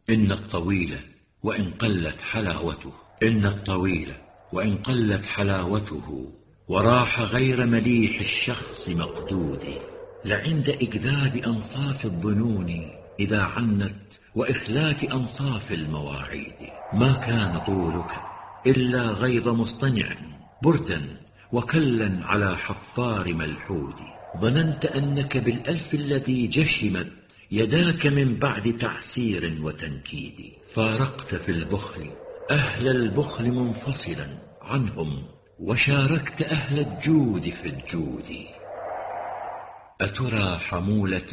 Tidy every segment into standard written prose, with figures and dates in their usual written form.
إن الطويل وإن قلت حلاوته وراح غير مليح الشخص مقدود، لعند إكذاب أنصاف الظنون إذا عنت وإخلاف أنصاف المواعيد. ما كان طولك إلا غيظ مصطنع بردا وكلا على حفار ملحود. ظننت أنك بالألف الذي جشمت يداك من بعد تعسير وتنكيد. فارقت في البخل أهل البخل منفصلا عنهم، وشاركت أهل الجود في الجود. أترى حمولة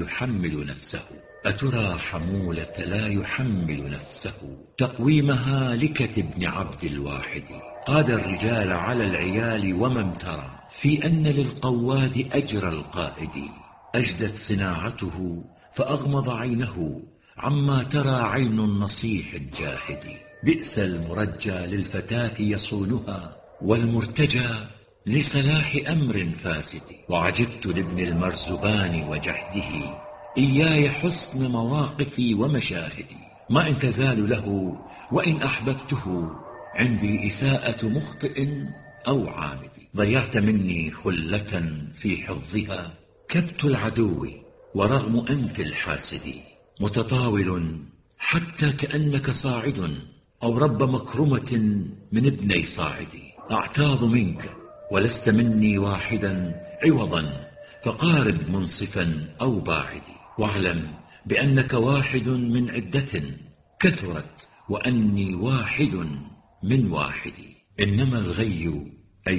لا يحمل نفسه تقويم هالكة ابن عبد الواحد. قاد الرجال على العيال ومن ترى في أن للقواد أجر القائد. أجدت صناعته فأغمض عينه عما ترى عين النصيح الجاحد. بئس المرجى للفتاة يصونها والمرتجى لصلاح أمر فاسد. وعجبت لابن المرزبان وجحده إياي حسن مواقفي ومشاهدي. ما إن تزال له وإن أحببته عندي إساءة مخطئ أو عامد. ضيعت مني خلة في حفظها كبت العدو ورغم أنف الحاسد. متطاول حتى كأنك صاعد أو رب مكرمة من ابني صاعد. أعتاض منك ولست مني واحدا عوضا، فقارب منصفا أو باعد. واعلم بأنك واحد من عدة كثرت وأني واحد من واحد. إنما الغي أن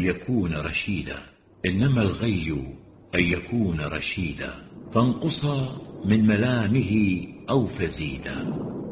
يكون رشيدا فانقص من ملامه أو فزيدا.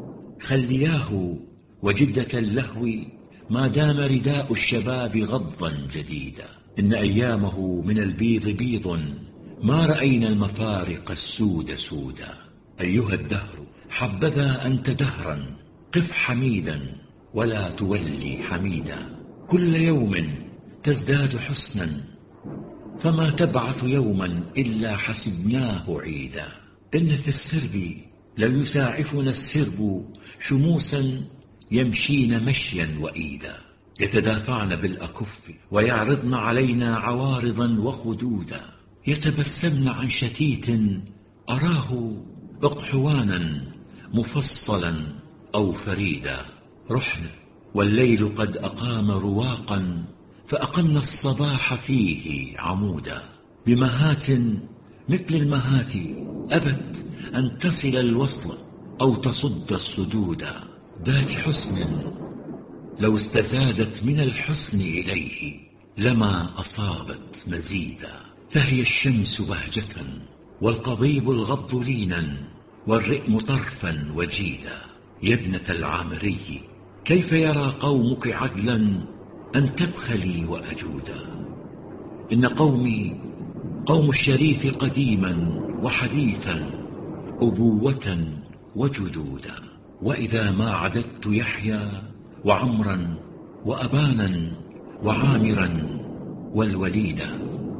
خلياه وجدة اللهو ما دام رداء الشباب غضا جديدا. إن أيامه من البيض بيض ما رأينا المفارق السود سودا. أيها الدهر حبذا أنت دهرا قف حميدا ولا تولي حميدا. كل يوم تزداد حسنا فما تبعث يوما إلا حسبناه عيدا. إن في السرب ليساعفنا السرب شموسا يمشين مشيا وإيدا. يتدافعن بالأكف ويعرضن علينا عوارضا وخدودا. يتبسمن عن شتيت أراه أقحوانا مفصلا أو فريدا. رحن والليل قد أقام رواقا فأقمنا الصباح فيه عمودا. بمهات مثل المهات أبت أن تصل الوصل أو تصد الصدودا. ذات حسن لو استزادت من الحسن إليه لما أصابت مزيدا. فهي الشمس بهجة والقضيب الغض لينا والرئم طرفا وجيدا. يا ابنة العامري كيف يرى قومك عدلا أن تبخلي وأجودا. إن قومي قوم الشريف قديما وحديثا أبوة وجدودا. وإذا ما عددت يحيى وعمرا وأبانا وعامرا والوليدا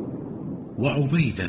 وعبيدا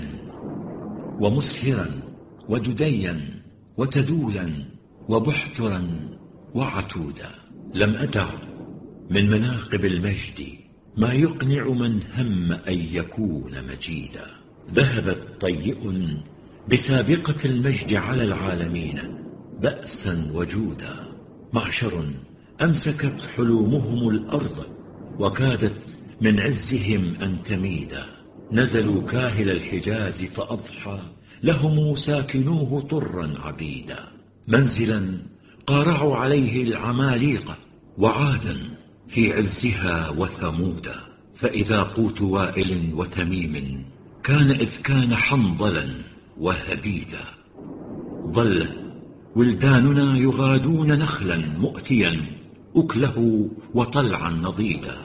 ومسهرا وجديا وتدولا وبحترا وعتودا، لم أدع من مناقب المجد ما يقنع من هم أن يكون مجيدا. ذهبت طيء بسابقة المجد على العالمين بأسا وجودا. معشر أمسكت حلومهم الأرض وكادت من عزهم أن تميدا. نزلوا كاهل الحجاز فأضحى لهم ساكنوه طرا عبيدا. منزلا قارعوا عليه العماليق وعادا في عزها وثمودا. فإذا قوت وائل وتميم كان إذ كان حنظلا وهبيدا. ظل ولداننا يغادون نخلا مؤتيا أكله وطلعا نضيدا.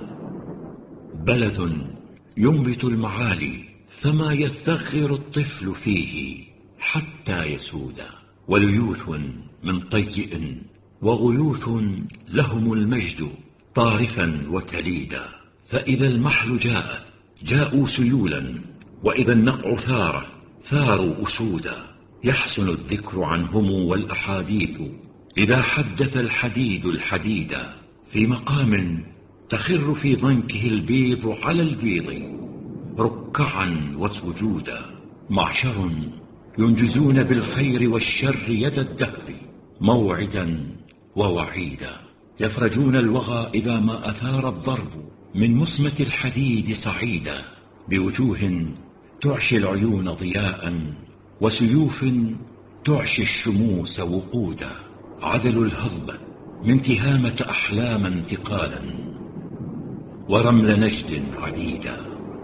بلد ينبت المعالي فما يثغر الطفل فيه حتى يسودا. وليوث من طيء وغيوث لهم المجد طارفا وتليدا. فإذا المحل جاءوا سيولا، وإذا النقع ثاروا أسودا. يحسن الذكر عنهم والأحاديث إذا حدث الحديد الحديد في مقام تخر في ضنكه البيض على البيض ركعا وسجودا، معشر ينجزون بالخير والشر يد الدهر موعدا ووعيدا، يفرجون الوغى إذا ما أثار الضرب من مسمة الحديد صعيدا، بوجوه تعشي العيون ضياء وسيوف تعشي الشموس وقودا، عدلوا الهضبة من تهامة أحلاما ثقالا ورمل نجد عديدا،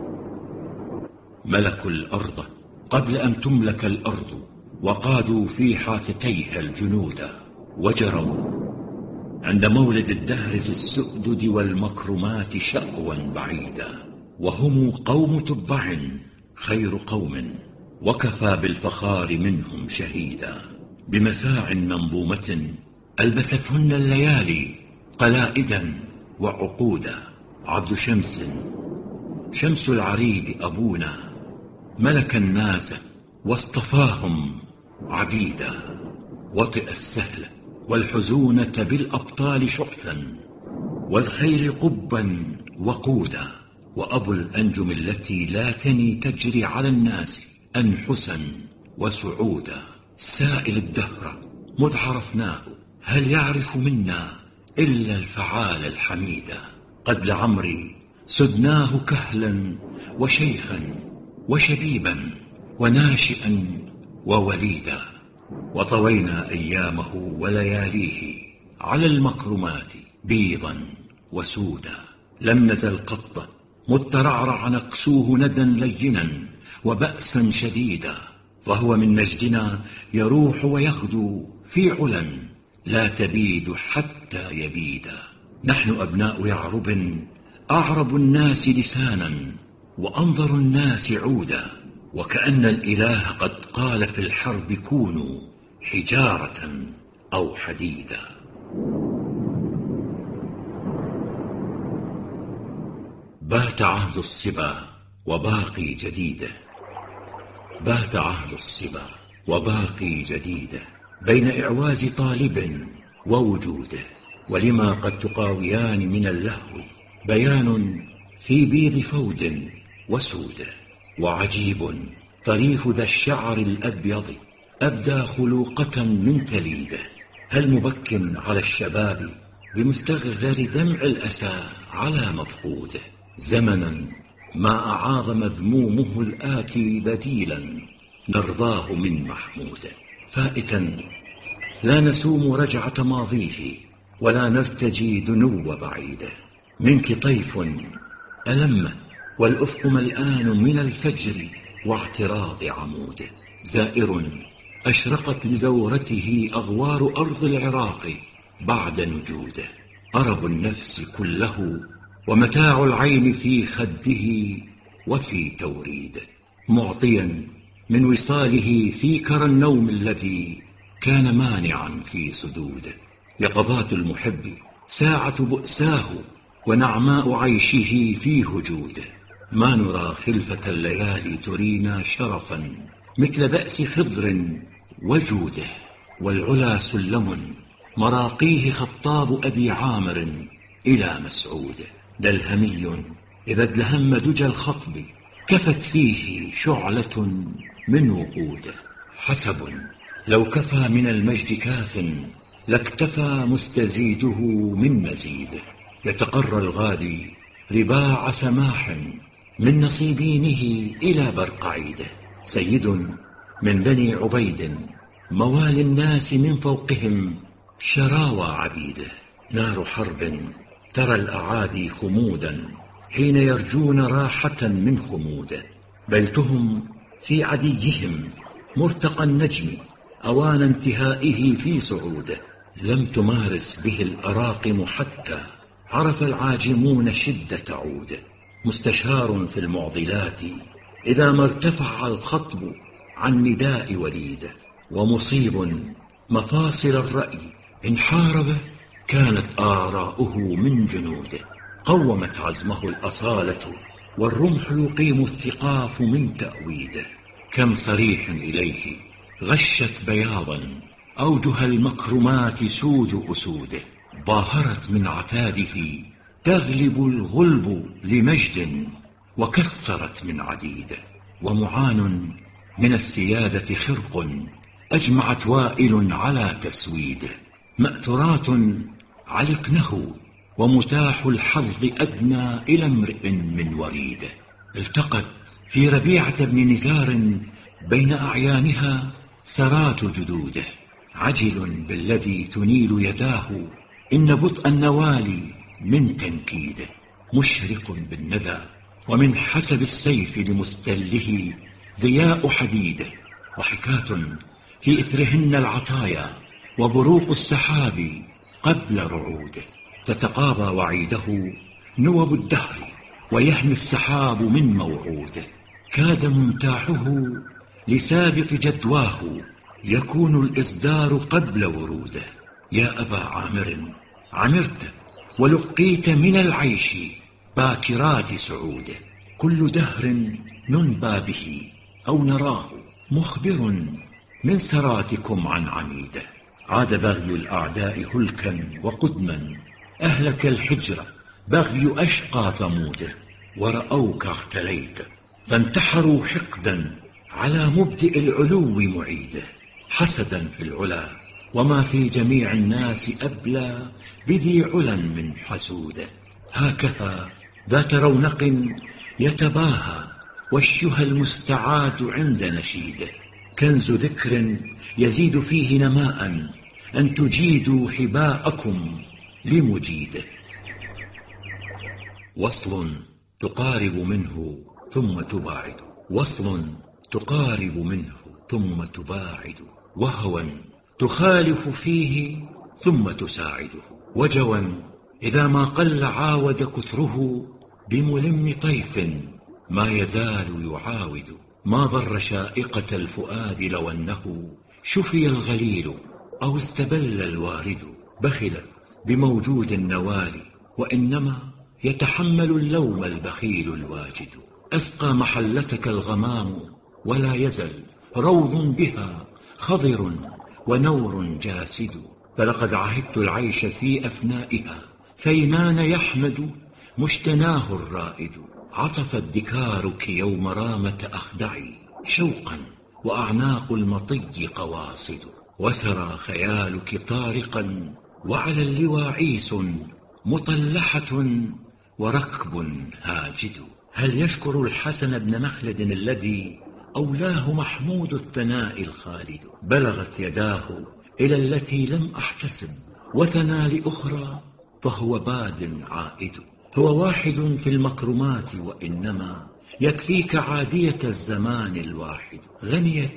ملكوا الأرض قبل أن تملك الأرض وقادوا في حاثتيها الجنودا، وجروا عند مولد الدهر في السؤدد والمكرمات شأوا بعيدا، وهم قوم تبع خير قوم وكفى بالفخار منهم شهيدا، بمساع منظومة ألبستهن الليالي قلائدا وعقودا، عبد شمس العريب أبونا ملك الناس واصطفاهم عبيدا، وطئ السهل والحزونة بالأبطال شعثا والخيل قبا وقودا، وأبو الأنجم التي لا تني تجري على الناس أنحسا وسعودا، سائل الدهر مذ عرفناه هل يعرف منا إلا الفعال الحميدا، قد لعمري سدناه كهلا وشيخا وشبيبا وناشئا ووليدا، وطوينا أيامه ولياليه على المكرمات بيضا وسودا، لم نزل قط مترعرع نكسوه ندا لينا وبأسا شديدا، فهو من نجدنا يروح ويغدو في علا لا تبيد حتى يبيدا، نحن أبناء يعرب أعرب الناس لسانا وأنظر الناس عودا، وكأن الإله قد قال في الحرب كونوا حجارة أو حديدا. بات عهد الصبا وباقي جديده، بات عهد الصبا وباقي جديده، بين إعواز طالب ووجوده، ولما قد تقاويان من اللهو بيان في بيض فود وسوده، وعجيب طريف ذا الشعر الأبيض أبدى خلوقة من تليده، هل مبك على الشباب بمستغزر دمع الأسى على مفقوده، زمنا ما أعاظ مذمومه الآتي بديلا نرضاه من محموده، فائتا لا نسوم رجعة ماضيه ولا نرتجي دنو بعيده، منك طيف ألم والأفق ملآن من الفجر واعتراض عموده، زائر أشرقت لزورته أغوار أرض العراق بعد نجوده، أرب النفس كله ومتاع العين في خده وفي توريده، معطيا من وصاله في كرى النوم الذي كان مانعا في سدوده، يقظات المحب ساعة بؤساه ونعماء عيشه في هجوده، ما نرى خلفة الليالي ترينا شرفا مثل بأس خضر وجوده، والعلا سلم مراقيه خطاب أبي عامر إلى مسعوده، دلهمي إذا ادلهم دجى الخطب كفت فيه شعلة من وقوده، حسب لو كفى من المجد كاف لاكتفى مستزيده من مزيده، يتقرى الغادي رباع سماح من نصيبينه إلى برقعيده، سيد من بني عبيد موالي الناس من فوقهم شراوى عبيده، نار حرب ترى الأعادي خمودا حين يرجون راحة من خموده، بيتهم في عديهم مرتقى النجم أوان انتهائه في صعوده، لم تمارس به الأراقم حتى عرف العاجمون شدة عوده، مستشار في المعضلات إذا ما ارتفع الخطب عن نداء وليده، ومصيب مفاصل الرأي إن حارب كانت آراؤه من جنوده، قومت عزمه الأصالة والرمح يقيم الثقاف من تأويده، كم صريح إليه غشت بياضا أوجه المكرمات سود أسوده، ظاهرت من عتاده تغلب الغلب لمجد، وكثرت من عديده. ومعان من السيادة خرق أجمعت وائل على تسويده، مأثرات علقنه ومتاح الحظ أدنى إلى امرئ من وريده. التقت في ربيعة بن نزار بين أعيانها سرات جدوده، عجل بالذي تنيل يداه إن بطء النوال من تنكيده، مشرق بالندى ومن حسب السيف لمستله ضياء حديده، وحكاة في إثرهن العطايا وبروق السحاب قبل رعوده، تتقاضى وعيده نوب الدهر ويهمي السحاب من موعوده، كاد منتاحه لسابق جدواه يكون الإصدار قبل وروده. يا أبا عامر عمرت ولقيت من العيش باكرات سعوده، كل دهر ننبى به أو نراه مخبر من سراتكم عن عميده، عاد بغي الأعداء هلكا وقدما، أهلك الحجر بغي أشقى ثموده، ورأوك اعتليت فانتحروا حقدا على مبدئ العلو معيده، حسدا في العلا وما في جميع الناس أبلى بذي علا من حسوده، هكذا ذات رونق يتباهى والشهى المستعاد عند نشيده، كنز ذكر يزيد فيه نماء أن تجيدوا حباءكم لمجيده. وصل تقارب منه ثم تباعد، وصل تقارب منه ثم تباعد، وهوى تخالف فيه ثم تساعده، وجوا إذا ما قل عاود كثره، بملم طيف ما يزال يعاود، ما ضر شائقة الفؤاد لو أنه شفي الغليل أو استبل الوارد، بخلت بموجود النوال وإنما يتحمل اللوم البخيل الواجد، أسقى محلتك الغمام ولا يزل روض بها خضر ونور جاسد، فلقد عهدت العيش في أفنائها فيمان يحمد مجتناه الرائد، عطف الدكارك يوم رامة أخدعي شوقا وأعناق المطي قواصد، وسرى خيالك طارقا وعلى اللوى عيس مطلحة وركب هاجد، هل يشكر الحسن بن مخلد الذي أولاه محمود الثناء الخالد، بلغت يداه إلى التي لم أحتسب وثنى لأخرى فهو باد عائد، هو واحد في المكرمات وإنما يكفيك عادية الزمان الواحد، غنيت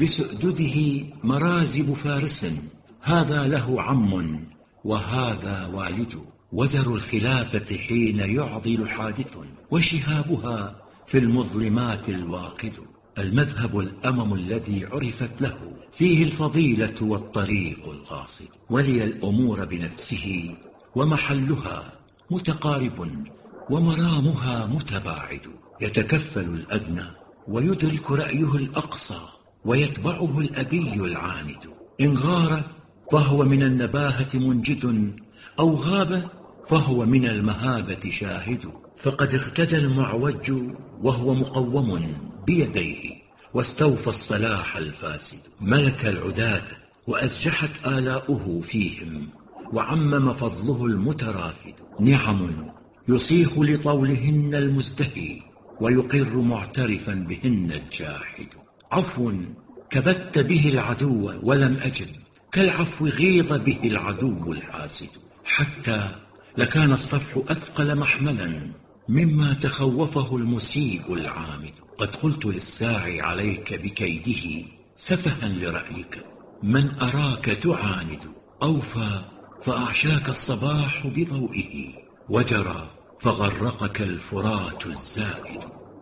بسؤدده مرازب فارس، هذا له عم وهذا والد، وزر الخلافة حين يعضل حادث وشهابها في المظلمات الواقد، المذهب الأمم الذي عرفت له فيه الفضيلة والطريق القاصد، ولي الأمور بنفسه ومحلها متقارب ومرامها متباعد، يتكفل الأدنى ويدرك رأيه الأقصى ويتبعه الأبي العاند، إن غار فهو من النباهة منجد أو غاب فهو من المهابة شاهد، فقد اغتدى المعوج وهو مقوم بيديه واستوفى الصلاح الفاسد، ملك العداة وأسجحت آلاؤه فيهم وعمم فضله المترافد، نعم يصيح لطولهن المزدهي ويقر معترفا بهن الجاحد، عفو كبت به العدو ولم أجد كالعفو غيظ به العدو الحاسد، حتى لكان الصفح أثقل محملا مما تخوفه المسيء العامد، قد قلت للساعي عليك بكيده سفها لرأيك من أراك تعاند، أوفى فأعشاك الصباح بضوئه وجرى فغرقك الفرات الزائد.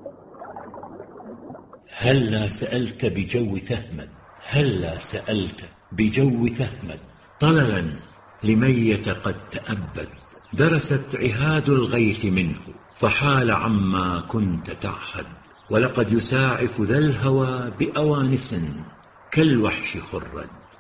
هلا سألت بجو ثهمد، هلا سألت بجو ثهمد طللا لميت قد تأبد، درست عهاد الغيث منه فحال عما كنت تعهد، ولقد يساعف ذا الهوى بأوانس كالوحش خرد،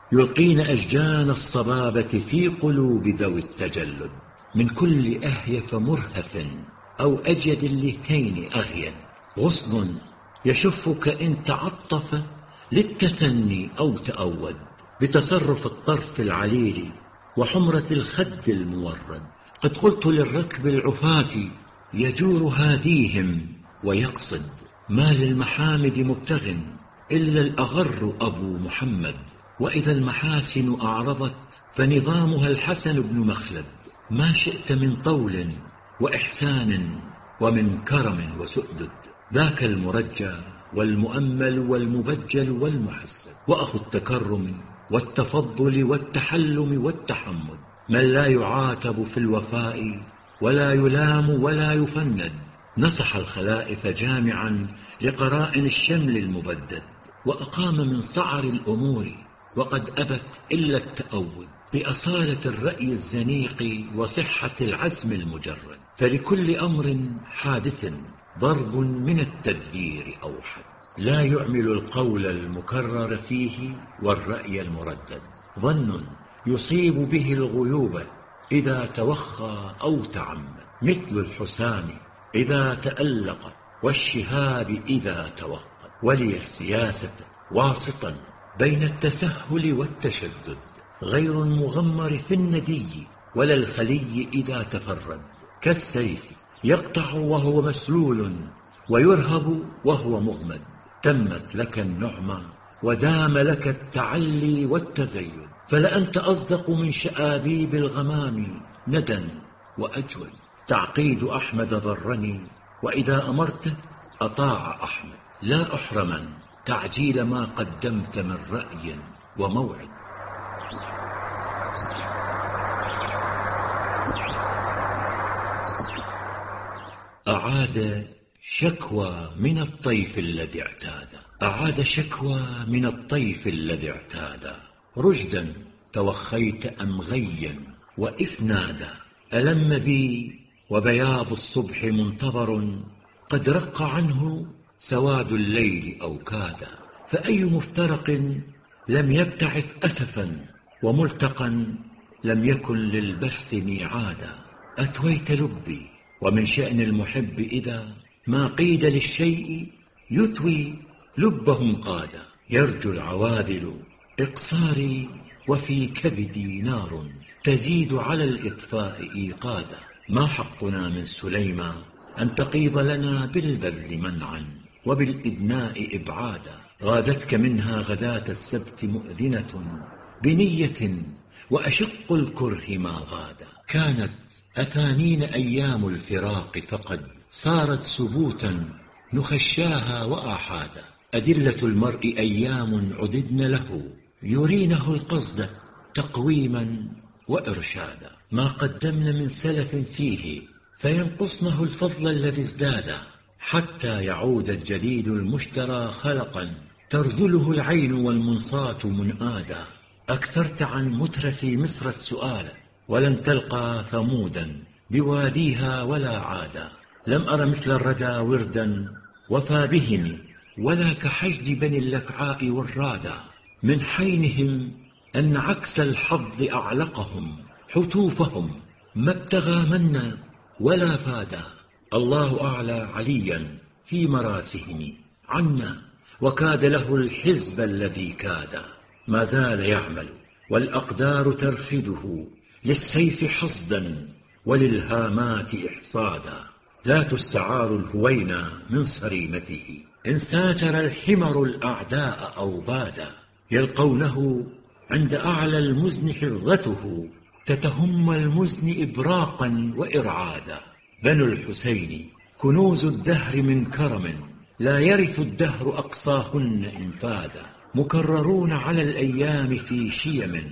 يلقين أشجان الصبابة في قلوب ذوي التجلد من كل أهيف مرهف أو أجيد اللهين أغين. غصن يشفك إن تعطف للتثني أو تأود بتصرف الطرف العليل وحمرة الخد المورد. قد قلت للركب العفاة يجور هاديهم ويقصد ما للمحامد مبتغ إلا الأغر أبو محمد. وإذا المحاسن أعرضت فنظامها الحسن بن مخلد. ما شئت من طول وإحسان ومن كرم وسؤدد ذاك المرجى والمؤمل والمبجل والمحسد وأخو التكرم والتفضل والتحلم والتحمد من لا يعاتب في الوفاء ولا يلام ولا يفند. نصح الخلائف جامعا لقرائن الشمل المبدد وأقام من صعر الأمور وقد أبت إلا التأود بأصالة الرأي الزنيق وصحة العزم المجرد. فلكل أمر حادث ضرب من التدبير أوحد لا يعمل القول المكرر فيه والرأي المردد. ظن يصيب به الغيوب إذا توخى أو تعمد مثل الحسام إذا تألق والشهاب إذا توقد. ولي السياسة واسطا بين التسهل والتشدد غير المغمر في الندي ولا الخلي إذا تفرد. كالسيف يقطع وهو مسلول ويرهب وهو مغمد. تمت لك النعمة ودام لك التعلي والتزين فلأنت أصدق من شآبيب الغمام ندى وأجود. تعقيد أحمد ضرني وإذا أمرت أطاع أحمد لا أحرما تعجيل ما قدمت من رأي وموعد. أعاد شكوى من الطيف الذي اعتاد. أعاد شكوى من الطيف الذي اعتاد. رشدا توخيت أم غيا وإفنادا. ألم بي وبياض الصبح منتظر قد رق عنه سواد الليل أو كادا. فأي مفترق لم يبتعث أسفا وملتقا لم يكن للبث ميعادا. أتويت لبي ومن شأن المحب إذا ما قيد للشيء يتوي لبهم قادا. يرجو العواذل إقصاري وفي كبدي نار تزيد على الإطفاء إيقادا. ما حقنا من سليمان أن تقيض لنا بالبذل منعا وبالإدناء إبعادا. غادتك منها غداة السبت مؤذنة بنية وأشق الكره ما غادا. كانت أثانين أيام الفراق فقد صارت سبوتا نخشاها وآحادا. أدلة المرء أيام عددن له يرينه القصد تقويما وإرشادا. ما قدمن من سلف فيه فينقصنه الفضل الذي ازداد حتى يعود الجديد المشترى خلقا ترذله العين والمنصات منآدا. أكثرت عن مترفي مصر السؤال ولن تلقى ثمودا بواديها ولا عادا. لم أر مثل الردى وردا وفى بهم ولا كحشد بني اللكعاء والرادا. من حينهم أن عكس الحظ أعلقهم حتوفهم ما ابتغى منا ولا فادا. الله أعلى عليا في مراسهم عنا وكاد له الحزب الذي كاد. ما زال يعمل والأقدار ترفده للسيف حصدا وللهامات إحصادا. لا تستعار الهوينا من صريمته إن ساتر الحمر الأعداء أو بادا. يلقونه عند أعلى المزن حرته تتهم المزن إبراقا وإرعادا. بنو الحسين كنوز الدهر من كرم لا يرث الدهر أقصاهن إنفادا. مكررون على الأيام في شيم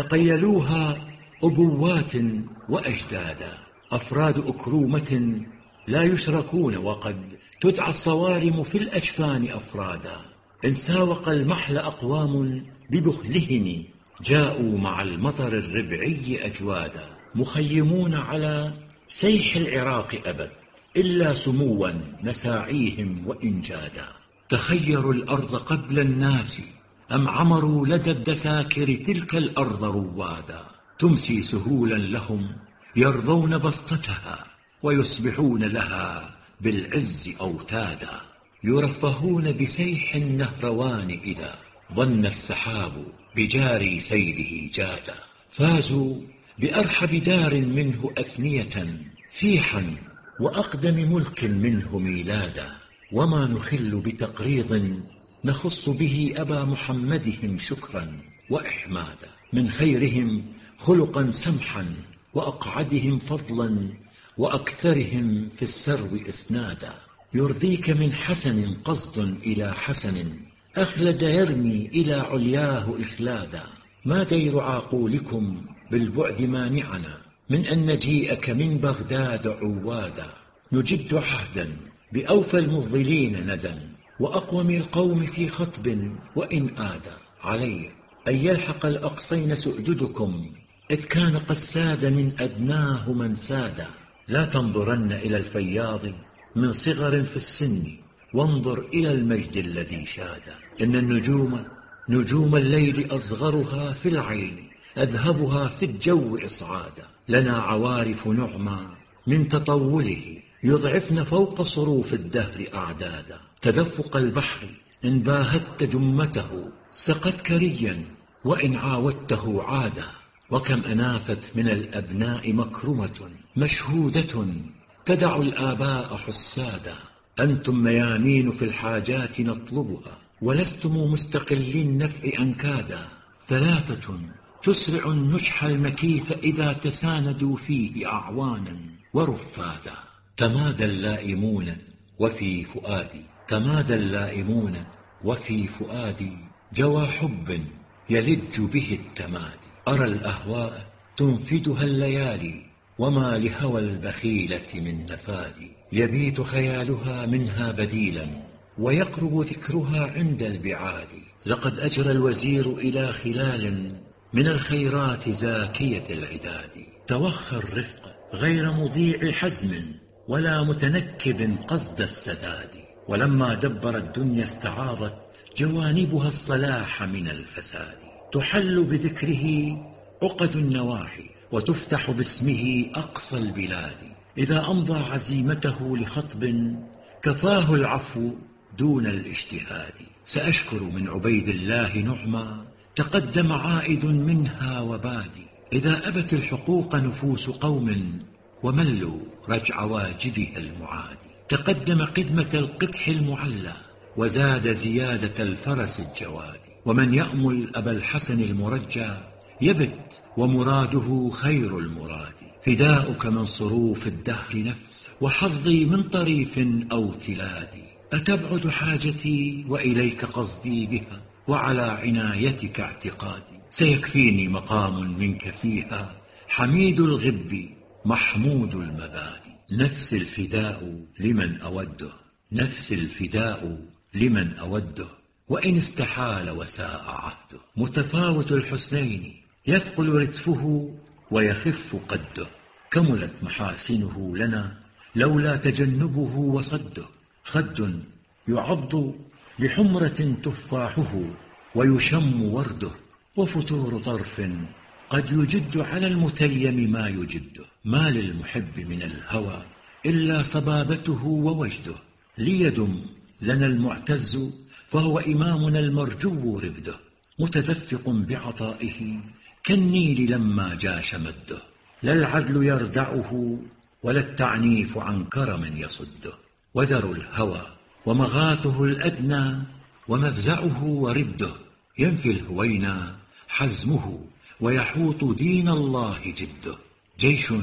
تقيلوها أبوات وأجدادا. أفراد أكرومة لا يشركون وقد تدعى الصوارم في الأجفان أفرادا. إن ساوق المحل أقوام ببخلهم جاءوا مع المطر الربعي أجوادا. مخيمون على سيح العراق أبد إلا سموا مساعيهم وإنجادا. تخيروا الأرض قبل الناس أم عمروا لدى الدساكر تلك الأرض روادا تمسي سهولا لهم يرضون بسطتها ويصبحون لها بالعز أوتادا يرفهون بسيح النهروان إذا ظن السحاب بجاري سيله جادا فازوا بأرحب دار منه أثنية فيحا وأقدم ملك منه ميلادا وما نخل بتقريض نخص به أبا محمدهم شكرا وإحمادا من خيرهم خلقا سمحا وأقعدهم فضلا وأكثرهم في السرو إسنادا يرضيك من حسن قصد إلى حسن أخلد يرمي إلى علياه إخلادا ما دير عاقولكم بالبعد مانعنا من أن نجيئك من بغداد عوادا نجد عهدا بأوفى المفضلين ندى وأقوم القوم في خطب وإن آدى علي أن يلحق الأقصين سؤددكم إذ كان قساد من أدناه من سادا لا تنظرن إلى الفياض من صغر في السن وانظر إلى المجد الذي شادا إن النجوم نجوم الليل أصغرها في العين أذهبها في الجو إصعادا لنا عوارف نعمى من تطوله يضعفن فوق صروف الدهر أعدادا تدفق البحر إن باهت جمته سقت كريا وإن عاودته عادا وكم أنافت من الأبناء مكرمة مشهودة تدع الآباء حسادا أنتم ميامين في الحاجات نطلبها ولستم مستقلين النفع أنكادا ثلاثة تسرع النجح المكيف إذا تساندوا فيه أعوانا ورفادا تمادى اللائمون وفي فؤادي تمادى اللائمون وفي فؤادي جوى حب يلج به التمادي أرى الأهواء تنفدها الليالي وما لهوى البخيلة من نفادي يبيت خيالها منها بديلا ويقرب ذكرها عند البعاد لقد أجرى الوزير إلى خلال من الخيرات زاكية العداد توخى الرفق غير مضيع حزم ولا متنكب قصد السداد ولما دبر الدنيا استعاضت جوانبها الصلاح من الفساد تحل بذكره عقد النواحي وتفتح باسمه أقصى البلاد إذا أمضى عزيمته لخطب كفاه العفو دون الاجتهاد سأشكر من عبيد الله نعمى تقدم عائد منها وبادي إذا أبت الحقوق نفوس قوم وملوا رجع واجبها المعادي تقدم قدمة القدح المعلى وزاد زيادة الفرس الجواد ومن يأمل أبا الحسن المرجى يبت ومراده خير المراد فداؤك من صروف الدهر نفس وحظي من طريف أو تلادي أتبعد حاجتي وإليك قصدي بها وعلى عنايتك اعتقادي سيكفيني مقام منك فيها حميد الغب محمود المبادئ نفس الفداء لمن أوده نفس الفداء لمن أوده وإن استحال وساء عهده متفاوت الحسنين يثقل رتفه ويخف قده كملت محاسنه لنا لولا تجنبه وصده خد يعض بحمرة تفاحه ويشم ورده وفتور طرف قد يجد على المتيم ما يجده ما للمحب من الهوى إلا صبابته ووجده ليدم لنا المعتز فهو إمامنا المرجو رفده متدفق بعطائه كالنيل لما جاش مده لا العدل يردعه ولا التعنيف عن كرم يصده وزر الهوى ومغاثه الأدنى ومفزعه ورده ينفي الهوينا حزمه ويحوط دين الله جده جيش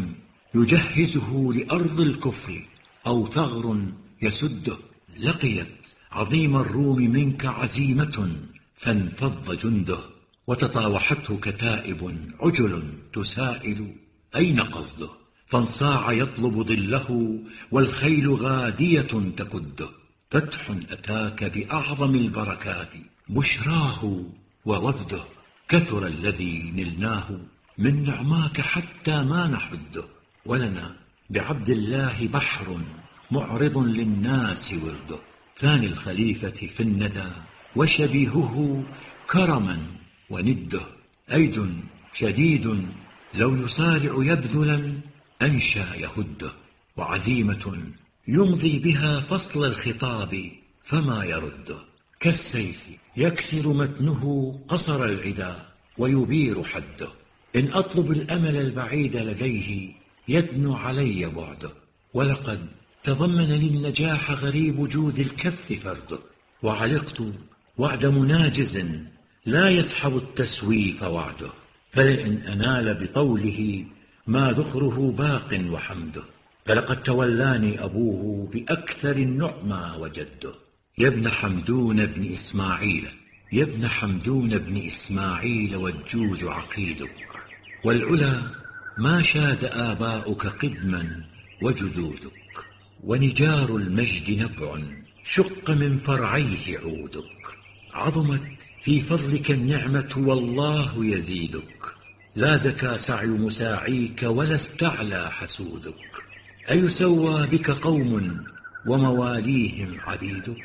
يجهزه لأرض الكفر أو ثغر يسده لقيت عظيم الروم منك عزيمة فانفض جنده وتطاوحته كتائب عجل تسائل أين قصده فانصاع يطلب ظله والخيل غادية تكده فتح أتاك بأعظم البركات بشراه ووفده كثر الذي نلناه من نعماك حتى ما نحده ولنا بعبد الله بحر معرض للناس ورده ثاني الخليفة في الندى وشبيهه كرما ونده. أيد شديد لو يصارع يبذلا أنشى يهده، وعزيمة يمضي بها فصل الخطاب فما يرده. كالسيف يكسر متنه قصر العدا ويبير حده. إن أطلب الأمل البعيد لديه يدنو علي بعده، ولقد تضمن للنجاح غريب جود الكف فرده. وعلقت وعد مناجز لا يسحب التسويف وعده، فلئن أنال بطوله ما ذخره باق وحمده. فلقد تولاني أبوه بأكثر النعمى وجده. يا ابن حمدون بن إسماعيل، يا ابن حمدون بن إسماعيل، والجود عقيدك، والعلا ما شاد آباؤك قدما وجدودك. ونجار المجد نبع شق من فرعيه عودك. عظمت في فضلك النعمة والله يزيدك. لا زكى سعي مساعيك ولا استعلى حسودك. أيسوى بك قوم ومواليهم عبيدك.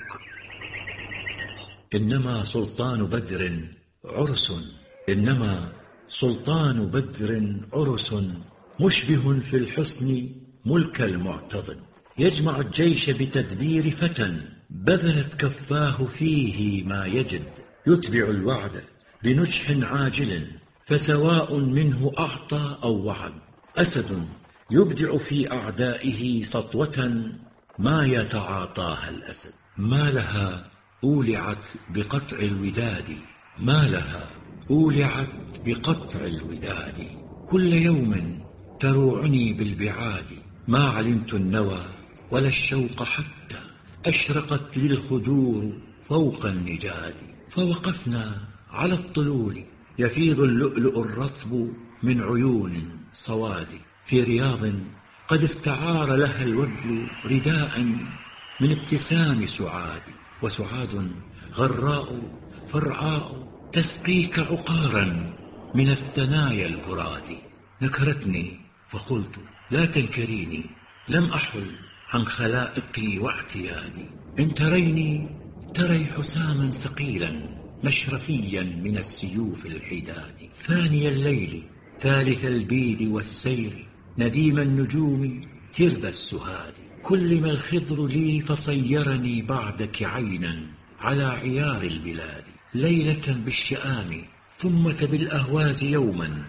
إنما سلطان بدر عرس، إنما سلطان بدر عرس، مشبه في الحسن ملك المعتضد. يجمع الجيش بتدبير فتى بذلت كفاه فيه ما يجد. يتبع الوعد بنجح عاجل فسواء منه أعطى أو وعد. أسد يبدع في أعدائه سطوة ما يتعاطاها الأسد. ما لها أولعت بقطع الوداد، ما لها أولعت بقطع الوداد. كل يوم تروعني بالبعاد، ما علمت النوى ولا الشوق حتى أشرقت للخدور فوق النجاد. فوقفنا على الطلول يفيض اللؤلؤ الرطب من عيون صواد، في رياض قد استعار لها الوبل رداء من ابتسام سعاد. وسعاد غراء فرعاء تسقيك عقارا من الثنايا البراد. نكرتني فقلت لا تنكريني، لم أحل عن خلائقي واعتيادي. إن تريني تري حساما ثقيلا مشرفيا من السيوف الحداد. ثاني الليل ثالث البيد والسير نديم النجوم تربى السهاد. كلم الخضر لي فصيرني بعدك عينا على عيار البلاد. ليلة بالشآم ثم بالأهواز يوما،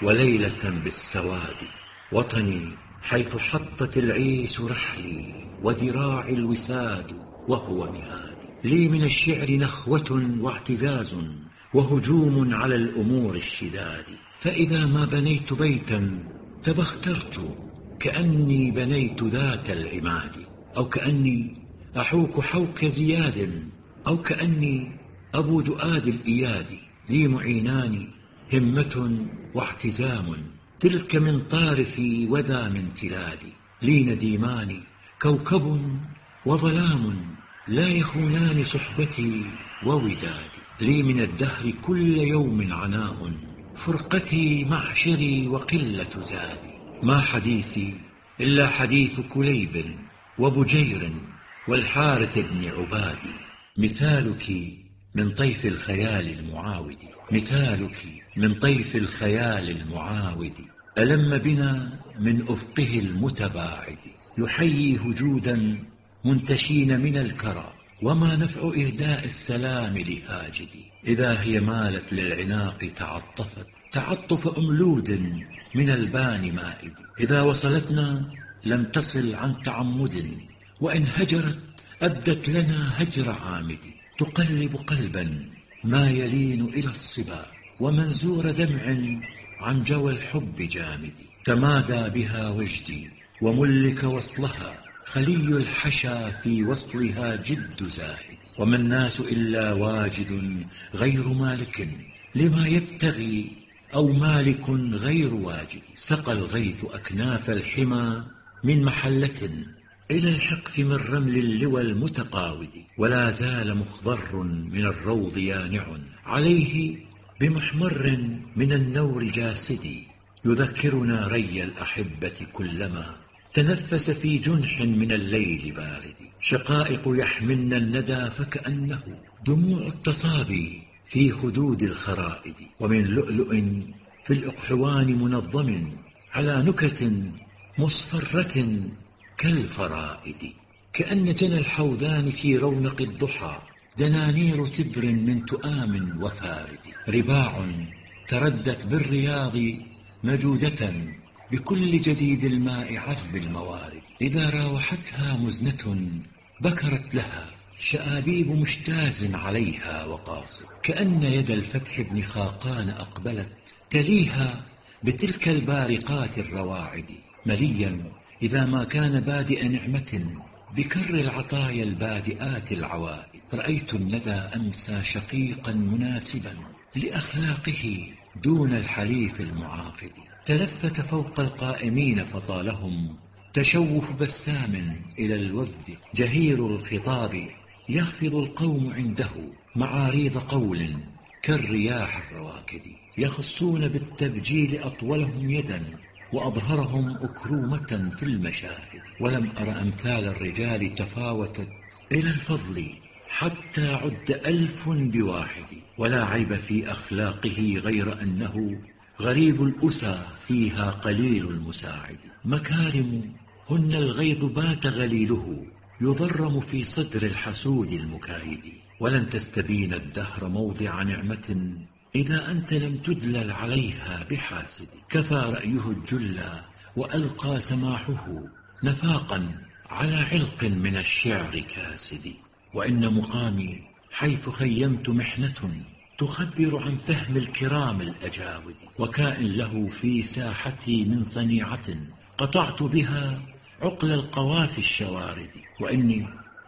وليلة بالسواد. وطني حيث حطت العيس رحلي وذراعي الوساد وهو مهاد. لي من الشعر نخوة واعتزاز وهجوم على الأمور الشداد. فإذا ما بنيت بيتا تبخترت كأني بنيت ذات العماد، أو كأني أحوك حوك زياد، أو كأني أبو دؤاد الإياد. لي معينان همة واعتزام، تلك من طارفي وذا من تلادي. لي نديمان كوكب وظلام لا يخونان صحبتي وودادي. لي من الدهر كل يوم عناء، فرقتي معشري وقلة زادي. ما حديثي إلا حديث كليب وبجير والحارث بن عبادي. مثالك من طيف الخيال المعاود، مثالك من طيف الخيال المعاود. ألم بنا من أفقه المتباعد، يحيي هجودا منتشين من الكرى. وما نفع إهداء السلام لهاجد، إذا هي مالت للعناق تعطفت تعطف أملود من البان مائد. إذا وصلتنا لم تصل عن تعمد، وإن هجرت أدت لنا هجر عامد. تقلب قلبا ما يلين إلى الصبا، ومنزور دمع عن جوى الحب جامد. تمادى بها وجدي وملك وصلها، خلي الحشا في وصلها جد زاهد. وما الناس إلا واجد غير مالك لما يبتغي، أو مالك غير واجد. سقى الغيث أكناف الحمى من محلة إلى الحقف من رمل اللوى المتقاود. ولا زال مخضر من الروض يانع عليه بمحمر من النور جاسدي. يذكرنا ري الأحبة كلما تنفس في جنح من الليل بارد. شقائق يحملن الندى فكأنه دموع التصابي في خدود الخرائد. ومن لؤلؤ في الأقحوان منظم على نكت مصفرة كالفرائد. كأن جنى الحوذان في رونق الضحى دنانير تبر من تؤام وفارد. رباع تردت بالرياض مجودة بكل جديد الماء عذب الموارد. إذا راوحتها مزنة بكرت لها شآبيب مجتاز عليها وقاصد. كأن يد الفتح بن خاقان أقبلت تليها بتلك البارقات الرواعد. مليا إذا ما كان بادئ نعمة بكر العطايا البادئات العوائد. رأيت الندى أمسى شقيقا مناسبا لأخلاقه دون الحليف المعاقد. تلفت فوق القائمين فطالهم تشوف بسام إلى الوفد. جهير الخطاب يخفض القوم عنده معاريض قول كالرياح الرواكد. يخصون بالتبجيل أطولهم يدا وأظهرهم أكرومة في المشاهد. ولم أر أمثال الرجال تفاوتت إلى الفضل حتى عد 1000 بواحد. ولا عيب في أخلاقه غير أنه غريب الأسى فيها قليل المساعد. مكارم هن الغيظ بات غليله يضرم في صدر الحسود المكايد. ولن تستبين الدهر موضع نعمة إذا أنت لم تدلل عليها بحاسد. كفى رأيه الجلى وألقى سماحه نفاقا على علق من الشعر كاسد. وإن مقامي حيث خيمت محنة تخبر عن فهم الكرام الأجاود. وكائن له في ساحتي من صنيعة قطعت بها عقل القوافي الشوارد. وإني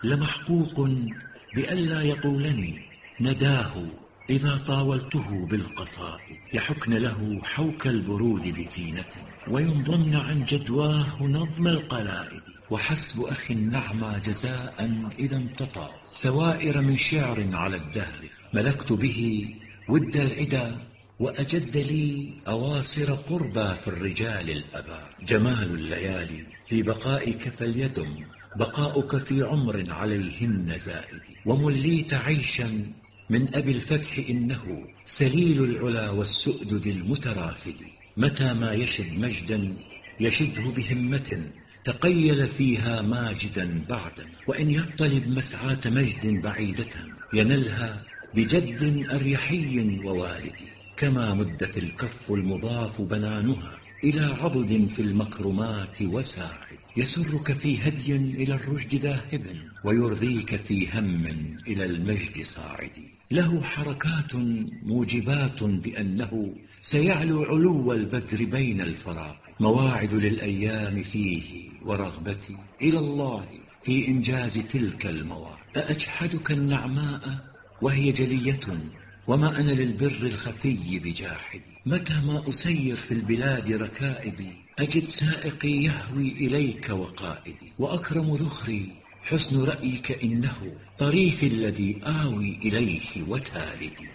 لمحقوق بألا يطولني نداه إذا طاولته بالقصائد. يحكن له حوك البرود بزينة وينضمن عن جدواه نظم القلائد. وحسب أخي النعمى جزاء إذا امتطى سوائر من شعر على الدهر. ملكت به ود العدا وأجد لي أواصر قربى في الرجال الأبار. جمال الليالي في بقائك فليدم بقاؤك في عمر عليهن زائد. ومليت عيشا من أبي الفتح إنه سليل العلا والسؤدد المترافد. متى ما يشد مجدا يشده بهمة تقيل فيها ماجدا بعدا. وإن يطلب مسعاة مجد بعيدة ينلها بجد أريحي ووالد. كما مدت الكف المضاف بنانها إلى عضد في المكرمات وساعد. يسرك في هدي إلى الرشد ذاهب ويرضيك في هم إلى المجد صاعد. له حركات موجبات بأنه سيعلو علو البدر بين الفراق. مواعد للأيام فيه ورغبتي إلى الله في إنجاز تلك المواعد. أأجحدك النعماء وهي جلية وما أنا للبر الخفي بجاحد. متى ما أسير في البلاد ركائبي أجد سائقي يهوي إليك وقائدي. وأكرم ذخري حسن رأيك إنه طريفي الذي آوي إليه وتالدي.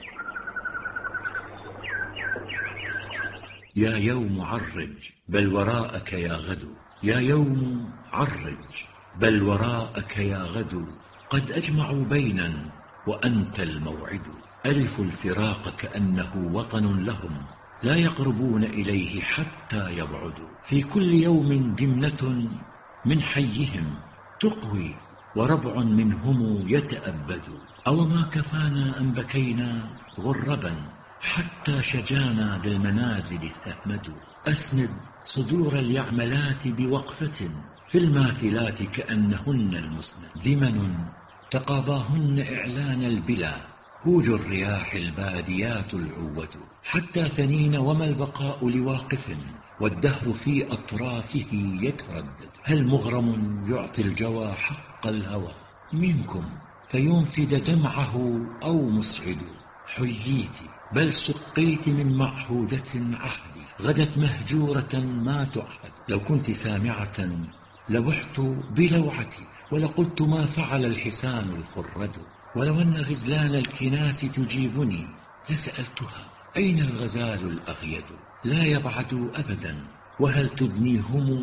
يا يوم عرج بل وراءك يا غد. يا يوم عرج بل وراءك يا غد. قد أجمعوا بينا وأنت الموعد. ألف الفراق كأنه وطن لهم لا يقربون إليه حتى يبعدوا. في كل يوم جملة من حيهم تقوي وربع منهم يتأبد. أو ما كفانا أن بكينا غربا حتى شجانا بالمنازل تهمد. أسند صدور اليعملات بوقفة في الماثلات كأنهن المسند. ذمن تقاضاهن إعلان البلا هوج الرياح الباديات العود. حتى ثنين وما البقاء لواقف والدهر في أطرافه يتردد. هل مغرم يعطي الجوى حق الهوى منكم فينفد دمعه أو مسعد. حييت بل سقيت من معهودة عهدي غدت مهجورة ما تعهد. لو كنت سامعة لوحت بلوعتي ولقلت ما فعل الحسان الخرد. ولو أن غزلان الكناس تجيبني لسألتها أين الغزال الأغيد. لا يبعد أبدا وهل تدنيهم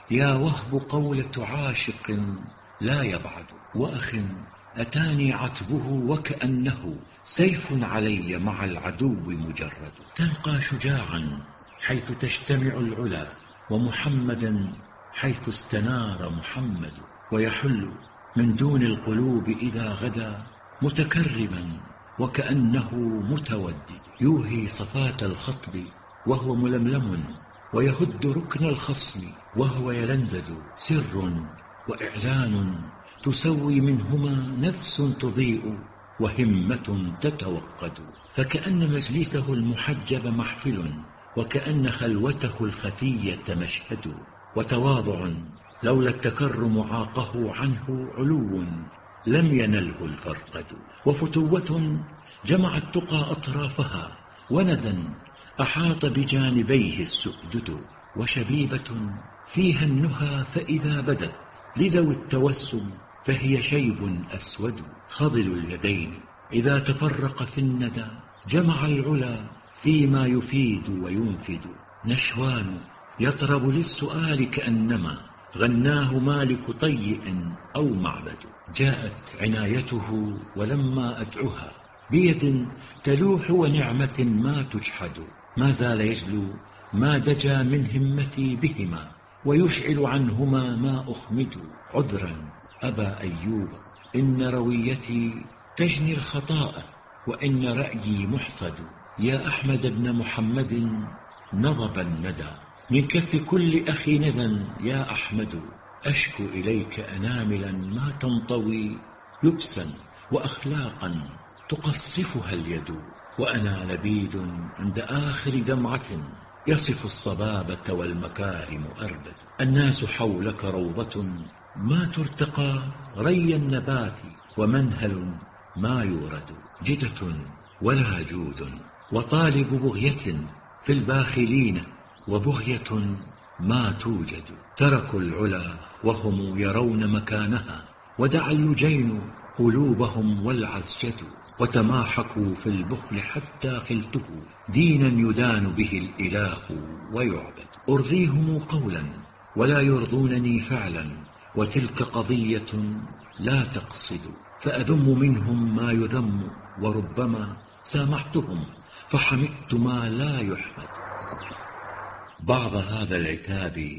يا وهب قولة عاشق لا يبعد، وأخ أتاني عتبه وكأنه سيف علي مع العدو مجرد. تلقى شجاعا حيث تجتمع العلا، ومحمدا حيث استنار محمد، ويحل من دون القلوب إذا غدا متكرما وكأنه متودد، يوهي صفات الخطب وهو ململم، ويهد ركن الخصم وهو يلندد. سر وإعلان تسوي منهما نفس تضيء وهمة تتوقد، فكأن مجلسه المحجب محفل، وكأن خلوته الخفية مشهد. وتواضع لولا التكرم عاقه عنه علو لم ينله الفرقد، وفتوة جمع التقى أطرافها، وندى أحاط بجانبيه السؤدد، وشبيبة فيها النهى فإذا بدت لذوي التوسم فهي شيب أسود. خضل اليدين إذا تفرق في الندى جمع العلا فيما يفيد وينفد، نشوان يطرب للسؤال كأنما غناه مالك طيء أو معبد. جاءت عنايته ولما أدعها بيد تلوح ونعمة ما تجحد، ما زال يجلو ما دجا من همتي بهما، ويشعل عنهما ما أخمد. عذرا أبا أيوب إن رويتي تجني الخطاء، وإن رأيي محصد. يا أحمد بن محمد نضب الندى من كف كل أخي ندى، يا أحمد أشكو إليك أناملا ما تنطوي لبسا وأخلاقا تقصفها اليد، وأنا لبيد عند آخر دمعة يصف الصبابة والمكارم أربد. الناس حولك روضة ما ترتقى ري النبات، ومنهل ما يورد. جدة ولا جود وطالب بغية في الباخلين، وبغية ما توجد. تركوا العلا وهم يرون مكانها، ودعا اللجين قلوبهم والعسجد، وتماحكوا في البخل حتى خلته دينا يدان به الإله ويعبد. أرضيهم قولا ولا يرضونني فعلا، وتلك قضية لا تقصد، فأذم منهم ما يذم، وربما سامحتهم فحمدت ما لا يحمد. بعض هذا العتاب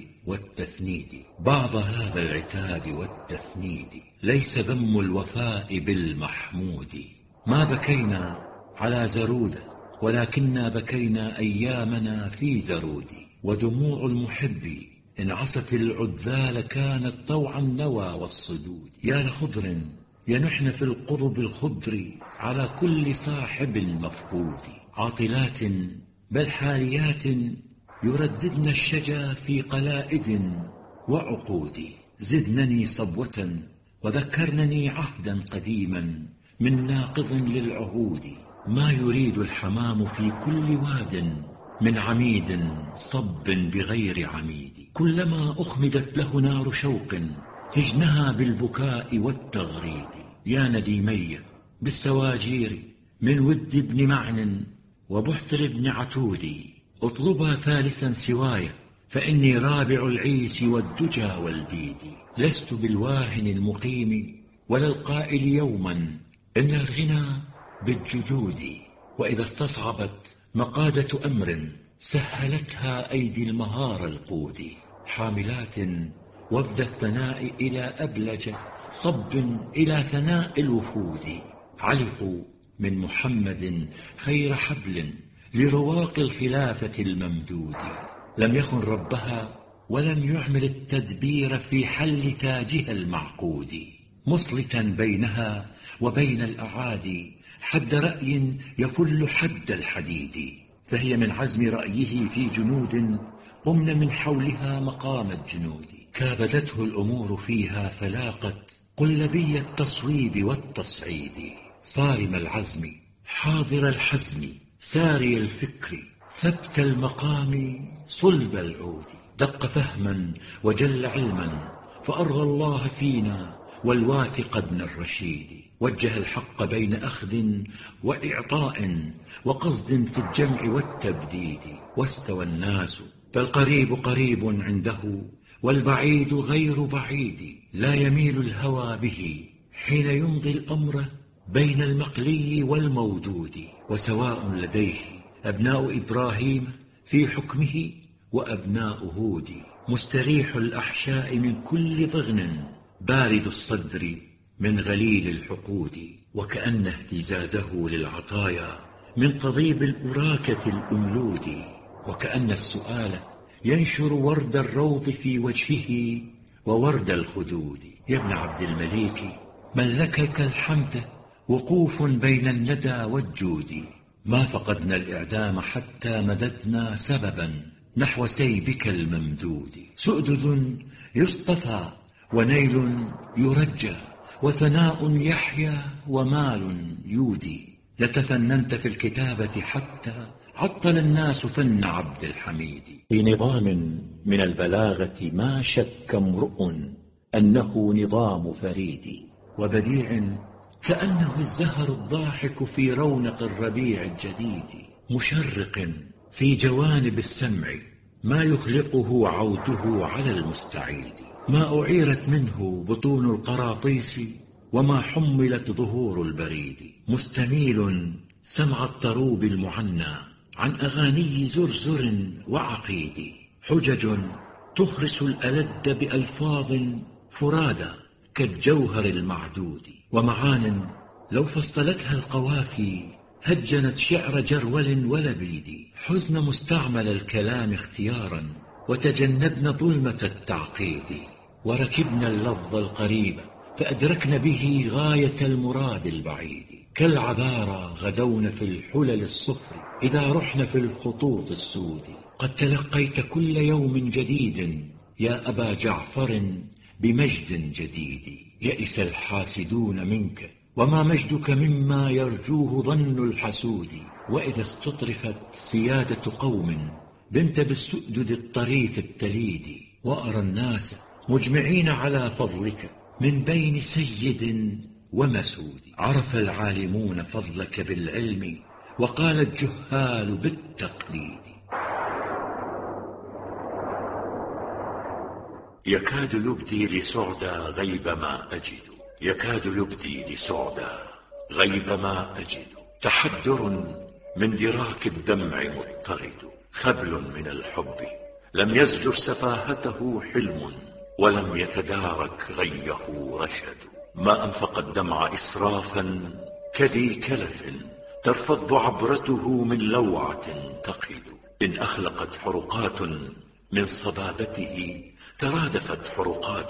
والتفنيد ليس ذم الوفاء بالمحمود. ما بكينا على زرود ولكننا بكينا أيامنا في زرود، ودموع المحب إن عصت العذال كانت طوع النوى والصدود. يا لخضر ينحن في القضب الخضر على كل صاحب مفقود، عاطلات بل حاليات يرددن الشجا في قلائد وعقود. زدنني صبوة وذكرنني عهدا قديما من ناقض للعهود، ما يريد الحمام في كل واد من عميد صب بغير عميد. كلما أخمدت له نار شوق هجنها بالبكاء والتغريد. يا نديمي بالسواجير من ود ابن معن وبحتر بن عتود، اطلبا ثالثا سواي فإني رابع العيس والدجى والبيد. لست بالواهن المقيم ولا القائل يوما إن الغنى بالجدود، وإذا استصعبت مقادة أمر سهلتها أيدي المهار القود. حاملات وفد الثناء إلى أبلج صب إلى ثناء الوفود، علقوا من محمد خير حبل لرواق الخلافة الممدود. لم يخن ربها ولم يعمل التدبير في حل تاجها المعقود، مصلتا بينها وبين الأعادي حد رأي يفل حد الحديد. فهي من عزم رأيه في جنود قمن من حولها مقام الجنود، كابدته الأمور فيها فلاقت قلبي التصويب والتصعيد. صارم العزم حاضر الحزم ساري الفكر ثبت المقام صلب العود. دق فهما وجل علما فأرغى الله فينا والواثق ابن الرشيد. وجه الحق بين أخذ وإعطاء وقصد في الجمع والتبديد. واستوى الناس فالقريب قريب عنده والبعيد غير بعيد لا يميل الهوى به حين يمضي الأمر بين المقلي والمودود. وسواء لديه أبناء إبراهيم في حكمه وأبناء هود، مستريح الأحشاء من كل ضغن، بارد الصدر من غليل الحقود. وكأن اهتزازه للعطايا من قضيب الأراكة الأملود، وكأن السؤال ينشر ورد الروض في وجهه وورد الخدود. يا ابن عبد المليك من لكك الحمد وقوف بين الندى والجود، ما فقدنا الإعدام حتى مددنا سببا نحو سيبك الممدود. سؤدد يصطفى ونيل يرجى وثناء يحيا ومال يودي، لتفننت في الكتابة حتى عطل الناس فن عبد الحميد. في نظام من البلاغة ما شك امرؤ أنه نظام فريد، وبديع كأنه الزهر الضاحك في رونق الربيع الجديد، مشرق في جوانب السمع ما يخلقه عوده على المستعيد. ما أعيرت منه بطون القراطيس وما حملت ظهور البريد، مستميل سمع الطروب المعنى عن أغاني زرزر وعقيد، حجج تخرس الألد بألفاظ فرادى كالجوهر المعدود، ومعان لو فصلتها القوافي هجنت شعر جرول ولبيد. حزن مستعمل الكلام اختيارا وتجنبن ظلمة التعقيد، وركبنا اللفظ القريب فأدركن به غاية المراد البعيد. كالعذارى غدون في الحلل الصفر إذا رحن في الخطوط السود، قد تلقيت كل يوم جديد يا أبا جعفر بمجد جديد. يئس الحاسدون منك وما مجدك مما يرجوه ظن الحسود، وإذا استطرفت سيادة قوم بنت بالسؤدد الطريف التليد، وأرى الناس مجمعين على فضلك من بين سيد ومسود. عرف العالمون فضلك بالعلم وقال الجهال بالتقليد. يكاد يبدي لسعدى غيب ما أجد، يكاد يبدي لسعدى غيب ما أجد، تحدر من دراك الدمع مضطرد، خبل من الحب لم يزجر سفاهته حلم، ولم يتدارك غيه رشد. ما أنفق الدمع إسرافا كذي كلف، ترفض عبرته من لوعة تقد. إن أخلقت حرقات من صبابته ترادفت حرقات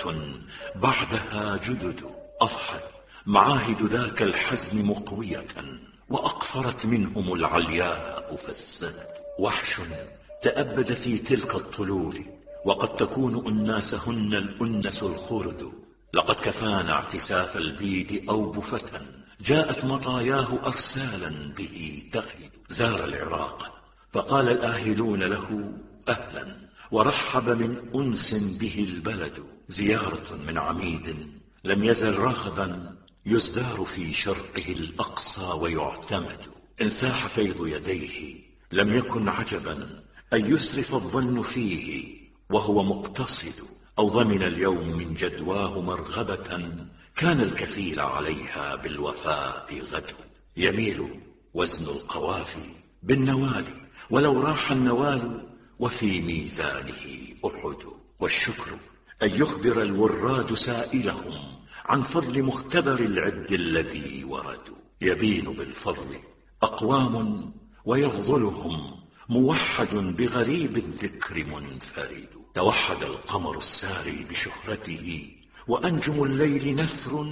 بعدها جدد، أضحت معاهد ذاك الحزن مقوية وأقفرت منهم العلياء فالسند. وحش تأبد في تلك الطلول وقد تكون أناسهن الأنس الخرد، لقد كفانا اعتساف البيد أوبفة جاءت مطاياه أرسالا به تخد. زار العراق فقال الآهلون له أهلا، ورحب من أنس به البلد، زيارة من عميد لم يزل رغبا يزدار في شرقه الأقصى ويعتمد. إن ساح فيض يديه لم يكن عجبا أن يسرف الظن فيه وهو مقتصد، أو ضمن اليوم من جدواه مرغبة كان الكفيل عليها بالوفاء غد. يميل وزن القوافي بالنوال ولو راح النوال، وفي ميزانه أحد. والشكر أن يخبر الوراد سائلهم عن فضل مختبر العد الذي وردوا. يبين بالفضل أقوام ويفضلهم موحد بغريب الذكر منفرد. توحد القمر الساري بشهرته وأنجم الليل نثر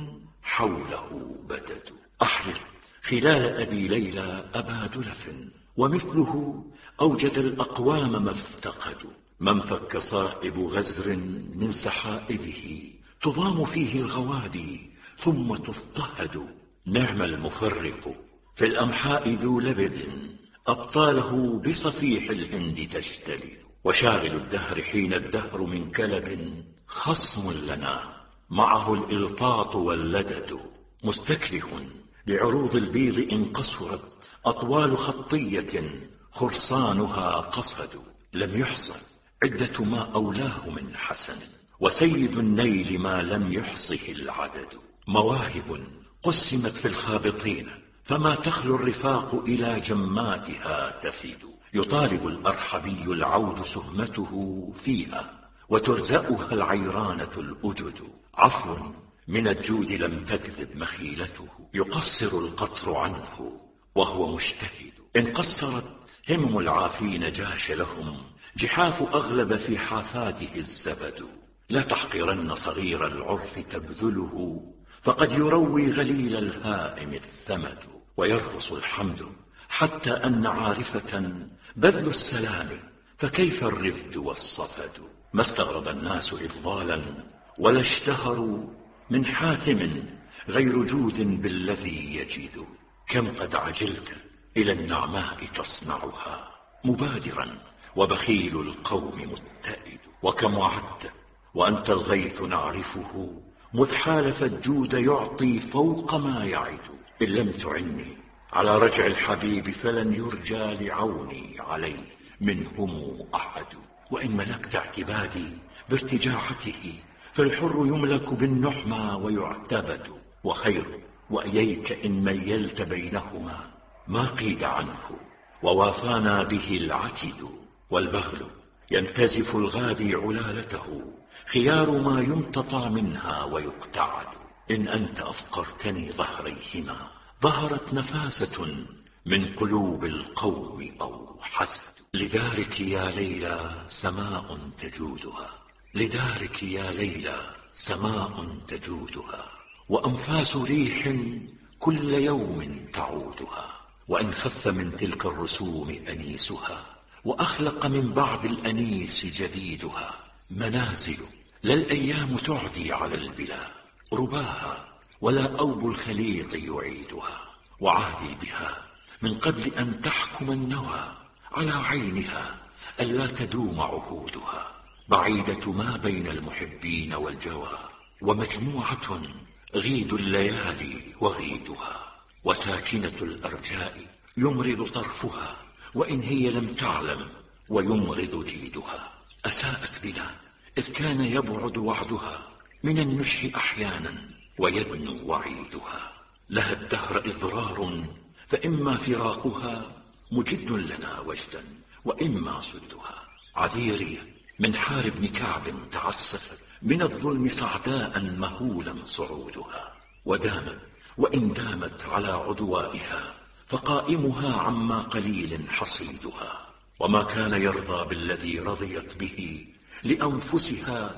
حوله بدد. أحرق خلال أبي ليلى أبا دلف، ومثله أوجد الأقوام ما افتقدوا. من فك صائب غزر من سحائبه تضام فيه الغوادي ثم تضطهد. نعم المفرق في الأمحاء ذو لبد أبطاله بصفيح الهند تجتلد. وشاغل الدهر حين الدهر من كلب خصم لنا معه الإلطاط واللدد. مستكره بعروض البيض إن قصرت أطوال خطية خرصانها قصد. لم يحصل عدة ما أولاه من حسن، وسيد النيل ما لم يحصه العدد. مواهب قسمت في الخابطين، فما تخلو الرفاق إلى جماتها تفد. يطالب الأرحبي العود سهمته فيها، وترزأها العيرانة الأجد. عفو من الجود لم تكذب مخيلته، يقصر القطر عنه وهو مجتهد. إن قصرت همم العافين جاش لهم، جحاف أغلب في حافاته الزبد. لا تحقرن صغير العرف تبذله، فقد يروي غليل الهائم الثمد. ويرخص الحمد حتى أن عارفة بذل السلام، فكيف الرفد والصفد. ما استغرب الناس إفضالا ولا اشتهروا من حاتم غير جود بالذي يجد. كم قد عجلت إلى النعماء تصنعها مبادرا، وبخيل القوم متئد. وكم وعدت وأنت الغيث نعرفه، مذ حالف الجود يعطي فوق ما يعد. إن لم تعني على رجع الحبيب فلن يرجى لعوني عليه منهم أحد. وإن ملكت اعتبادي بارتجاعته، فالحر يملك بالنحمى ويعتبد. وخير وإييك إن ميلت بينهما ما قيد عنه، ووافانا به العتد. والبغل ينتزف الغادي علالته، خيار ما يمتطى منها ويقتعد. إن أنت أفقرتني ظهريهما، ظهرت نفاسة من قلوب القوم أو حسد. لدارك يا ليلى سماء تجودها، لدارك يا ليلى سماء تجودها، وأنفاس ريح كل يوم تعودها. وإن خف من تلك الرسوم أنيسها، وأخلق من بعد الأنيس جديدها. منازل لا الأيام تعدي على البلا رباها، ولا أوب الخليط يعيدها. وعهدي بها من قبل أن تحكم النوى على عينها، ألا تدوم عهودها. بعيدة ما بين المحبين والجوى، ومجموعة غيد الليالي وغيدها. وساكنة الأرجاء يمرض طرفها، وإن هي لم تعلم ويمرض جيدها. أساءت بنا إذ كان يبعد وعدها من النشح أحيانا ويدنو وعيدها. لها الدهر إضرار، فإما فراقها مجد لنا وجدا، وإما سدها. عذيري من حار بن كعب تعسفت، من الظلم سعداء مهولا صعودها. ودامت وإن دامت على عدوائها، فقائمها عما قليل حصيدها. وما كان يرضى بالذي رضيت به لأنفسها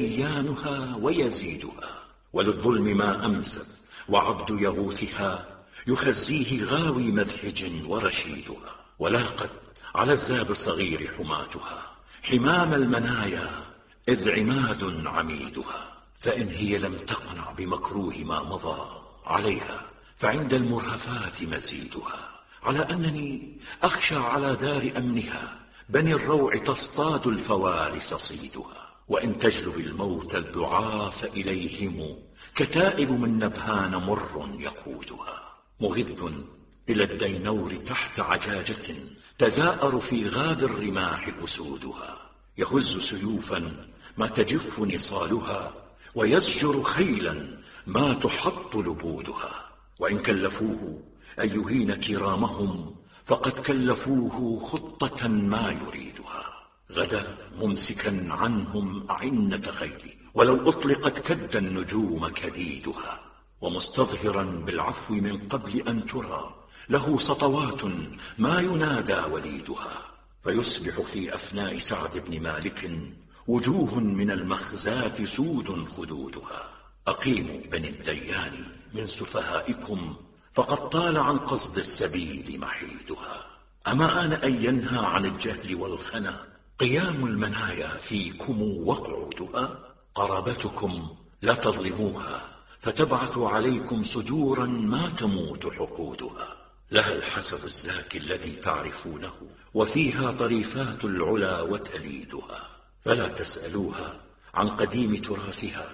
ديانها ويزيدها. وللظلم ما أمست وعبد يغوثها، يخزيه غاوي مذهج ورشيدها. ولاقت على الزاب الصغير حماتها، حمام المنايا إذ عماد عميدها. فإن هي لم تقنع بمكروه ما مضى عليها، فعند المرهفات مزيدها. على أنني أخشى على دار أمنها، بني الروع تصطاد الفوارس صيدها. وإن تجلب الموت الضعاف إليهم، كتائب من نبهان مر يقودها. مغذ إلى الدينور تحت عجاجة، تزاءر في غاب الرماح أسودها. يهز سيوفا ما تجف نصالها، ويزجر خيلا ما تحط لبودها. وإن كلفوه أن يهين كرامهم، فقد كلفوه خطة ما يريدها. غدا ممسكا عنهم أعنة خيل، ولو أطلقت كد النجوم كديدها. ومستظهرا بالعفو من قبل أن ترى له سطوات ما ينادى وليدها. فيصبح في أفناء سعد بن مالك وجوه من المخزاة سود خدودها. أقيموا بني الديان من سفهائكم، فقد طال عن قصد السبيل محيدها. أما آن أن ينهى عن الجهل والخنا، قيام المنايا فيكم وقعودها. قرابتكم لا تظلموها، فتبعث عليكم صدورا ما تموت حقودها. لها الحسب الزاكي الذي تعرفونه، وفيها طريفات العلا وتليدها. فلا تسألوها عن قديم تراثها،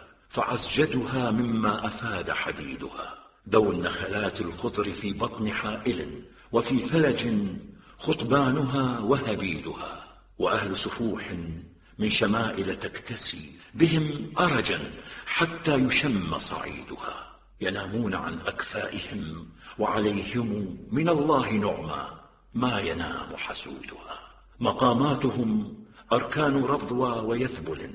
فعسجدها مما أفاد حديدها. ذو النخلات الخضر في بطن حائل، وفي فلج خطبانها وهبيدها. وأهل سفوح من شمائل تكتسي بهم أرجا حتى يشم صعيدها. ينامون عن أكفائهم وعليهم من الله نعما ما ينام حسودها. مقاماتهم أركان رضوى ويثبل،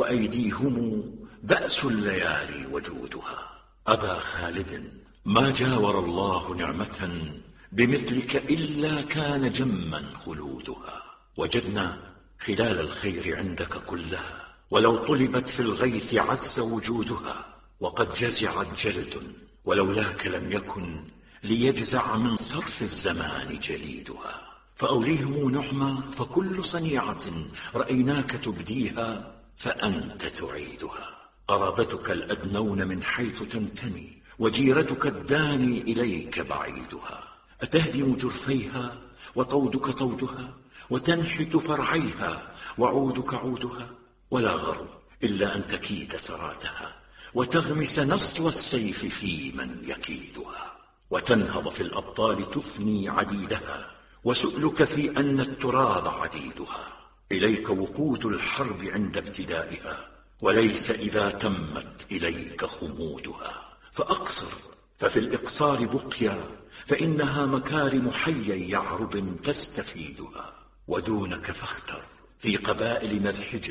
وأيديهم بأس الليالي وجودها. أبا خالد ما جاور الله نعمة بمثلك إلا كان جما خلودها. وجدنا خلال الخير عندك كلها، ولو طلبت في الغيث عز وجودها. وقد جزعت جلد ولولاك لم يكن ليجزع من صرف الزمان جليدها. فأوليهم نعمة فكل صنيعة رأيناك تبديها فأنت تعيدها. قرابتك الأدنون من حيث تنتمي، وجيرتك الداني إليك بعيدها. أتهدم جرفيها وطودك طودها، وتنحت فرعيها وعودك عودها. ولا غرو إلا أن تكيد سراتها، وتغمس نصل السيف في من يكيدها. وتنهض في الأبطال تفني عديدها، وسؤلك في أن التراب عديدها. إليك وقود الحرب عند ابتدائها، وليس إذا تمت إليك خمودها. فأقصر، ففي الإقصار بقيا، فإنها مكارم حي يعرب تستفيدها. ودونك فاختر في قبائل مذحج،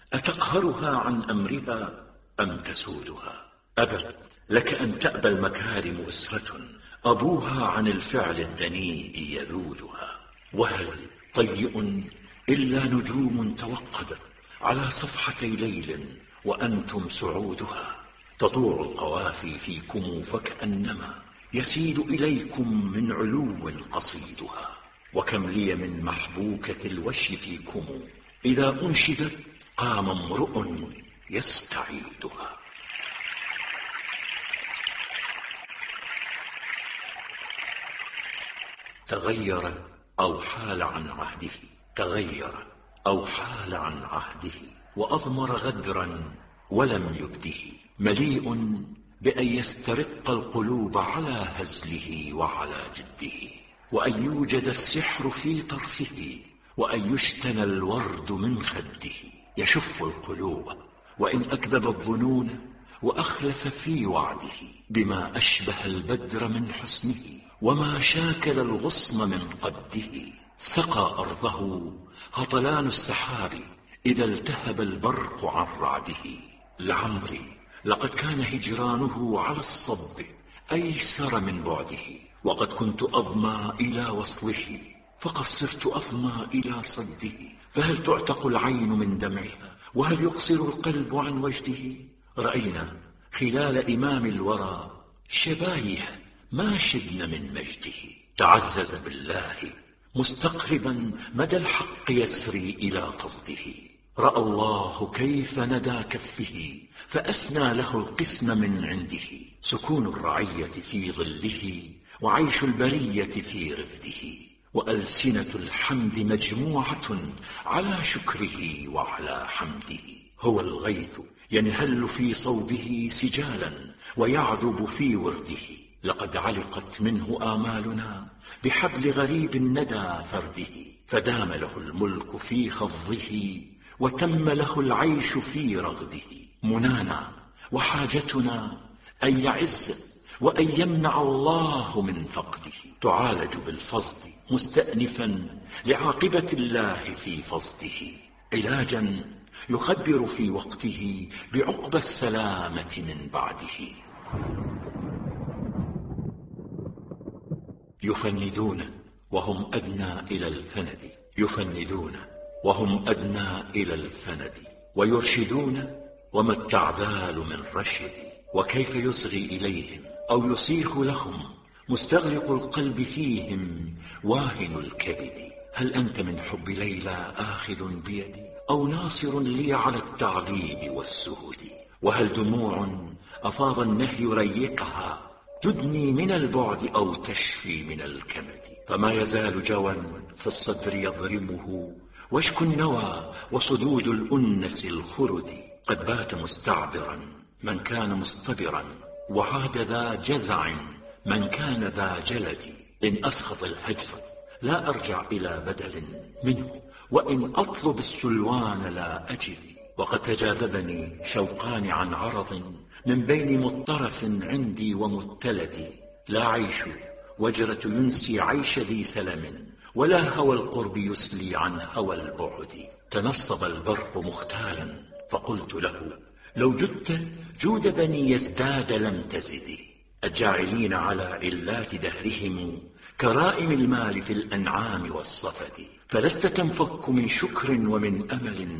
أتقهرها عن أمرها أم تسودها؟ أبت لك أن تأبى المكارم أسرة، أبوها عن الفعل الدنيء يذودها. وهل طيء إلا نجوم توقدت على صفحتي ليل وأنتم سعودها. تطوع القوافي فيكم فكأنما يسيل إليكم من علو قصيدها. وكم لي من محبوكة الوشي فيكم، إذا أنشدت قام امرؤ يستعيدها. تغير أو حال عن عهده، تغير أو حال عن عهده، وأضمر غدرا ولم يبده. مليء بأن يسترق القلوب على هزله وعلى جده، وأن يوجد السحر في طرفه، وأن يشتنى الورد من خده. يشف القلوب وإن أكذب الظنون، وأخلف في وعده بما أشبه البدر من حسنه، وما شاكل الغصن من قده. سقى أرضه هطلان السحاب إذا التهب البرق عن رعده. لعمري لقد كان هجرانه على الصب أيسر من بعده، وقد كنت أظمى إلى وصله فقد صرت أظمى إلى صده. فهل تعتق العين من دمعها، وهل يقصر القلب عن وجده؟ رأينا خلال إمام الورى شبايه ما شدن من مجده. تعزز بالله مستقربا مدى الحق يسري إلى قصده. رأى الله كيف ندى كفه فأسنى له القسم من عنده. سكون الرعية في ظله، وعيش البرية في رفده، وألسنة الحمد مجموعة على شكره وعلى حمده. هو الغيث ينهل في صوبه سجالا ويعذب في ورده. لقد علقت منه آمالنا بحبل غريب الندى فرده، فدام له الملك في خفضه، وتم له العيش في رغده. منانا وحاجتنا أن يعز وأن يمنع الله من فقده. تعالج بالفصد مستأنفا لعاقبة الله في فصده، علاجا يخبر في وقته بعقبى السلامة من بعده. يفندون وهم أدنى إلى الفند، يفندون وهم أدنى إلى الفند، ويرشدون وما التعدال من رشد. وكيف يصغي إليهم أو يصيخ لهم مستغرق القلب فيهم واهن الكبد. هل أنت من حب ليلى آخذ بيدي، أو ناصر لي على التعذيب والسهود؟ وهل دموع أفاض النهي ريقها تدني من البعد أو تشفي من الكمد؟ فما يزال جوى في الصدر يضرمه، واشك النوى وصدود الأنس الخرد. قد بات مستعبرا من كان مصطبرا، وعاد ذا جزع من كان ذا جلد. إن أسخط الهجر لا أرجع إلى بدل منه، وإن أطلب السلوان لا أجد. وقد تجاذبني شوقان عن عرض من بين مضطرف عندي ومتلد. لا عيش وجرة ينسي عيش ذي سلم، ولا هوى القرب يسلي عن هوى البعد. تنصب البرق مختالا فقلت له لو جدت جود بني يزداد لم تزد. الجاعلين على علات دهرهم كرائم المال في الأنعام والصفد. فلست تنفك من شكر ومن أمل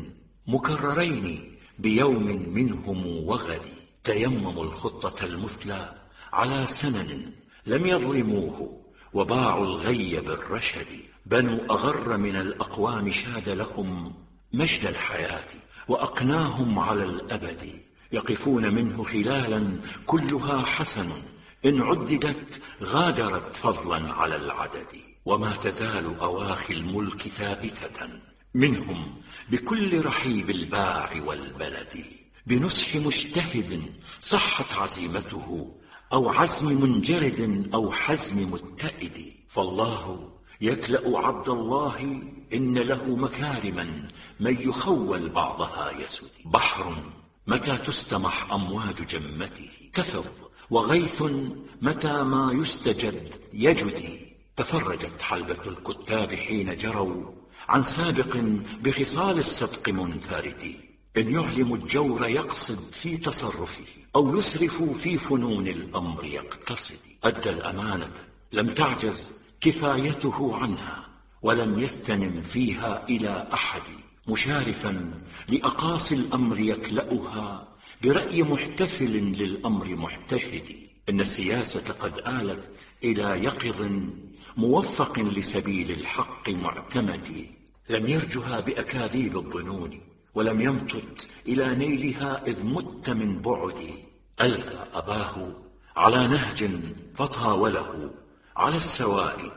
مكررين بيوم منهم وغد. تيمموا الخطة المثلى على سنن لم يظلموه، وباعوا الغي بالرشد. بنوا أغر من الأقوام شاد لهم مجد الحياة وأقناهم على الأبد. يقفون منه خلالا كلها حسن، إن عددت غادرت فضلا على العدد. وما تزال أواخي الملك ثابتة منهم بكل رحيب الباع والبلد. بنصح مجتهد صحت عزيمته، أو عزم منجرد أو حزم متئد. فالله يكلأ عبد الله إن له مكارما، من يخول بعضها يسد. بحر متى تستمح أمواج جمته تفض، وغيث متى ما يستجد يجدي. تفرجت حلبة الكتاب حين جروا عن سابق بخصال السبق منفرد. إن يعلم الجور يقصد في تصرفه، أو يسرف في فنون الأمر يقتصد. أدى الأمانة لم تعجز كفايته عنها، ولم يستنم فيها إلى أحد. مشارفا لأقاصي الأمر يكلأها برأي محتفل للأمر محتشد. إن السياسة قد آلت إلى يقظ موفق لسبيل الحق معتمد. لم يرجها بأكاذيب الظنون، ولم يمتد إلى نيلها إذ مت من بعد. ألفى أباه على نهج فطاوله على السواء،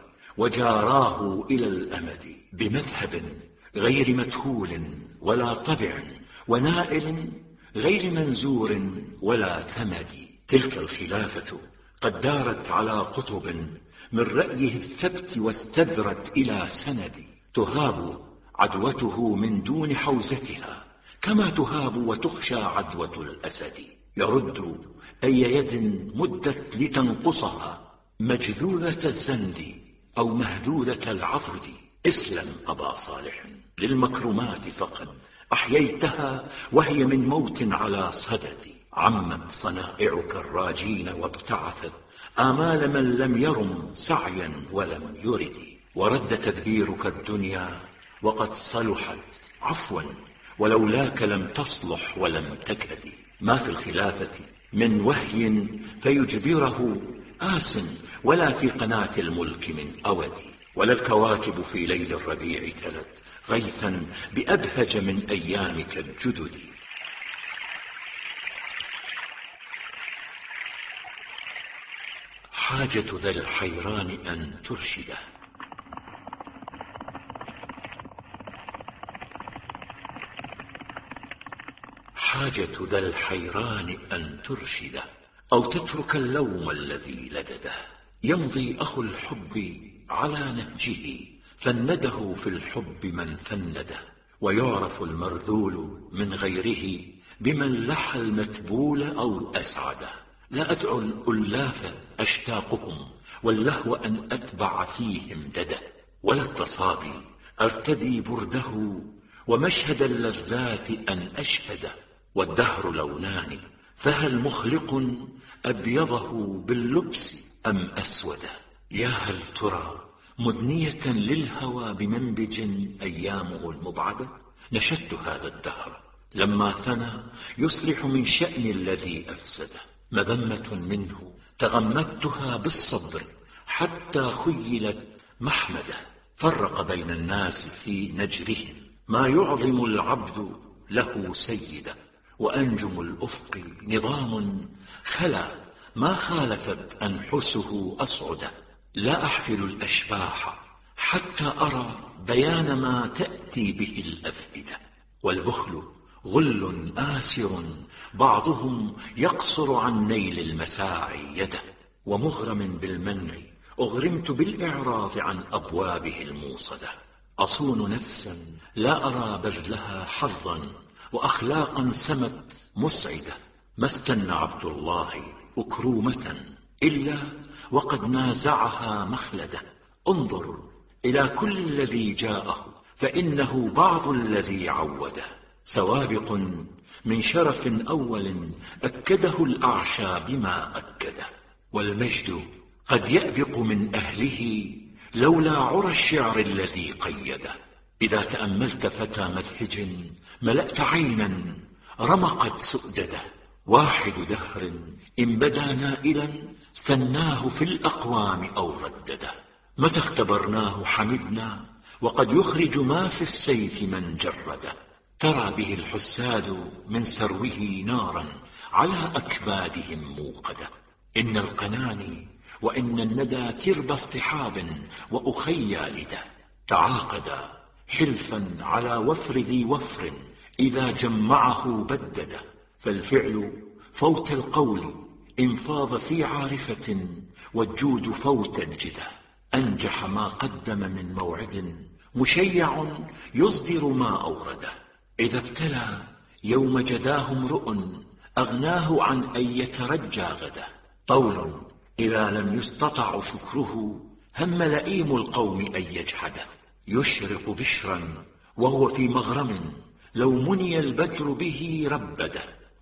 وجاراه إلى الأمد. بمذهب غير مدخول ولا طبع، ونائل غير منزور ولا ثمد. تلك الخلافة قد دارت على قطب من رأيه الثبت، واستدرت إلى سند. تهاب عدوته من دون حوزتها، كما تهاب وتخشى عدوة الأسد. يرد أي يد مدت لتنقصها، مجذوذة الزند أو مهدوذة العضد. اسلم أبا صالح للمكرمات، فقد أحييتها وهي من موت على صدد. عمت صنائعك الراجين، وابتعثت آمال من لم يرم سعيا ولم يرد. ورد تدبيرك الدنيا وقد صلحت عفوا، ولولاك لم تصلح ولم تكد. ما في الخلافة من وهي فيجبره آس، ولا في قناة الملك من أود. ولا الكواكب في ليل الربيع تلت غيثا بأبهج من أيامك الجدد. حاجة ذا الحيران أن ترشده. حاجة ذا الحيران أن ترشده، أو تترك اللوم الذي لدده. يمضي أخو الحب على نهجه، فنده في الحب من فنده. ويعرف المرذول من غيره بمن لحى المتبول أو أسعده. لا أدعو الألاف أشتاقهم، واللهو أن أتبع فيهم دده. ولا التصابي أرتدي برده، ومشهد اللذات أن أشهده. والدهر لونان، فهل مخلق أبيضه باللبس أم أسوده؟ يا هل ترى مدنية للهوى بمنبج أيامه المبعدة؟ نشدت هذا الدهر لما ثنى يصلح من شأن الذي أفسده. مذمة منه تغمدتها بالصبر حتى خيلت محمده. فرق بين الناس في نجرهم، ما يعظم العبد له سيدا. وأنجم الأفق نظام خلا، ما خالفت أنحسه أصعدا. لا أحفل الأشباح حتى أرى بيان ما تأتي به الأفئدة. والبخل غل آسر، بعضهم يقصر عن نيل المساعي يده. ومغرم بالمنع أغرمت بالإعراض عن أبوابه الموصدة. أصون نفسا لا أرى بذلها حظا، وأخلاقا سمت مسعدة. ما استنى عبد الله أكرومة إلا وقد نازعها مخلدة. انظر إلى كل الذي جاءه فإنه بعض الذي عوده. سوابق من شرف أول أكده الأعشى بما أكده. والمجد قد يأبق من أهله لولا عرى الشعر الذي قيده. إذا تأملت فتى مذهج ملأت عينا رمقت سؤدده. واحد دهر إن بدا نائلا ثناه في الأقوام أو ردده. متى اختبرناه حمدنا وقد يخرج ما في السيف من جرده. ترى به الحساد من سروه نارا على أكبادهم موقدة. إن القناني وإن الندى تربى اصطحاب وأخيا لدى. تعاقدا حلفا على وفر ذي وفر إذا جمعه بدده. فالفعل فوت القول إن فاض في عارفة، والجود فوت الجده. أنجح ما قدم من موعد مشيع يصدر ما أورده. إذا ابتلى يوم جداه امرؤ أغناه عن أن يترجى غده. طول إذا لم يستطع شكره هم لئيم القوم أن يجحده. يشرق بشرا وهو في مغرم لو مني البدر به ربده.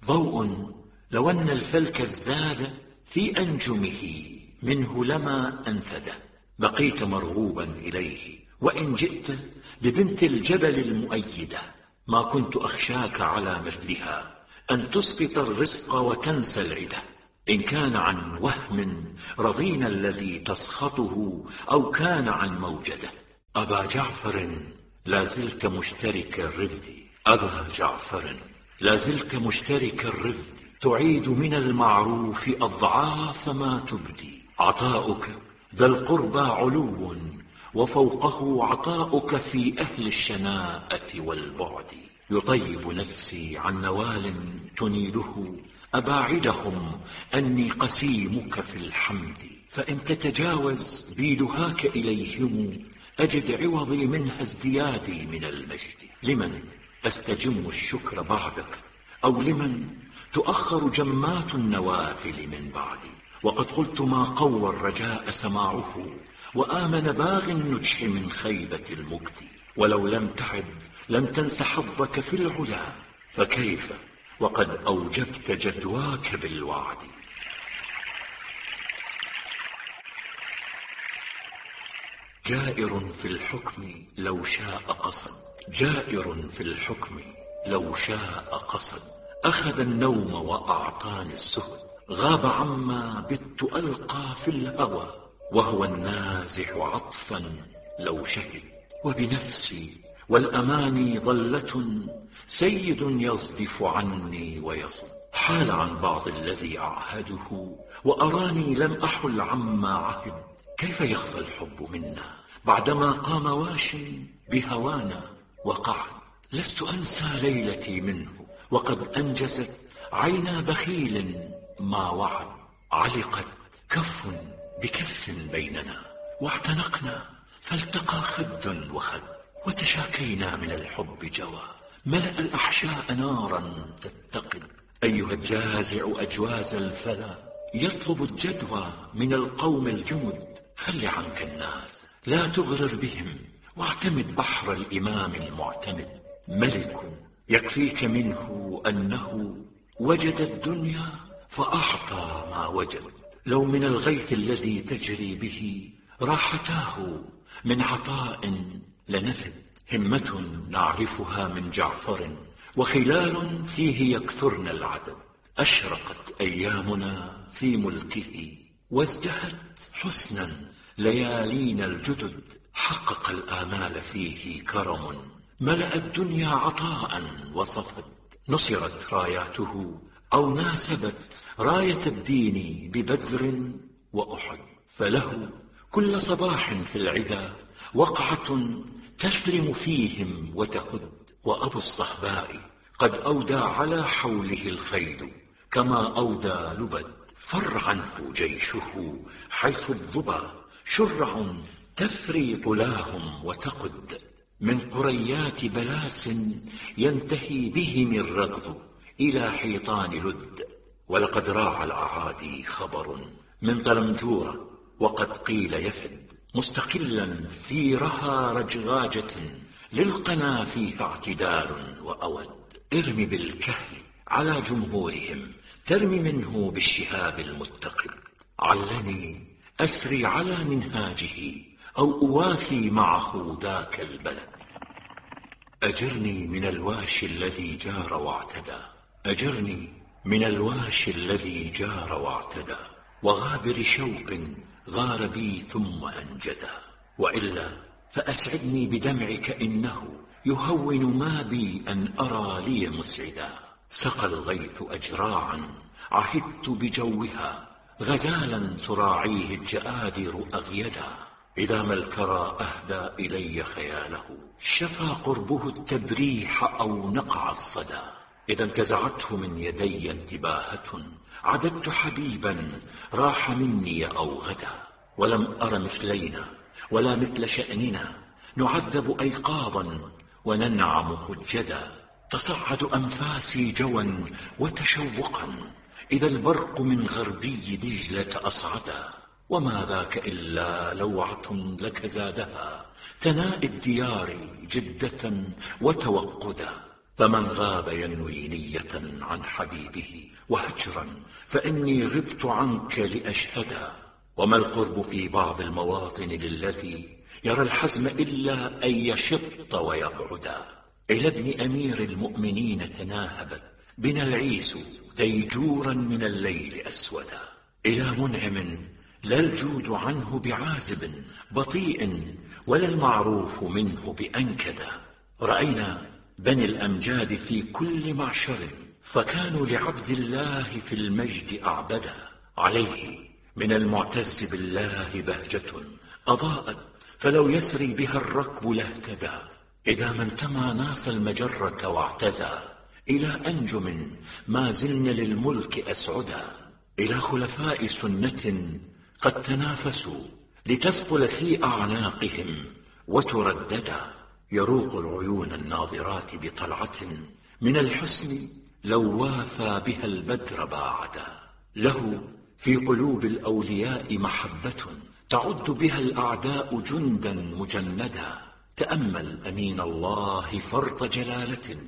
ضوء لو أن الفلك ازداد في أنجمه منه لما أنفده. بقيت مرغوبا إليه وإن جئت ببنت الجبل المؤيدة. ما كنت أخشاك على مثلها أن تسقط الرزق وتنسى العدة. إن كان عن وهم رضينا الذي تسخطه أو كان عن موجده. أبا جعفر لا زلت مشترك الرفد. أبا جعفر لا زلت مشترك الرفد. تعيد من المعروف أضعاف ما تبدي. عطاؤك ذا القربى علو وفوقه عطاؤك في أهل الشناءة والبعد. يطيب نفسي عن نوال تنيله أباعدهم أني قسيمك في الحمد. فإن تتجاوز بي دهاك إليهم أجد عوضي منها ازديادي من المجد. لمن أستجم الشكر بعدك أو لمن تؤخر جمات النوافل من بعدي. وقد قلت ما قوى الرجاء سماعه وآمن باغ النجح من خيبة المجد. ولو لم تعد لم تنس حظك في العلا فكيف وقد أوجبت جدواك بالوعد. جائر في الحكم لو شاء قصد. جائر في الحكم لو شاء قصد. أخذ النوم وأعطاني السهد. غاب عما بت ألقى في الهوى وهو النازح عطفا لو شهد. وبنفسي والأماني ظلة سيد يصدف عني ويصد. حال عن بعض الذي أعهده وأراني لم أحل عما عهد. كيف يخفى الحب منا بعدما قام واش بهوانا وقعد. لست أنسى ليلتي منه وقد أنجزت عينا بخيل ما وعد. علقت كف بكف بيننا واعتنقنا فالتقى خد وخد. وتشاكينا من الحب جوى ملأ الأحشاء نارا تتقد. أيها الجازع أجواز الفلا يطلب الجدوى من القوم الجمد. خل عنك الناس لا تغرر بهم واعتمد بحر الإمام المعتمد. ملك يكفيك منه أنه وجد الدنيا فأعطى ما وجد. لو من الغيث الذي تجري به راحتاه من عطاء لنفد. همة نعرفها من جعفر وخلال فيه يكثرن العدد. أشرقت أيامنا في ملكه وازدهت حسنا ليالينا الجدد. حقق الآمال فيه كرم ملأ الدنيا عطاء وصفد. نصرت راياته أو ناسبت راية الدين ببدر وأحد. فله كل صباح في العدا وقعة تفرم فيهم وتهد. وأبو الصهباء قد أودى على حوله الخيل كما أودى لبد. فر عنه جيشه حيث الظبا شرع تفري طلاهم وتقد. من قريات بلاس ينتهي بهم الركض إلى حيطان لد. ولقد راع الأعادي خبر من طلمجورة وقد قيل يفد، مستقلا في رها رجغاجة للقنا فيها اعتدال وأود. ارم بالكهل على جمهورهم ترمي منه بالشهاب المتقد. علني أسري على منهاجه أو أوافي معه ذاك البلد. أجرني من الواش الذي جار واعتدى، أجرني من الواش الذي جار واعتدى، وغابر شوق غار بي ثم أنجدى. وإلا فأسعدني بدمعك إنه يهون ما بي أن أرى لي مسعدا. سقى الغيث أجراعا عهدت بجوها، غزالا تراعيه الجآدر أغيدا. إذا ما الكرى أهدى إلي خياله، شفى قربه التبريح أو نقع الصدى. إذا انتزعته من يدي انتباهة، عددت حبيبا راح مني أو غدا. ولم أر مثلينا ولا مثل شأننا، نعذب أيقاظا وننعم هجدا. تصعد أنفاسي جوا وتشوقا، إذا البرق من غربي دجلة أصعدا. وما ذاك إلا لوعة لك زادها، ثناء الديار جدة وتوقدا. فمن غاب ينوي نية عن حبيبه وهجرا، فإني غبت عنك لأشهدا. وما القرب في بعض المواطن للذي يرى الحزم إلا أن يشط ويبعدا. إلى ابن أمير المؤمنين تناهبت بنا العيس ديجورا من الليل أسودا. إلى منعم لا الجود عنه بعازب بطيء، ولا المعروف منه بأنكدا. رأينا بني الأمجاد في كل معشر، فكانوا لعبد الله في المجد أعبدا. عليه من المعتز بالله بهجة أضاءت، فلو يسري بها الركب لاهتدى. إذا ما انتمى ناص المجرة واعتزى، إلى أنجم ما زلن للملك أسعدا. إلى خلفاء سنة قد تنافسوا لتثقل في أعناقهم وترددا. يروق العيون الناظرات بطلعة من الحسن لو وافى بها البدر باعدا. له في قلوب الأولياء محبة تعد بها الأعداء جندا مجندا. تأمل أمين الله فرط جلالة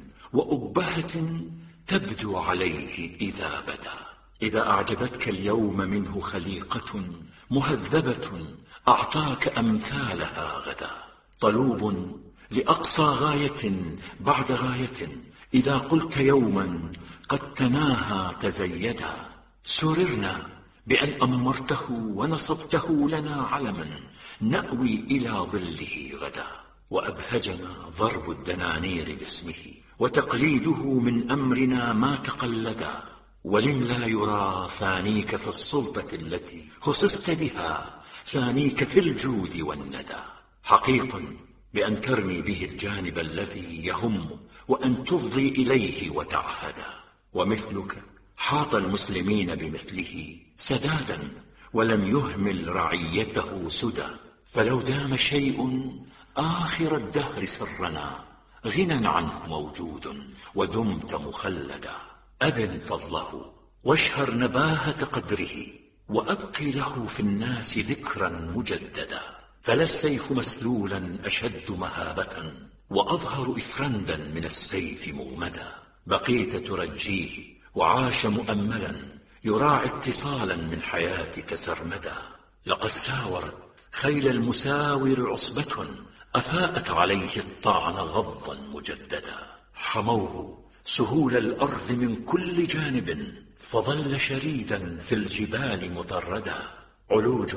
وأبهة تبدو عليه إذا بدا. إذا أعجبتك اليوم منه خليقة مهذبة، أعطاك أمثالها غدا. طلوب لأقصى غاية بعد غاية، إذا قلت يوما قد تناهى تزيدا. سررنا بأن أمرته ونصبته لنا علما نأوي إلى ظله غدا. وأبهجنا ضرب الدنانير باسمه، وتقليده من أمرنا ما تقلدا. ولم لا يرى ثانيك في السلطة التي خصصت بها، ثانيك في الجود والندى. حقيق بأن ترمي به الجانب الذي يهم، وأن تفضي إليه وتعهدا. ومثلك حاط المسلمين بمثله سدادا، ولم يهمل رعيته سدى. فلو دام شيء آخر الدهر سرنا، غنى عنه موجود ودمت مخلدا. أبن فضله واشهر نباهة قدره، وأبقي له في الناس ذكرا مجددا. فلا السيف مسلولا أشد مهابة، وأظهر إفرندا من السيف مغمدا. بقيت ترجيه وعاش مؤملا، يراعي اتصالا من حياتك سرمدا. لقد ساورت خيل المساور عصبة، أفاءت عليه الطعن غضا مجددا. حموه سهول الأرض من كل جانب، فظل شريدا في الجبال مطردا. علوج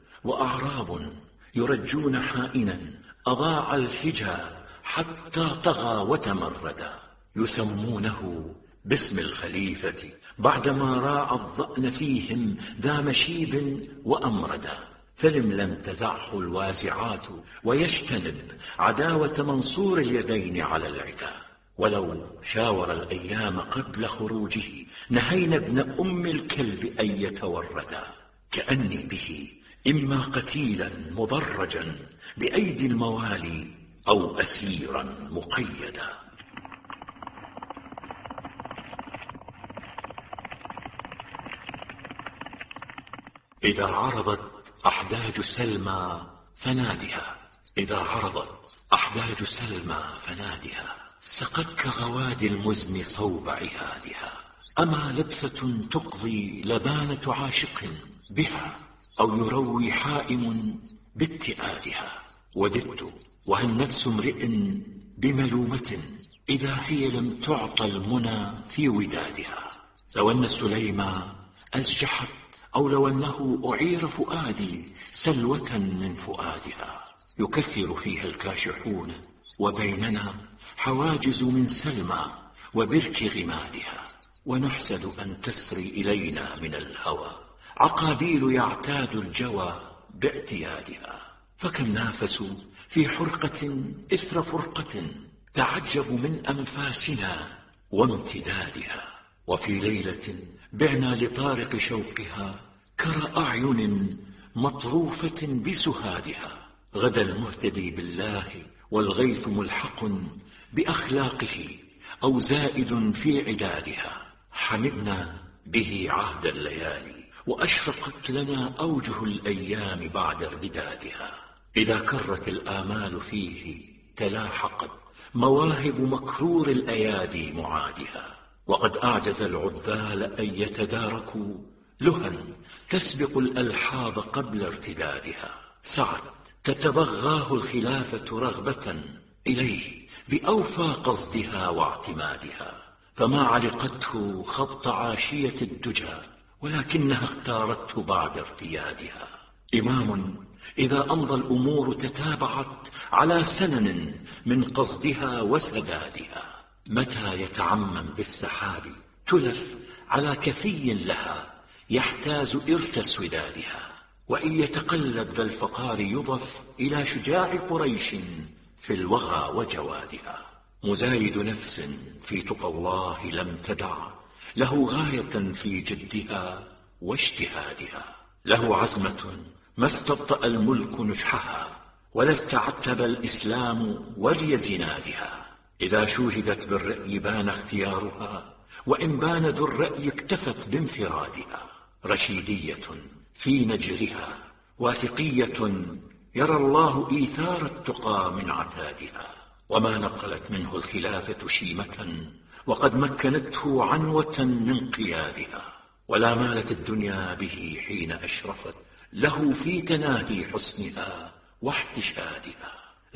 وأعراب يرجون حائنا، أضاع الحجى حتى طغى وتمردا. يسمونه باسم الخليفة بعدما راعى الظأن فيهم ذا مشيب وأمردا. فلم لم تزعه الوازعات، ويجتنب عداوة منصور اليدين على العدا. ولو شاور الأيام قبل خروجه، نهينا ابن أم الكلب أن يتوردا. كأني به إما قتيلا مضرجا بأيدي الموالي، أو أسيرا مقيدا. إذا عرضت أحداج سلمى فنادها، إذا عرضت أحداج سلمى فنادها، سقتك غوادي المزن صوب عهادها. أما لبثة تقضي لبانة عاشق بها، أو يروي حائم باتئادها. وددت وهل نفس امرئ بملومة إذا هي لم تعطى المنى في ودادها. لو أن سليما أزجحت، أو لو أنه أعير فؤادي سلوة من فؤادها. يكثر فيها الكاشحون، وبيننا حواجز من سلمى وبرك غمادها. ونحسد أن تسري إلينا من الهوى عقابيل يعتاد الجوى باعتيادها. فكم نافسوا في حرقة إثر فرقة، تعجب من أنفاسنا وامتدادها. وفي ليلة بعنا لطارق شوقها كرى أعين مطروفة بسهادها. غدا المهتدي بالله والغيث ملحق بأخلاقه، أو زائد في عدادها. حمدنا به عهد الليالي، وأشرقت لنا أوجه الأيام بعد اربدادها. إذا كرت الآمال فيه تلاحقت مواهب مكرور الأيادي معادها. وقد أعجز العذال أن يتداركوا لهى تسبق الألحاظ قبل ارتدادها. سعت تتبغاه الخلافة رغبة إليه بأوفى قصدها واعتمادها. فما علقته خبط عاشية الدجى، ولكنها اختارته بعد ارتيادها. إمام إذا أمضى الأمور تتابعت على سنن من قصدها وسدادها. متى يتعمم بالسحاب تلف على كفي لها يحتاز إرث سدادها. وإن يتقلب ذا الفقار يضف إلى شجاع قريش في الوغى وجوادها. مزايد نفس في تقى الله لم تدع له غاية في جدها واجتهادها. له عزمة ما استبطأ الملك نجحها، ولا استعتب الإسلام ولي زنادها. إذا شوهدت بالرأي بان اختيارها، وإن بان ذو الرأي اكتفت بانفرادها. رشيدية في نجرها، واثقية يرى الله إيثار التقى من عتادها. وما نقلت منه الخلافة شيمة، وقد مكنته عنوة من قيادها. ولا مالت الدنيا به حين أشرفت له في تناهي حسنها واحتشادها.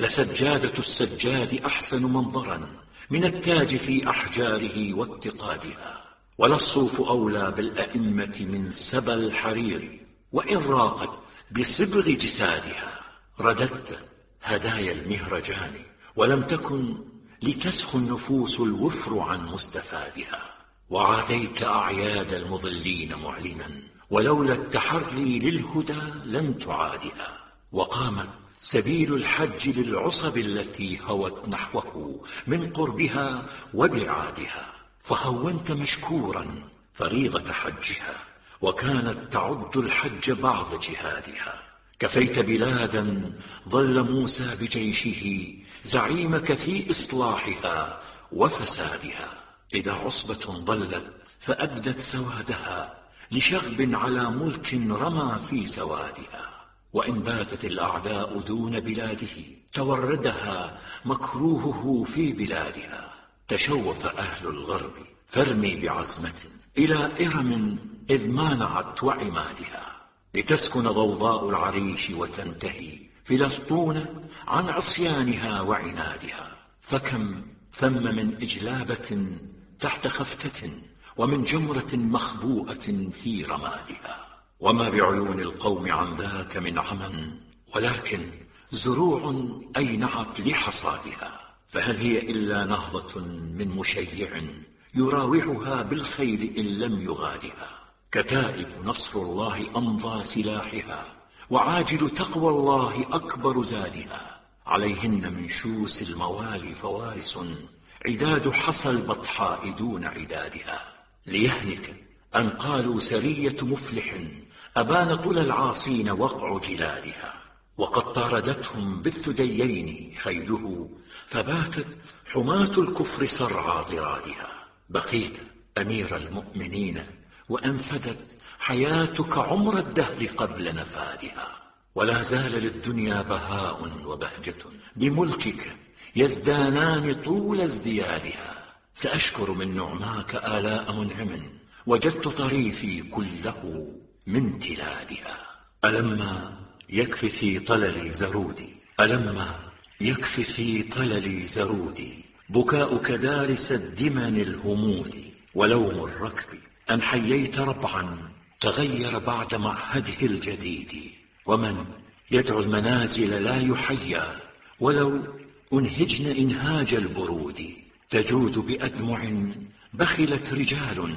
لسجادة السجاد أحسن منظرا من التاج في أحجاره واتقادها. ولا الصوف أولى بالأئمة من سبى الحرير، وإن راقت بصبغ جسادها. رددت هدايا المهرجان، ولم تكن لتسخو النفوس الوفر عن مستفادها. وعاديت أعياد المضلين معلنا، ولولا التحري للهدى لم تعادها. وقامت سبيل الحج للعصب التي هوت نحوه من قربها وبعادها. فهونت مشكورا فريضة حجها، وكانت تعد الحج بعض جهادها. كفيت بلادا ظل موسى بجيشه زعيمك في إصلاحها وفسادها. إذا عصبة ضلت فأبدت سوادها لشغب على ملك رمى في سوادها. وإن باتت الأعداء دون بلاده توردها مكروهه في بلادها. تشوف أهل الغرب فارمي بعزمة إلى إرم إذ مانعت وعمادها. لتسكن ضوضاء العريش وتنتهي فلسطون عن عصيانها وعنادها. فكم ثم من إجلابة تحت خفتة، ومن جمرة مخبوءة في رمادها. وما بعيون القوم عن ذاك من عمى، ولكن زروع أينعت لحصادها. فهل هي إلا نهضة من مشيع يراوحها بالخيل إن لم يغادها. كتائب نصر الله أمضى سلاحها، وعاجل تقوى الله أكبر زادها. عليهن من شوس الموالي فوارس، عداد حصى البطحاء دون عدادها. ليهلك أن قالوا سرية مفلح، أبان طل العاصين وقع جلالها. وقد طاردتهم بالثديين خيله، فباتت حماة الكفر سرعى ضرادها. بقيت أمير المؤمنين وأنفدت حياتك عمر الدهر قبل نفادها، ولا زال للدنيا بهاء وبهجة بملكك يزدانان طول ازديادها. سأشكر من نعماك آلاء منعم، وجدت طريفي كله من تلادها. ألما يكفي في طلل زرودي، ألما يكفي في طلل زرودي بكاؤك دارس الدمن الهمود، ولوم الركب أن حييت ربعا تغير بعد معهده الجديد. ومن يدعو المنازل لا يحيا ولو أنهجن إنهاج البرود، تجود بأدمع بخلت رجال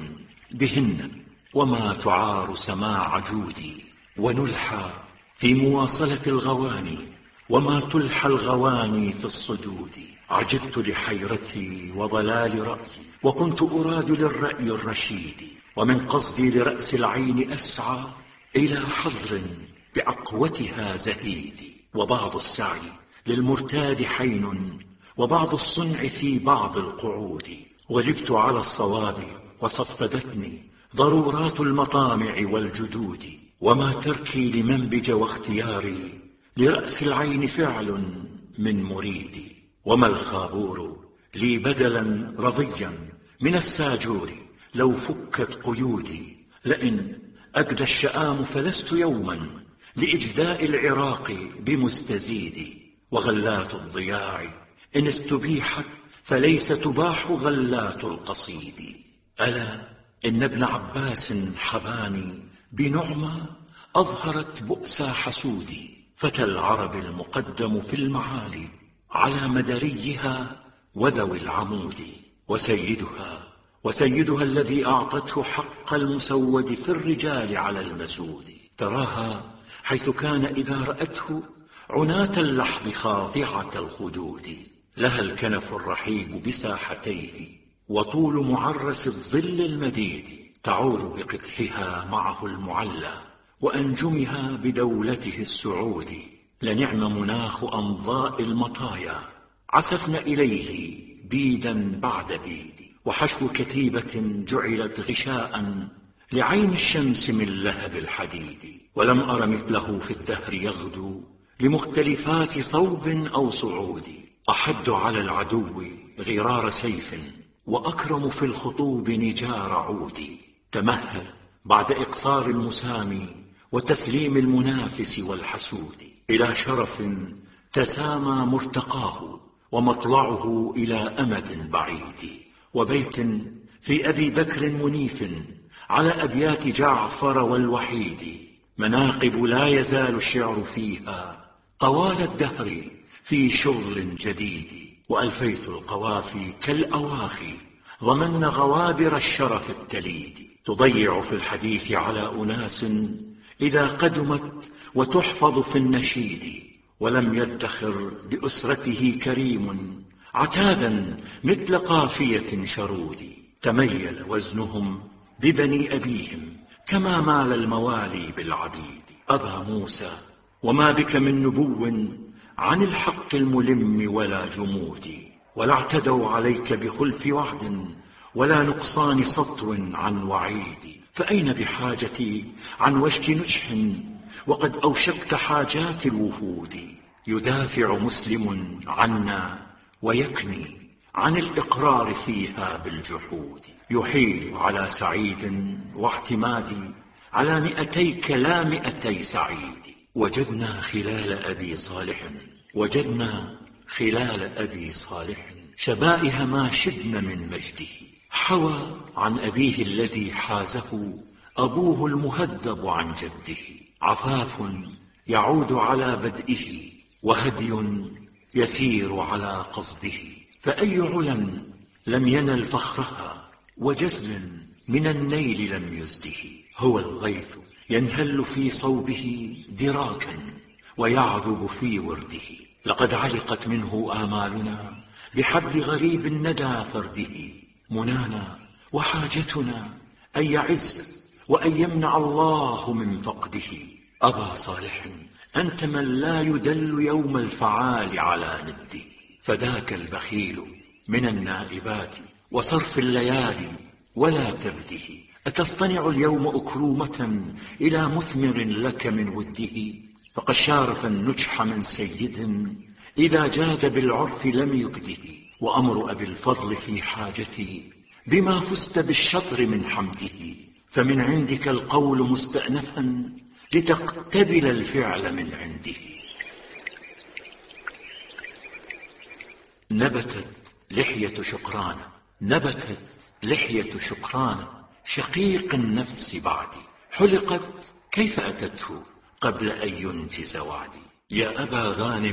بهن وما تعار سماع جودي، ونلحى في مواصلة الغواني وما تلحى الغواني في الصدود. عجبت لحيرتي وضلال رأيي، وكنت أراد للرأي الرشيد، ومن قصدي لرأس العين أسعى إلى حضر بعقوتها زهيد. وبعض السعي للمرتاد حين، وبعض الصنع في بعض القعود. غلبت على الصواب وصفدتني ضرورات المطامع والجدود، وما تركي لمنبج واختياري لرأس العين فعل من مريدي. وما الخابور لي بدلا رضيا من الساجور لو فكت قيودي، لئن أجدى الشآم فلست يوما لإجداء العراق بمستزيد. وغلات الضياع إن استبيحت فليس تباح غلات القصيد. ألا إن ابن عباس حباني بنعمة أظهرت بؤس حسودي، فتى العرب المقدم في المعالي على مدريها وذوي العمود. وسيدها الذي أعطته حق المسود في الرجال على المسود. تراها حيث كان إذا رأته عناة اللحظ خاضعة الخدود. لها الكنف الرحيب بساحتيه وطول معرس الظل المديد، تعود بقدحها معه المعلى وأنجمها بدولته السعود. لنعم مناخ أنضاء المطايا عسفن إليه بيدا بعد بيد، وحشو كتيبة جعلت غشاء لعين الشمس من لهب الحديد. ولم أر مثله في الدهر يغدو لمختلفات صوب أو صعود. أحد على العدو غرار سيف، وأكرم في الخطوب نجار عود. تمهل بعد إقصار المسامي وتسليم المنافس والحسود إلى شرف تسامى مرتقاه ومطلعه إلى أمد بعيد. وبيت في أبي بكر منيف على أبيات جعفر والوحيد، مناقب لا يزال الشعر فيها طوال الدهر في شغل جديد. وألفيت القوافي كالأواخي ضمن غوابر الشرف التليد، تضيع في الحديث على أناس إذا قدمت وتحفظ في النشيد. ولم يدخر بأسرته كريم عتادا مثل قافية شرود، تميل وزنهم ببني أبيهم كما مال الموالي بالعبيد. أبا موسى وما بك من نبو عن الحق الملم ولا جمود، ولا اعتدوا عليك بخلف وعد ولا نقصان سطو عن وعيد. فأين بحاجتي عن وشك نجح وقد أوشكت حاجات الوفود. يدافع مسلم عنا ويكني عن الإقرار فيها بالجحود، يحيل على سعيد واعتمادي على 200 لا 200 سعيد. وجدنا خلال أبي صالح شبائها ما شدن من مجده، حوى عن أبيه الذي حازه أبوه المهذب عن جده. عفاف يعود على بدئه وهدي يسير على قصده، فأي علا لم ينل فخرها وجزل من النيل لم يزده. هو الغيث ينهل في صوبه دراكا ويعذب في ورده، لقد علقت منه آمالنا بحبل غريب الندى فرده. منانا وحاجتنا أن يعز وأن يمنع الله من فقده. أبا صالح أنت من لا يدل يوم الفعال على نده. فداك البخيل من النائبات وصرف الليالي ولا تبده. أتصطنع اليوم أكرومة إلى مثمر لك من وده؟ فقد شارف النجح من سيد إذا جاد بالعرف لم يكده. وأمر أبي الفضل في حاجتي بما فزت بالشطر من حمده. فمن عندك القول مستأنفا لتقتبل الفعل من عنده. نبتت لحية شقران شقيق النفس بعدي. حلقت كيف أتته قبل أن ينجز وعدي. يا أبا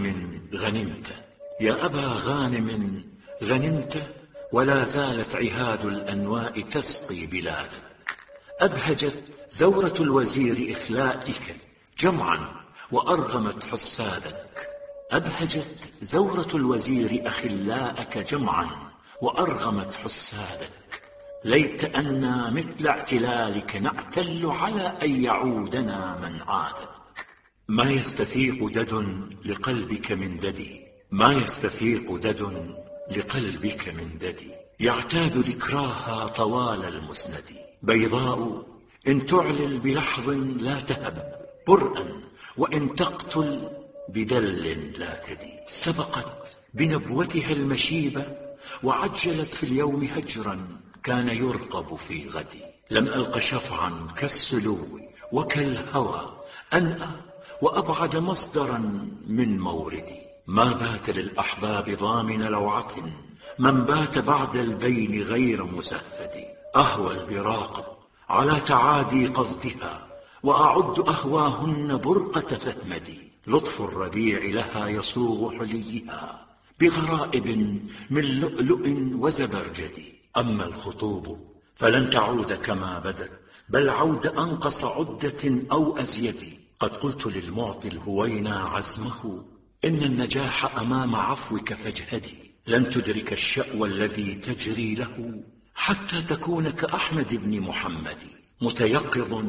غانم غنمت ولا زالت عهاد الأنواء تسقي بلادك. أبهجت زورة الوزير إخلائك جمعا وأرغمت حسادك. أبهجت زورة الوزير أخلاءك جمعا وأرغمت حسادك. ليت أنا مثل اعتلالك نعتل على أن يعودنا من عادك. ما يستفيق دد لقلبك من ددي يعتاد ذكراها طوال المسند. بيضاء إن تعلل بلحظ لا تهب برءا وإن تقتل بدل لا تدي. سبقت بنبوتها المشيبة وعجلت في اليوم هجرا كان يرقب في غدي. لم ألق شفعا كالسلو وكالهوى أنأى وأبعد مصدرا من موردي. ما بات للأحباب ضامن لوعة من بات بعد البين غير مسفد. أهوى البراق على تعادي قصدها وأعد أهواهن برقة فهمدي. لطف الربيع لها يصوغ حليها بغرائب من لؤلؤ وزبرجد. أما الخطوب فلن تعود كما بدت بل عود أنقص عدة أو أزيد. قد قلت للمعطي الهوينا عزمه إن النجاح أمام عفوك فاجهدي. لن تدرك الشأو الذي تجري له حتى تكون كأحمد بن محمد. متيقظ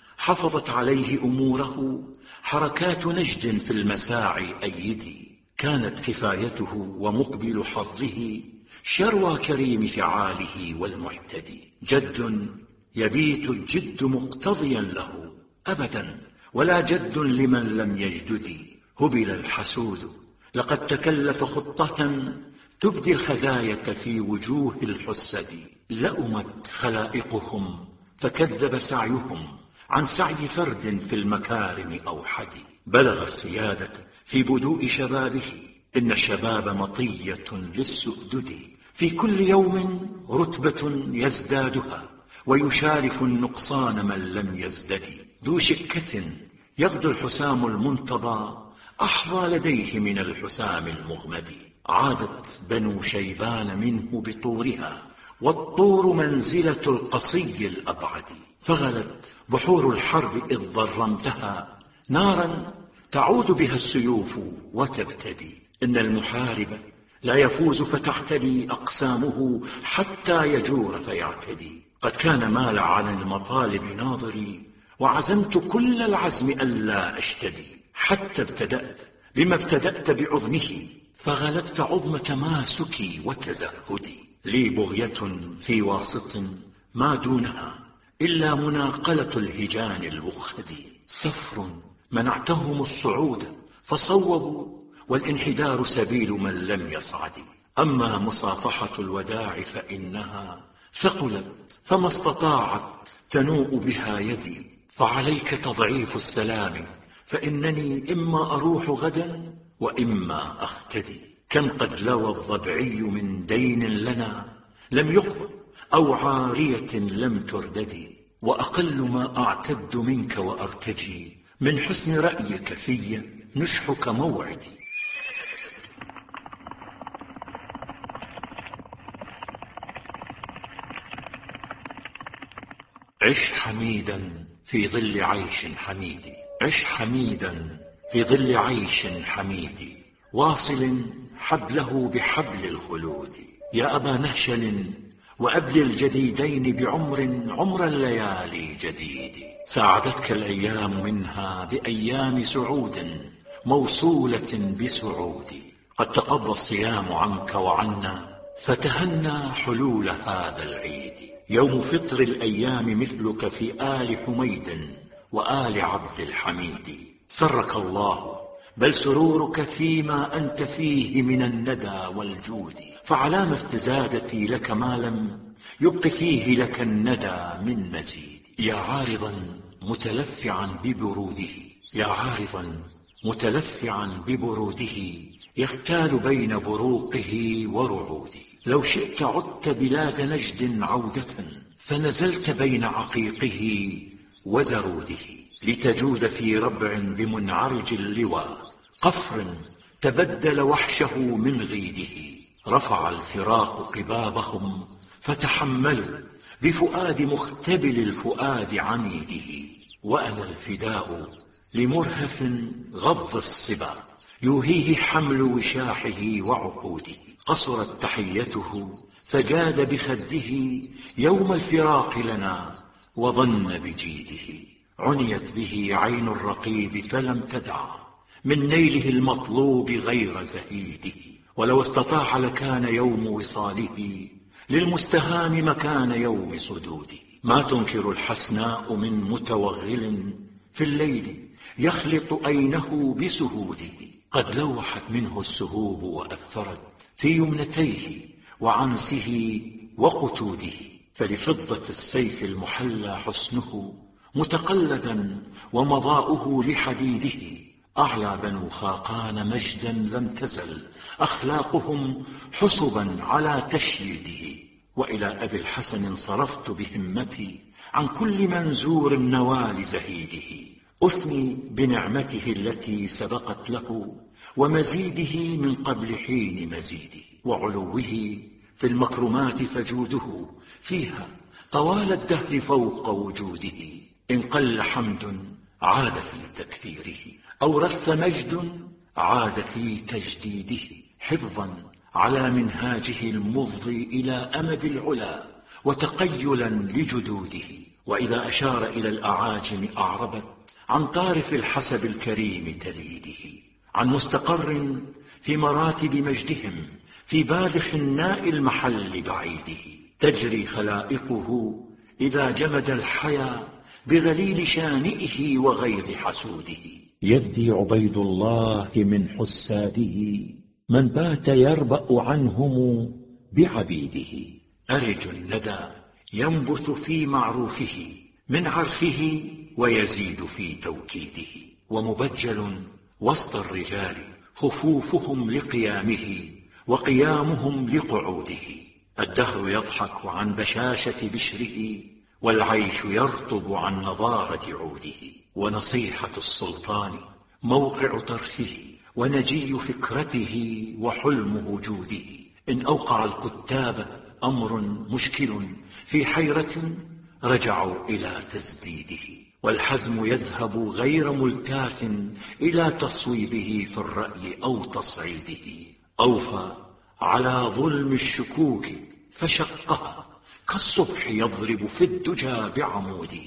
حفظت عليه أموره حركات نجد في المساعي أيدي. كانت كفايته ومقبل حظه شروى كريم فعاله والمعتدي. جد يبيت الجد مقتضيا له أبدا ولا جد لمن لم يجدد. هبل الحسود لقد تكلف خطة تبدي الخزاية في وجوه الحسد. لأمت خلائقهم فكذب سعيهم عن سعي فرد في المكارم أوحد. بلغ السيادة في بدوء شبابه إن الشباب مطية للسؤدد. في كل يوم رتبة يزدادها ويشارف النقصان من لم يزدد. ذو شكة يغدو الحسام المنتضى أحظى لديه من الحسام المغمد. عادت بنو شيبان منه بطورها والطور منزلة القصي الأبعد. فغلت بحور الحرب إذ ضرمتها نارا تعود بها السيوف وتبتدي. إن المحارب لا يفوز فتعتدي أقسامه حتى يجور فيعتدي. قد كان مال عن المطالب ناظري وعزمت كل العزم ألا أشتدي. حتى ابتدأت بما ابتدأت بعظمه فغلبت عظمة ماسكي وتزهدي. لي بغية في واسط ما دونها إلا مناقلة الهجان الوخدي. صفر منعتهم الصعود فصوبوا والانحدار سبيل من لم يصعد. أما مصافحة الوداع فإنها ثقلت فما استطاعت تنوء بها يدي. فعليك تضعيف السلام فإنني إما أروح غدا وإما أختدي. كم قد لوى الضبعي من دين لنا لم يقض أو عارية لم ترددي. وأقل ما أعتد منك وأرتجي من حسن رأيك في نشحك موعدي. عش حميدا في ظل عيش حميد. عش حميدا في ظل عيش حميد واصل حبله بحبل الخلود. يا أبا نهشل وأبلي الجديدين بعمر عمر الليالي جديد. ساعدتك الأيام منها بأيام سعود موصولة بسعود. قد تقضى الصيام عنك وعنا فتهنى حلول هذا العيد. يوم فطر الأيام مثلك في آل حميد وآل عبد الحميد. سرك الله بل سرورك فيما أنت فيه من الندى والجود. فعلام استزادتي لك ما لم يبق فيه لك الندى من مزيد. يا عارضا متلفعا ببروده، يا عارضا متلفعا ببروده، يختال بين بروقه ورعوده. لو شئت عدت بلاد نجد عودة، فنزلت بين عقيقه وزروده. لتجود في ربع بمنعرج اللوى، قفر تبدل وحشه من غيده. رفع الفراق قبابهم فتحملوا بفؤاد مختبل الفؤاد عميده. وأنا الفداء لمرهف غض الصبا، يوهيه حمل وشاحه وعقوده. قصرت تحيته فجاد بخده يوم الفراق لنا وظن بجيده. عنيت به عين الرقيب فلم تدع من نيله المطلوب غير زهيده. ولو استطاع لكان يوم وصاله للمستهام مكان يوم صدوده. ما تنكر الحسناء من متوغل في الليل يخلط أينه بسهوده. قد لوحت منه السهوب وأثرت في يمنتيه وعنسه وقتوده. فلفضة السيف المحلى حسنه متقلدا ومضاؤه لحديده. أعلى بنو خاقان مجدا لم تزل أخلاقهم حسبا على تشييده. وإلى أبي الحسن صرفت بهمتي عن كل منزور النوال زهيده. أثني بنعمته التي سبقت له ومزيده من قبل حين مزيده. وعلوه في المكرمات فجوده فيها طوال الدهر فوق وجوده. إن قل حمد عاد في تكثيره، أو رث مجد عاد في تجديده. حفظا على منهاجه المفضي إلى أمد العلا وتقيلا لجدوده. وإذا أشار إلى الأعاجم أعربت عن طارف الحسب الكريم تليده. عن مستقر في مراتب مجدهم في باذخ الناء المحل بعيده. تجري خلائقه إذا جمد الحيا بغليل شانئه وغيظ حسوده. يفدي عبيد الله من حساده من بات يربأ عنهم بعبيده. أرج الندى ينبث في معروفه من عرفه ويزيد في توكيده. ومبجل وسط الرجال خفوفهم لقيامه وقيامهم لقعوده. الدهر يضحك عن بشاشة بشره والعيش يرطب عن نضارة عوده. ونصيحة السلطان موقع طرفه ونجي فكرته وحلم وجوده. إن أوقع الكتاب أمر مشكل في حيرة رجعوا إلى تسديده. والحزم يذهب غير ملتاف إلى تصويبه في الرأي أو تصعيده. أوفى على ظلم الشكوك فشقها كالصبح يضرب في الدجى بعموده.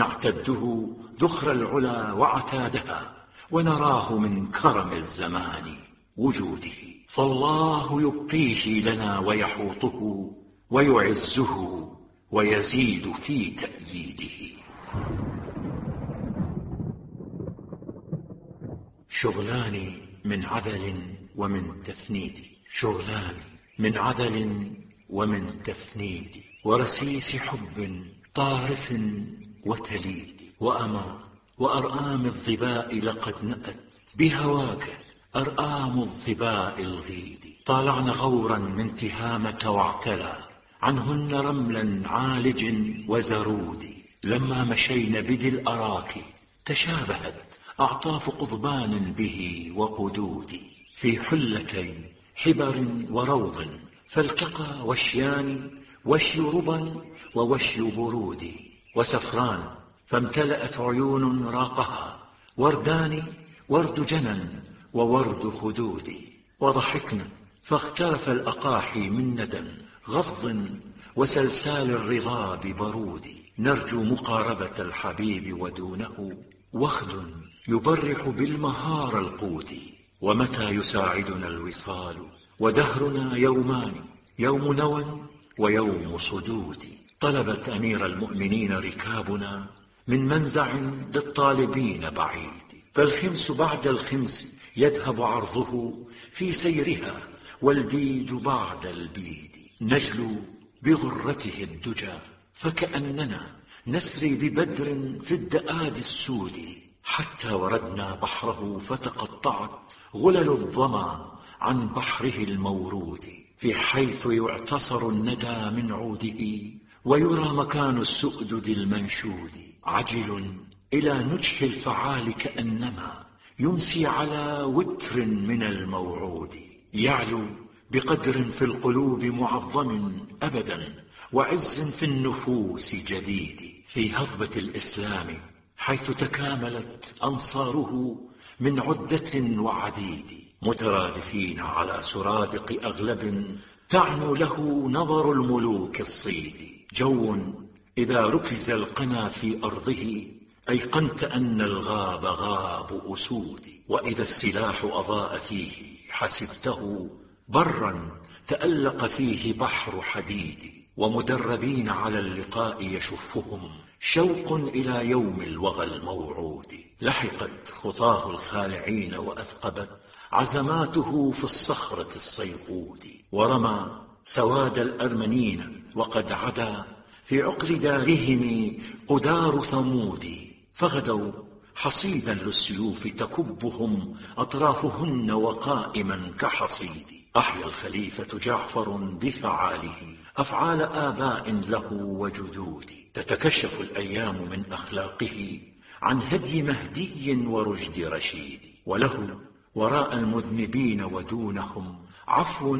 نعتده ذخر العلا وعتادها ونراه من كرم الزمان وجوده. فالله يبقيه لنا ويحوطه ويعزه ويزيد في تأييده. شغلان من عدل ومن تفنيد، شغلان من عدل ومن تفنيد. ورسيس حب طارف وتليد. وأرآم الظباء لقد نأت بهواك أرآم الظباء الغيد. طالعن غورا من تهامة واعتلى عنهن رملا عالج وزرود. لما مشين بذي الأراك تشابهت أعطاف قضبان به وقدود. في حلتي حبر وروض فالتقى وشيان وشي ربا ووشي برود. وسفران فامتلأت عيون راقها وردان ورد جنن وورد خدود. وضحكن فاختلف الأقاحي من ندى غض وسلسال الرضا ببرود. نرجو مقاربة الحبيب ودونه وخد يبرح بالمهار القود. ومتى يساعدنا الوصال ودهرنا يومان، يوم نوى ويوم صدود. طلبت أمير المؤمنين ركابنا من منزع للطالبين بعيد، فالخمس بعد الخمس يذهب عرضه في سيرها، والبيد بعد البيد. نجلو بغرته الدجى فكأننا نسري ببدر في الدآد السود، حتى وردنا بحره فتقطعت غلل الظما عن بحره المورود. في حيث يعتصر الندى من عوده ويرى مكان السؤدد المنشود. عجل إلى نجح الفعال كأنما يمسي على وتر من الموعود. يعلو بقدر في القلوب معظم أبدا، وعز في النفوس جديد. في هضبة الإسلام حيث تكاملت أنصاره من عدة وعديد، مترادفين على سرادق أغلب تعنو له نظر الملوك الصيد. جو إذا ركز القنا في أرضه أيقنت أن الغاب غاب أسود، وإذا السلاح أضاء فيه حسبته برا تألق فيه بحر حديد. ومدربين على اللقاء يشفهم شوق إلى يوم الوغى الموعود. لحقت خطاه الخالعين وأثقبت عزماته في الصخرة الصيقود. ورمى سواد الأرمنين وقد عدا في عقر دارهم قدار ثمود. فغدوا حصيدا للسيوف تكبهم أطرافهن وقائما كحصيد. أحيا الخليفة جعفر بفعاله أفعال آباء له وجدود. تتكشف الأيام من أخلاقه عن هدي مهدي ورشد رشيد. وله وراء المذنبين ودونهم عفو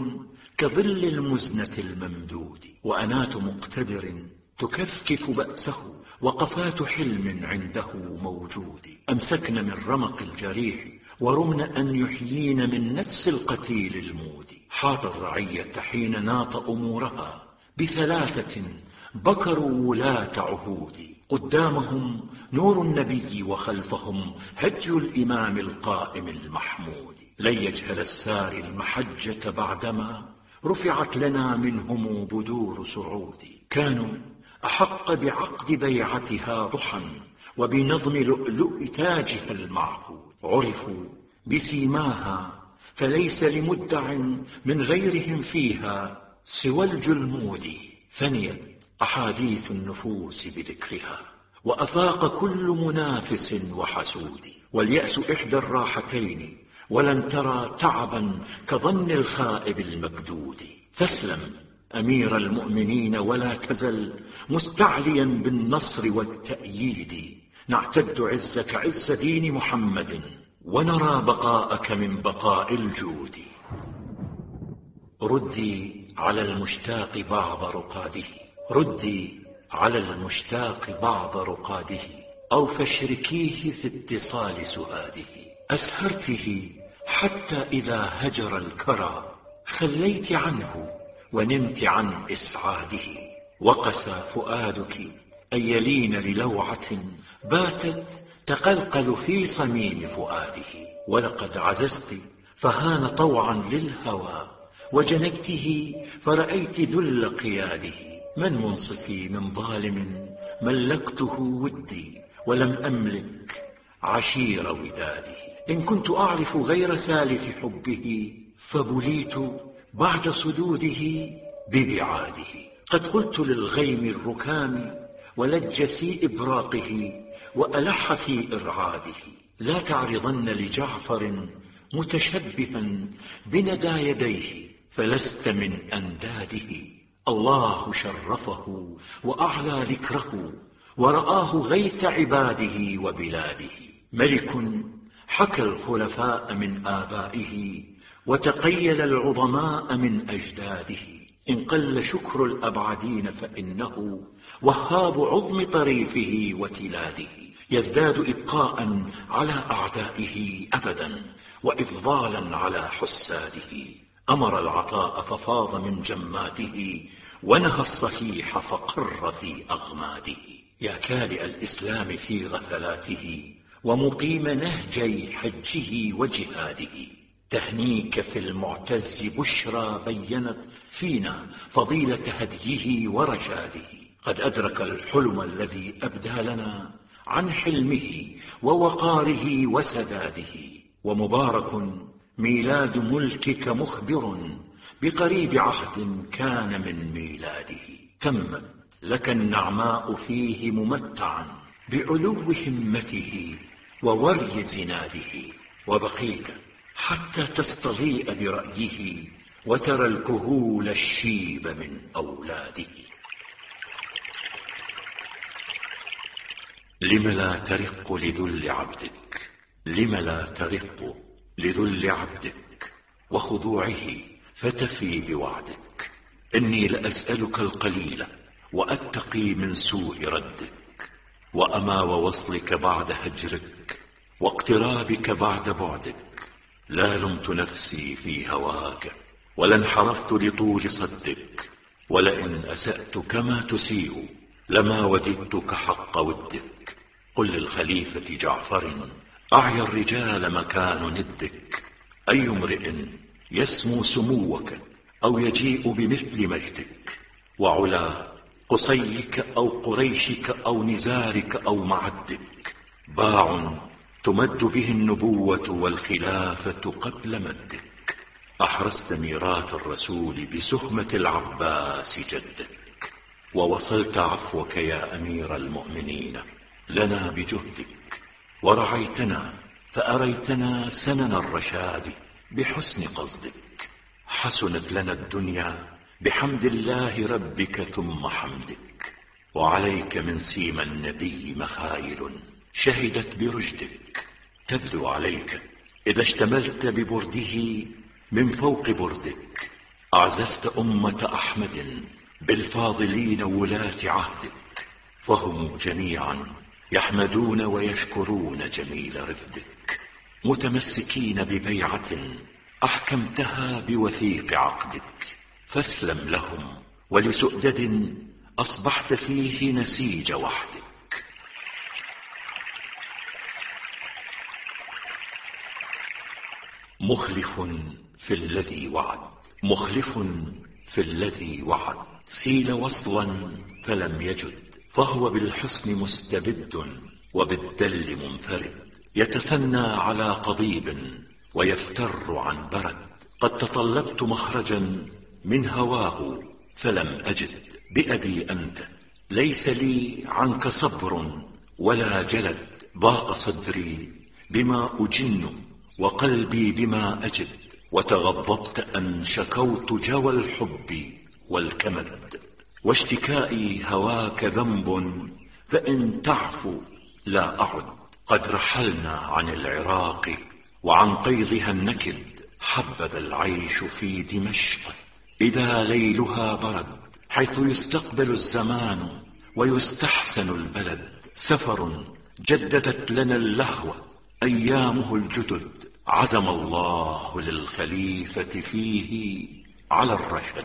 كظل المزنة الممدود. وأنات مقتدر تكفكف بأسه وقفات حلم عنده موجود. أمسكن من رمق الجريح ورمن أن يحيين من نفس القتيل المود. حاط الرعية حين ناط أمورها بثلاثة بكروا ولاة عهود. قدامهم نور النبي وخلفهم هدي الإمام القائم المحمود. لن يجهل الساري المحجة بعدما رفعت لنا منهم بدور سعود. كانوا أحق بعقد بيعتها ضحى وبنظم لؤلؤ تاجها المعقود. عرفوا بسيماها فليس لمدع من غيرهم فيها سوى الجلمود. ثنيت أحاديث النفوس بذكرها وأفاق كل منافس وحسود. واليأس إحدى الراحتين ولن ترى تعبا كظن الخائب المكدود. فاسلم أمير المؤمنين ولا تزل مستعليا بالنصر والتأييد. نعتد عزك عز دين محمد ونرى بقاءك من بقاء الجود. ردي على المشتاق بعض رقاده، ردي على المشتاق بعض رقاده، أو فاشركيه في اتصال سهاده. أسهرته حتى إذا هجر الكرى خليت عنه ونمت عن إسعاده. وقسى فؤادك أن يلين للوعة باتت تقلقل في صميم فؤاده. ولقد عززت فهان طوعا للهوى وجنيته فرأيت ذل قياده. من منصفي من ظالم ملكته ودي ولم أملك عشير وداده. إن كنت أعرف غير سالف حبه فبليت بعد صدوده ببعاده. قد قلت للغيم الركام ولج في إبراقه وألح في إرعاده. لا تعرضن لجعفر متشبها بندى يديه فلست من أنداده. الله شرفه وأعلى ذكره ورآه غيث عباده وبلاده. ملك حكى الخلفاء من آبائه وتقيل العظماء من أجداده. إن قل شكر الأبعدين فإنه وهاب عظم طريفه وتلاده. يزداد إبقاء على أعدائه أبدا وإفضالا على حساده. أمر العطاء ففاض من جماته ونهى الصحيح فقر في أغماده. يا كالئ الإسلام في غفلاته، ومقيم نهجي حجه وجهاده، تهنيك في المعتز بشرى بينت فينا فضيلة هديه ورشاده. قد أدرك الحلم الذي أبدى لنا عن حلمه ووقاره وسداده، ومبارك ميلاد ملكك مخبر بقريب عهد كان من ميلاده. تمت لك النعماء فيه ممتعا بعلو همته ووري زناده، وبقيت حتى تستضيء برأيه وترى الكهول الشيب من أولاده. لم لا ترق لذل عبدك، لم لا ترق لذل عبدك وخضوعه فتفي بوعدك. إني لأسألك القليل وأتقي من سوء ردك، وأما ووصلك بعد هجرك واقترابك بعد بعدك. لا لمت نفسي في هواك ولا انحرفت لطول صدك، ولئن أسأت كما تسيء لما وددتك حق ودك. قل للخليفة جعفر أعيا الرجال مكان ندك، أي امرئ يسمو سموك أو يجيء بمثل مجدك، وعلا قصيك أو قريشك أو نزارك أو معدك. باع تمد به النبوة والخلافة قبل مدك، أحرست ميراث الرسول بسهمة العباس جدك، ووصلت عفوك يا أمير المؤمنين لنا بجهدك، ورعيتنا فأريتنا سنن الرشاد بحسن قصدك. حسنت لنا الدنيا بحمد الله ربك ثم حمدك، وعليك من سيما النبي مخايل شهدت برشدك. تبدو عليك إذا اشتملت ببرده من فوق بردك، أعززت أمة أحمد بالفاضلين ولاة عهدك، فهم جميعا يحمدون ويشكرون جميل رفدك، متمسكين ببيعة أحكمتها بوثيق عقدك. فاسلم لهم ولسؤدد أصبحت فيه نسيج وحدك. مخلف في الذي وعد، مخلف في الذي وعد، سيل وصلا فلم يجد، فهو بالحصن مستبد وبالدل منفرد، يتثنى على قضيب ويفتر عن برد. قد تطلبت مخرجا من هواه فلم أجد، بأبي أنت ليس لي عنك صبر ولا جلد، ضاق صدري بما أجن وقلبي بما أجد، وتغضبت أن شكوت جوى الحب والكمد، واشتكائي هواك ذنب فإن تعفو لا أعد. قد رحلنا عن العراق وعن قيضها النكد، حبذا العيش في دمشق إذا ليلها برد، حيث يستقبل الزمان ويستحسن البلد. سفر جددت لنا اللهو أيامه الجدد، عزم الله للخليفة فيه على الرشد.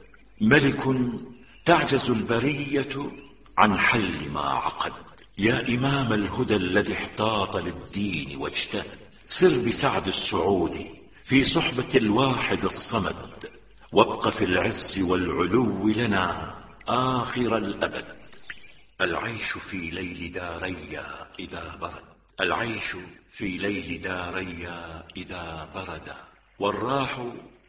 ملك تعجز البرية عن حل ما عقد، يا إمام الهدى الذي احتاط للدين واجتهد، سر بسعد السعود في صحبة الواحد الصمد، وابق في العز والعلو لنا آخر الأبد. العيش في ليل داريا إذا برد، العيش في ليل داريا إذا برد، والراح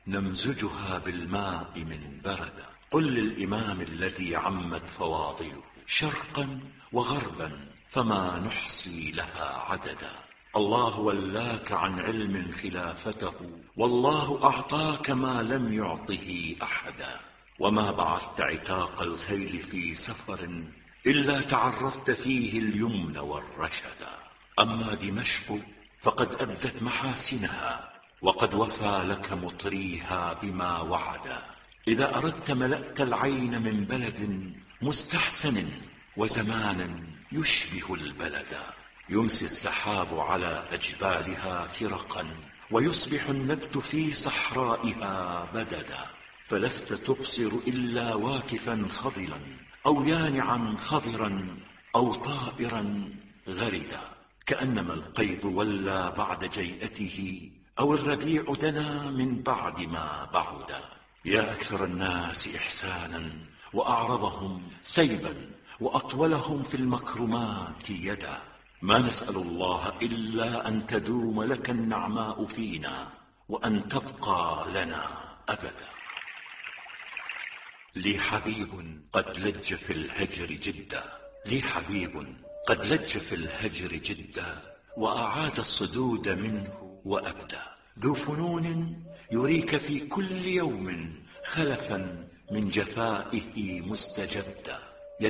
نمزجها بالماء من برد. قل للإمام الذي عمت فواضله شرقا وغربا فما نحصي لها عددا. الله ولاك عن علم خلافته، والله أعطاك ما لم يعطه أحدا، وما بعثت عتاق الخيل في سفر إلا تعرفت فيه اليمن والرشدا. أما دمشق فقد أبدت محاسنها، وقد وفى لك مطريها بما وعدا. إذا أردت ملأت العين من بلد مستحسن وزمان يشبه البلد، يمسي السحاب على أجبالها فرقا، ويصبح النبت في صحرائها بددا. فلست تبصر إلا واكفا خضلا أو يانعا خضرا أو طائرا غردا، كأنما القيض ولى بعد جيئته أو الربيع دنا من بعد ما بعدا. يا أكثر الناس إحسانا وأعرضهم سيبا وأطولهم في المكرمات يدا، ما نسأل الله إلا أن تدوم لك النعماء فينا وأن تبقى لنا أبدا. لي حبيب قد لج في الهجر جدا، لي حبيب قد لج في الهجر جدا، وأعاد الصدود منه وأبدا، ذو فنون يريك في كل يوم خلفا من جفائه مستجدا،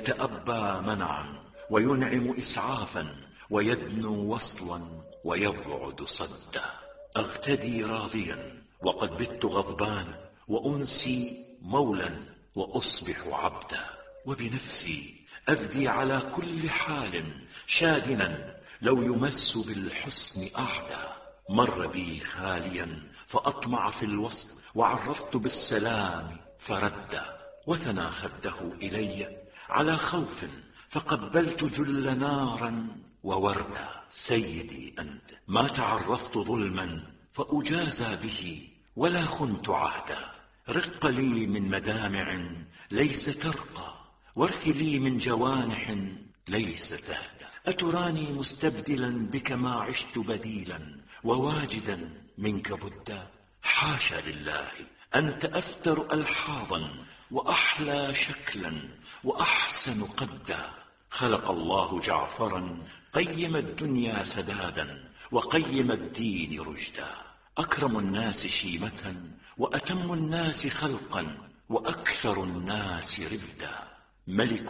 يتأبى منعا وينعم إسعافا ويدنو وصلا ويبعد صدا. أغتدي راضيا وقد بت غضبانا، وأنسي مولا وأصبح عبدا، وبنفسي أفدي على كل حال شادنا لو يمس بالحسن أعدى. مر بي خاليا فأطمع في الوصل، وعرفت بالسلام فردا، وثنى خده إلي على خوف فقبلت جل نارا ووردا. سيدي أنت ما تعرفت ظلما فأجازى به ولا خنت عهدا، رق لي من مدامع ليس ترقى، وارث لي من جوانح ليس تهدى. أتراني مستبدلا بك ما عشت بديلا، وواجدا منك بدا؟ حاشا لله، أنت أفتر ألحاظا وأحلى شكلا وأحسن قدا. خلق الله جعفرا قيم الدنيا سدادا، وقيم الدين رشدا، أكرم الناس شيمة وأتم الناس خلقا وأكثر الناس ردا. ملك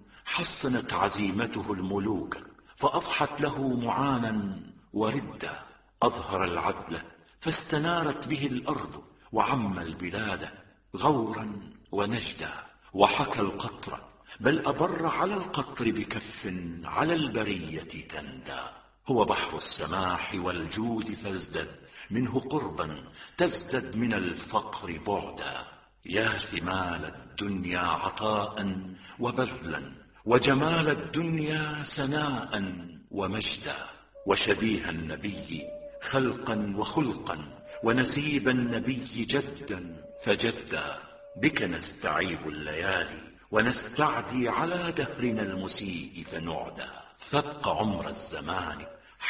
حصنت عزيمته الملوك فأضحت له معانا وردا، أظهر العدل فاستنارت به الأرض وعم البلاد غورا ونجدا، وحكى القطر بل أبر على القطر بكف على البرية تندى. هو بحر السماح والجود فازدد منه قربا، تزدد من الفقر بعدا. يا ثمال الدنيا عطاء وبذلا، وجمال الدنيا سناء ومجدا، وشبيه النبي خلقا وخلقا، ونسيب النبي جدا فجدا. بك نستعيب الليالي ونستعدي على دهرنا المسيء فنعدى، فابق عمر الزمان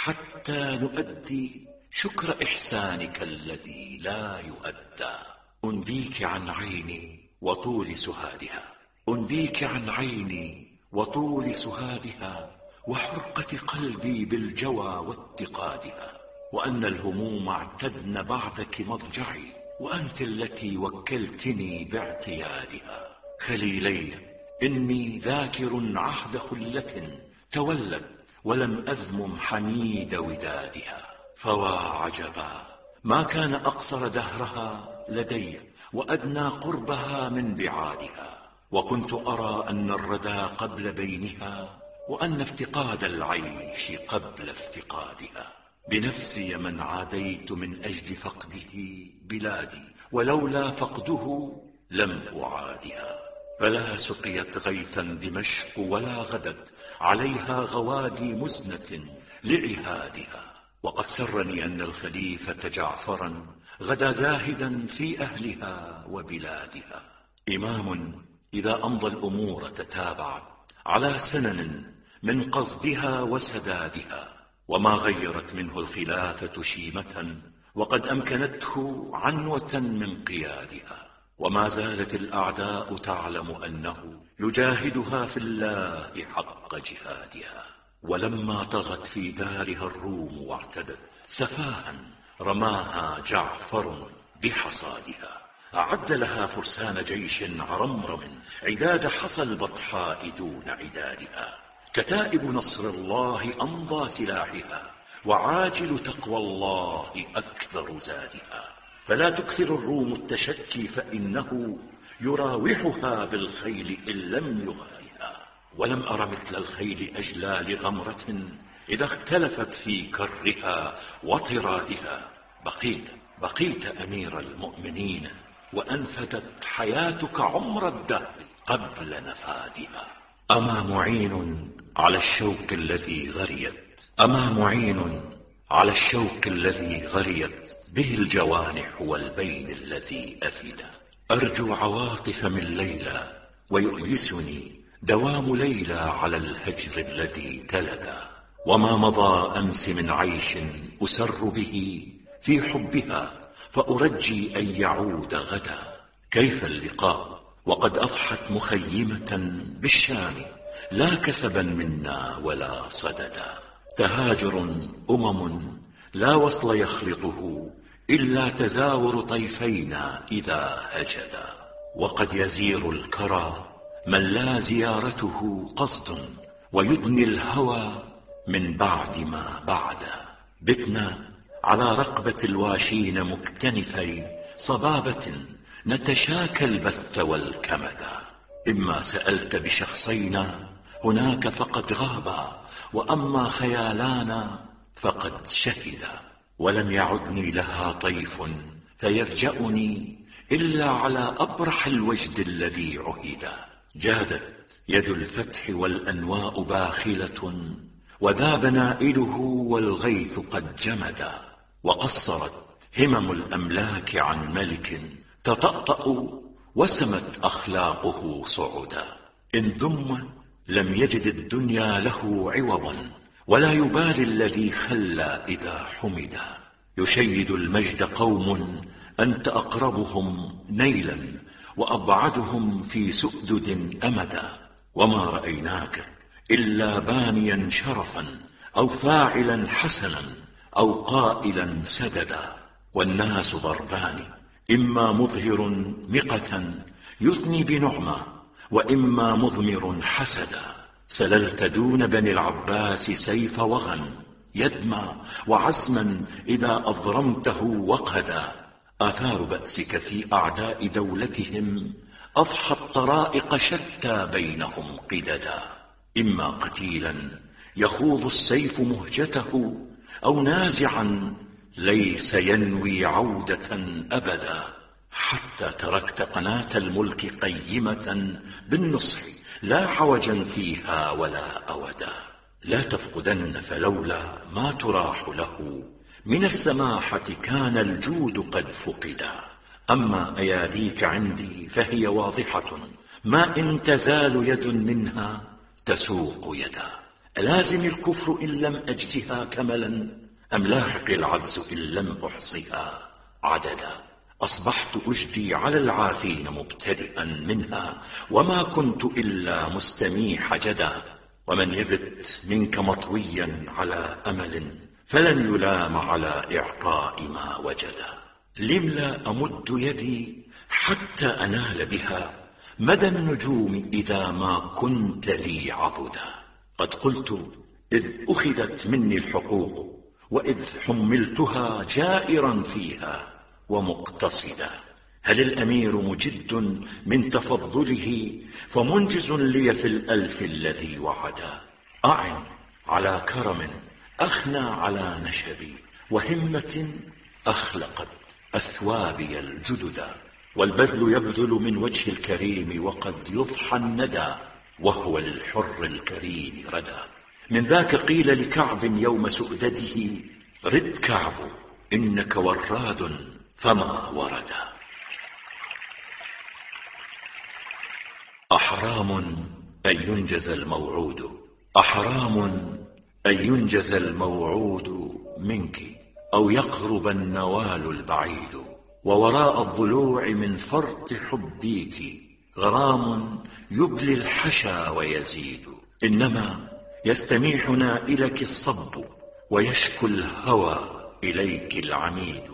حتى نؤدي شكر إحسانك الذي لا يؤدى. أنبيك عن عيني وطول سهادها، أنبيك عن عيني وطول سهادها، وحرقة قلبي بالجوى واتقادها، وأن الهموم اعتدن بعدك مضجعي، وأنت التي وكلتني باعتيادها. خليلي إني ذاكر عهد خلة تولت، ولم أذمم حميد ودادها. فوا عجبا ما كان أقصر دهرها لدي، وأدنى قربها من بعادها، وكنت أرى أن الردى قبل بينها، وأن افتقاد العيش قبل افتقادها. بنفسي من عاديت من أجل فقده بلادي، ولولا فقده لم أعادها. فلا سقيت غيثا دمشق ولا غدت عليها غوادي مزنة لعهادها. وقد سرني أن الخليفة جعفرا غدا زاهدا في أهلها وبلادها. إمام إذا أمضى الأمور تتابعت على سنن من قصدها وسدادها، وما غيرت منه الخلافة شيمة وقد أمكنته عنوة من قيادها. وما زالت الأعداء تعلم أنه يجاهدها في الله حق جهادها. ولما طغت في دارها الروم واعتدت سفاها، رماها جعفر بحصادها. أعد لها فرسان جيش عرمرم عداد حصى البطحاء دون عدادها. كتائب نصر الله أمضى سلاحها، وعاجل تقوى الله أكثر زادها. فلا تكثر الروم التشكي فإنه يراوحها بالخيل إن لم يغادها. ولم أر مثل الخيل أجلى لغمرة إذا اختلفت في كرها وطرادها. بقيت أمير المؤمنين وأنفدت حياتك عمر الدهر قبل نفادها. أما معين على الشوك الذي غريت، أما معين على الشوك الذي غريت به الجوانح والبين الذي أفد. أرجو عواطف من ليلى ويؤيسني دوام ليلى على الهجر الذي تلدا. وما مضى أمس من عيش أسر به في حبها فأرجي أن يعود غدا. كيف اللقاء وقد أضحت مخيمة بالشام لا كثبا منا ولا صددا. تهاجر لا وصل يخلطه إلا تزاور طيفينا إذا هجدا. وقد يزير الكرى من لا زيارته قصد ويدني الهوى من بعد ما بعدا. بتنا على رقبة الواشين مكتنفي صبابة نتشاكى البث والكمدا. إما سألت بشخصينا هناك فقد غابا، وأما خيالانا فقد شهدا. ولم يعدني لها طيف فيفجأني إلا على أبرح الوجد الذي عهدا. جادت يد الفتح والأنواء باخلة وذاب نائله والغيث قد جمدا. وقصرت همم الأملاك عن ملك تطأطأ وسمت أخلاقه صعدا. إن ذم لم يجد الدنيا له عوضا ولا يبالي الذي خلى إذا حمدا. يشيد المجد قوم أنت أقربهم نيلا وأبعدهم في سؤدد أمدا. وما رأيناك إلا بانيا شرفا أو فاعلا حسنا أو قائلا سددا. والناس ضربان، إما مظهر مقة يثني بنعمة وإما مضمر حسدا. سللت دون بني العباس سيف وغن يدمى وعزما إذا أضرمته وقدا. آثار بأسك في أعداء دولتهم أضحت طرائق شتى بينهم قددا. إما قتيلا يخوض السيف مهجته أو نازعا ليس ينوي عودة أبدا. حتى تركت قناة الملك قيمة بالنصح لا عوجا فيها ولا أودا. لا تفقدن فلولا ما تراح له من السماحة كان الجود قد فقدا. أما أياديك عندي فهي واضحة ما إن تزال يد منها تسوق يدا. ألازم الكفر إن لم أجزها كملا أم لاحق العجز إن لم أحصها عددا. أصبحت أجدي على العافين مبتدئا منها وما كنت إلا مستميح جدا. ومن يبت منك مطويا على أمل فلن يلام على إعطاء ما وجدا. لم لا أمد يدي حتى أنال بها مدى النجوم إذا ما كنت لي عضدا. قد قلت إذ أخذت مني الحقوق وإذ حملتها جائرا فيها ومقتصدا. هل الأمير مجد من تفضله فمنجز لي في الألف الذي وعدا. أعن على كرم أخنى على نشبي وهمة أخلقت أثوابي الجددا. والبذل يبذل من وجه الكريم وقد يضحى الندى وهو للحر الكريم ردا. من ذاك قيل لكعب يوم سؤدده رد كعب إنك وراد فما وردا. أحرام أن ينجز الموعود، أحرام أن ينجز الموعود منك أو يقرب النوال البعيد. ووراء الضلوع من فرط حبيك غرام يبلي الحشا ويزيد. إنما يستميح نائلك الصب ويشكو الهوى إليك العميد.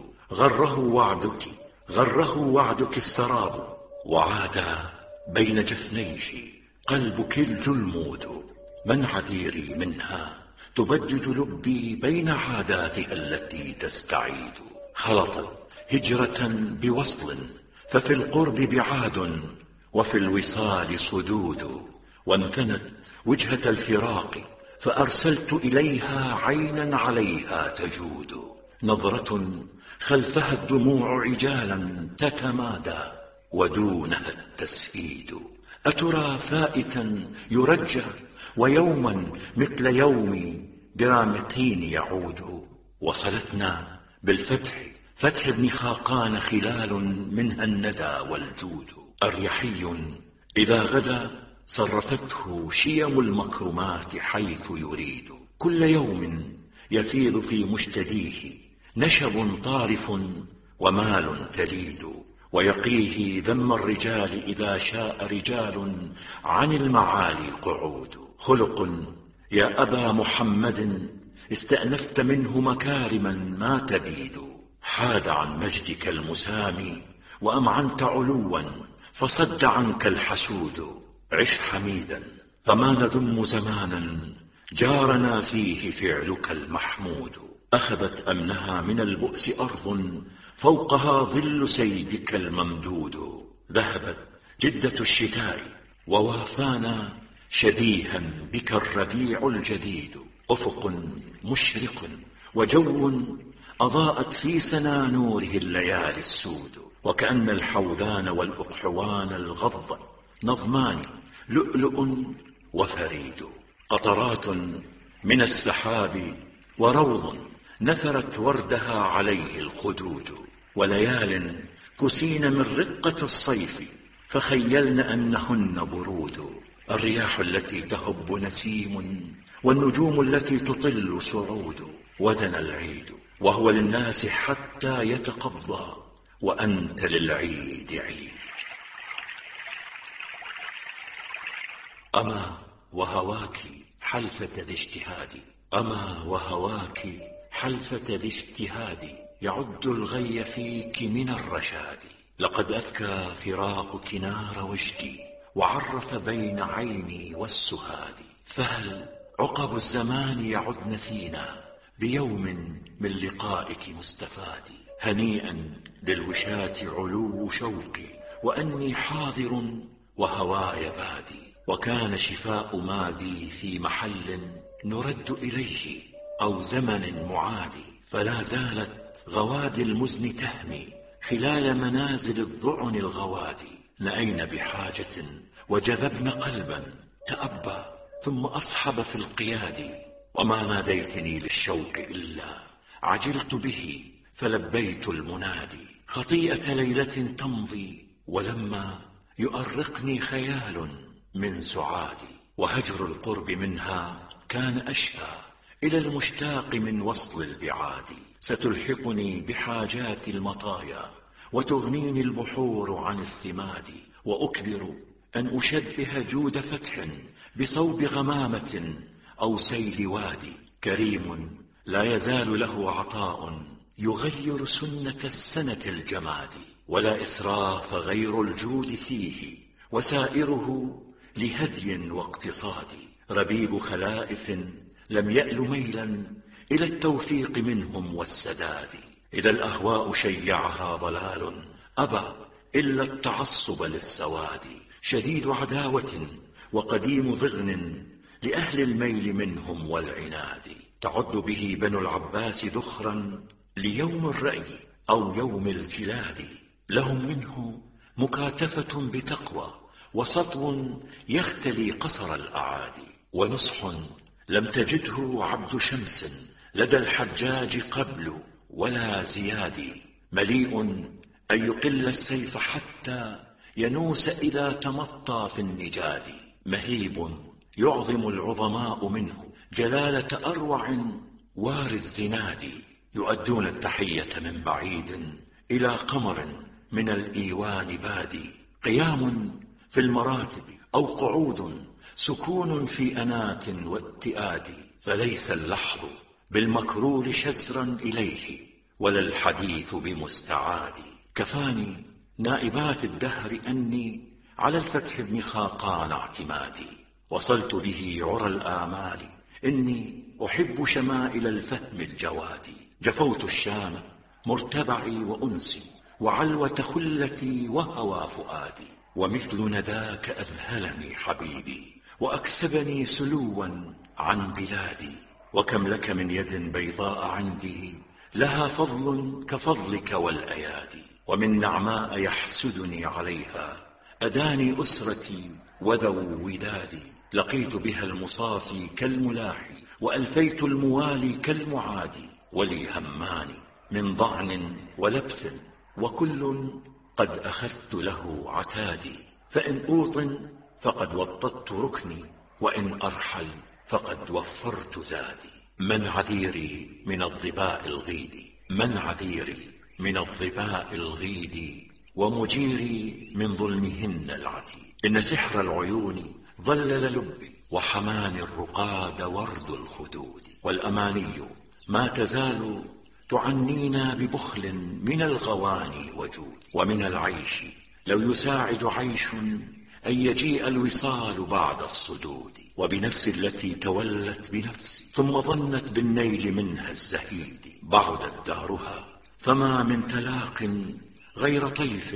غره وعدك السراب وعاد بين جفنيه قلبك الجلمود. من عذيري منها تبدد لبي بين عاداتها التي تستعيد. خلطت هجرة بوصل ففي القرب بعاد وفي الوصال صدود. وانثنت وجهة الفراق فأرسلت إليها عينا عليها تجود. نظرة خلفها الدموع عجالا تتمادى ودونها التسفيد. أترى فائتا يرجى ويوما مثل يوم برامتين يعود. وصلتنا بالفتح فتح ابن خاقان خلال منها الندى والجود. أريحي إذا غدا صرفته شيم المكرمات حيث يريد. كل يوم يفيض في مشتديه نشب طارف ومال تليد. ويقيه ذم الرجال إذا شاء رجال عن المعالي قعود. خلق يا أبا محمد استأنفت منه مكارما ما تبيد. حاد عن مجدك المسامي وأمعنت علوا فصد عنك الحسود. عش حميدا فما نذم زمانا جارنا فيه فعلك المحمود. أخذت أمنها من البؤس أرض فوقها ظل سيدك الممدود. ذهبت جدة الشتاء ووافانا شبيها بك الربيع الجديد. أفق مشرق وجو أضاءت في سنا نوره الليالي السود. وكأن الحوذان والأقحوان الغض نظمان لؤلؤ وفريد. قطرات من السحاب وروض نثرت وردها عليه الخدود. وليال كسين من رقة الصيف فخيلن أنهن برود. الرياح التي تهب نسيم والنجوم التي تطل سعود. ودنا العيد وهو للناس حتى يتقضى وأنت للعيد عيد. أما وهواك حلفة ذي اجتهاد. أما وهواك حلفة ذي اجتهاد يعد الغي فيك من الرشاد. لقد أذكى فراقك نار وجدي وعرف بين عيني والسهاد. فهل عقب الزمان يعدن فينا بيوم من لقائك مستفاد. هنيئا للوشاة علو شوقي وأني حاضر وهواي بادي. وكان شفاء ما بي في محل نرد إليه أو زمن معادي. فلا زالت غوادي المزن تهمي خلال منازل الضعن الغوادي. نأين بحاجة وجذبن قلبا تأبى ثم أصحب في القياد. وما ناديتني للشوق إلا عجلت به فلبيت المنادي. خطيئة ليلة تمضي ولما يؤرقني خيال من سعادي. وهجر القرب منها كان أشهى إلى المشتاق من وصل البعاد. ستلحقني بحاجات المطايا وتغنيني البحور عن الثماد. وأكبر أن أشبه جود فتح بصوب غمامة أو سيل وادي. كريم لا يزال له عطاء يغير سنة السنة الجماد. ولا إسراف غير الجود فيه وسائره لهدي واقتصاد. ربيب خلائف لم يأل ميلا إلى التوفيق منهم والسداد. إذا الأهواء شيعها ضلال أبى إلا التعصب للسواد. شديد عداوة وقديم ضغن لأهل الميل منهم والعناد. تعد به بنو العباس ذخرا ليوم الرأي أو يوم الجلاد. لهم منه مكاتفة بتقوى وسطو يختلي قصر الأعادي. ونصح لم تجده عبد شمس لدى الحجاج قبل ولا زياد. مليء أن يقل السيف حتى ينوس إذا تمطى في النجاد. مهيب يعظم العظماء منه جلالة أروع وار الزناد. يؤدون التحية من بعيد إلى قمر من الإيوان بادي. قيام في المراتب أو قعود سكون في أنات واتئاد. فليس اللحظ بالمكرور شزرا إليه ولا الحديث بمستعاد. كفاني نائبات الدهر أني على الفتح بن خاقان اعتمادي. وصلت به عرى الآمال إني أحب شمائل الفهم الجواد. جفوت الشام مرتبعي وأنسي وعلوة خلتي وهوى فؤادي. ومثل نداك أذهلني حبيبي وأكسبني سلوا عن بلادي. وكم لك من يد بيضاء عندي لها فضل كفضلك والأيادي، ومن نعماء يحسدني عليها أداني أسرتي وذو ودادي. لقيت بها المصافي كالملاحي، وألفيت الموالي كالمعادي. ولي همان من ضعن ولبث، وكل قد أخذت له عتادي. فإن أوطن فقد وطدت ركني، وإن أرحل فقد وفرت زادي. من عذيري من الظباء الغيد، من عذيري من الظباء الغيد، ومجيري من ظلمهن العتيد. إن سحر العيون ظلل لبي، وحماني الرقاد ورد الخدود. والأماني ما تزال تعنينا ببخل من الغواني وجود. ومن العيش لو يساعد عيش أن يجيء الوصال بعد الصدود. وبنفس التي تولت بنفسي، ثم ظنت بالنيل منها الزهيد. بعدت دهرها فما من تلاق غير طيف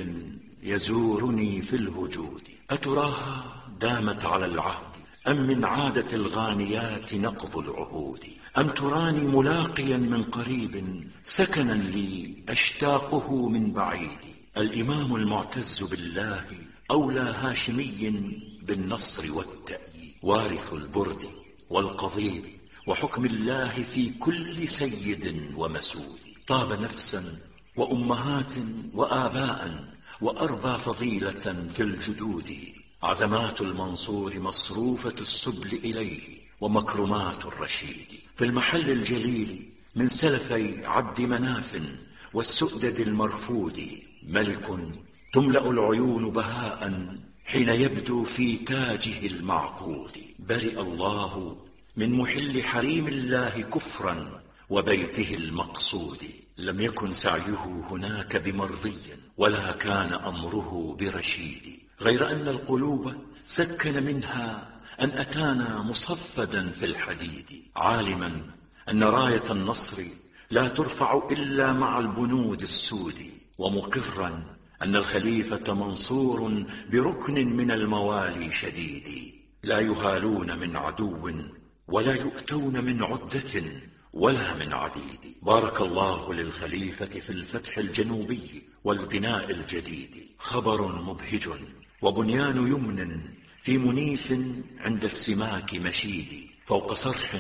يزورني في الهجود. أتراها دامت على العهد، أم من عادة الغانيات نقض العهود؟ أم تراني ملاقيا من قريب سكنا لي أشتاقه من بعيد؟ الإمام المعتز بالله أولى هاشمي بالنصر والتأييد، وارث البرد والقضيب وحكم الله في كل سيد ومسود. طاب نفسا وأمهات وآباء وأربى فضيلة في الجدود. عزمات المنصور مصروفة السبل إليه، ومكرمات الرشيد في المحل الجليل من سلفي عبد مناف والسؤدد المرفود. ملك تملأ العيون بهاء حين يبدو في تاجه المعقود. برئ الله من محل حريم الله كفرا وبيته المقصود. لم يكن سعيه هناك بمرضي، ولا كان أمره برشيد، غير أن القلوب سكن منها أن أتانا مصفدا في الحديد. عالما أن راية النصر لا ترفع إلا مع البنود السود، ومقرا أن الخليفة منصور بركن من الموالي شديد. لا يهالون من عدو، ولا يؤتون من عدة، ولا من عديد. بارك الله للخليفة في الفتح الجنوبي والبناء الجديد. خبر مبهج وبنيان يمن في منيف عند السماك مشيد، فوق صرح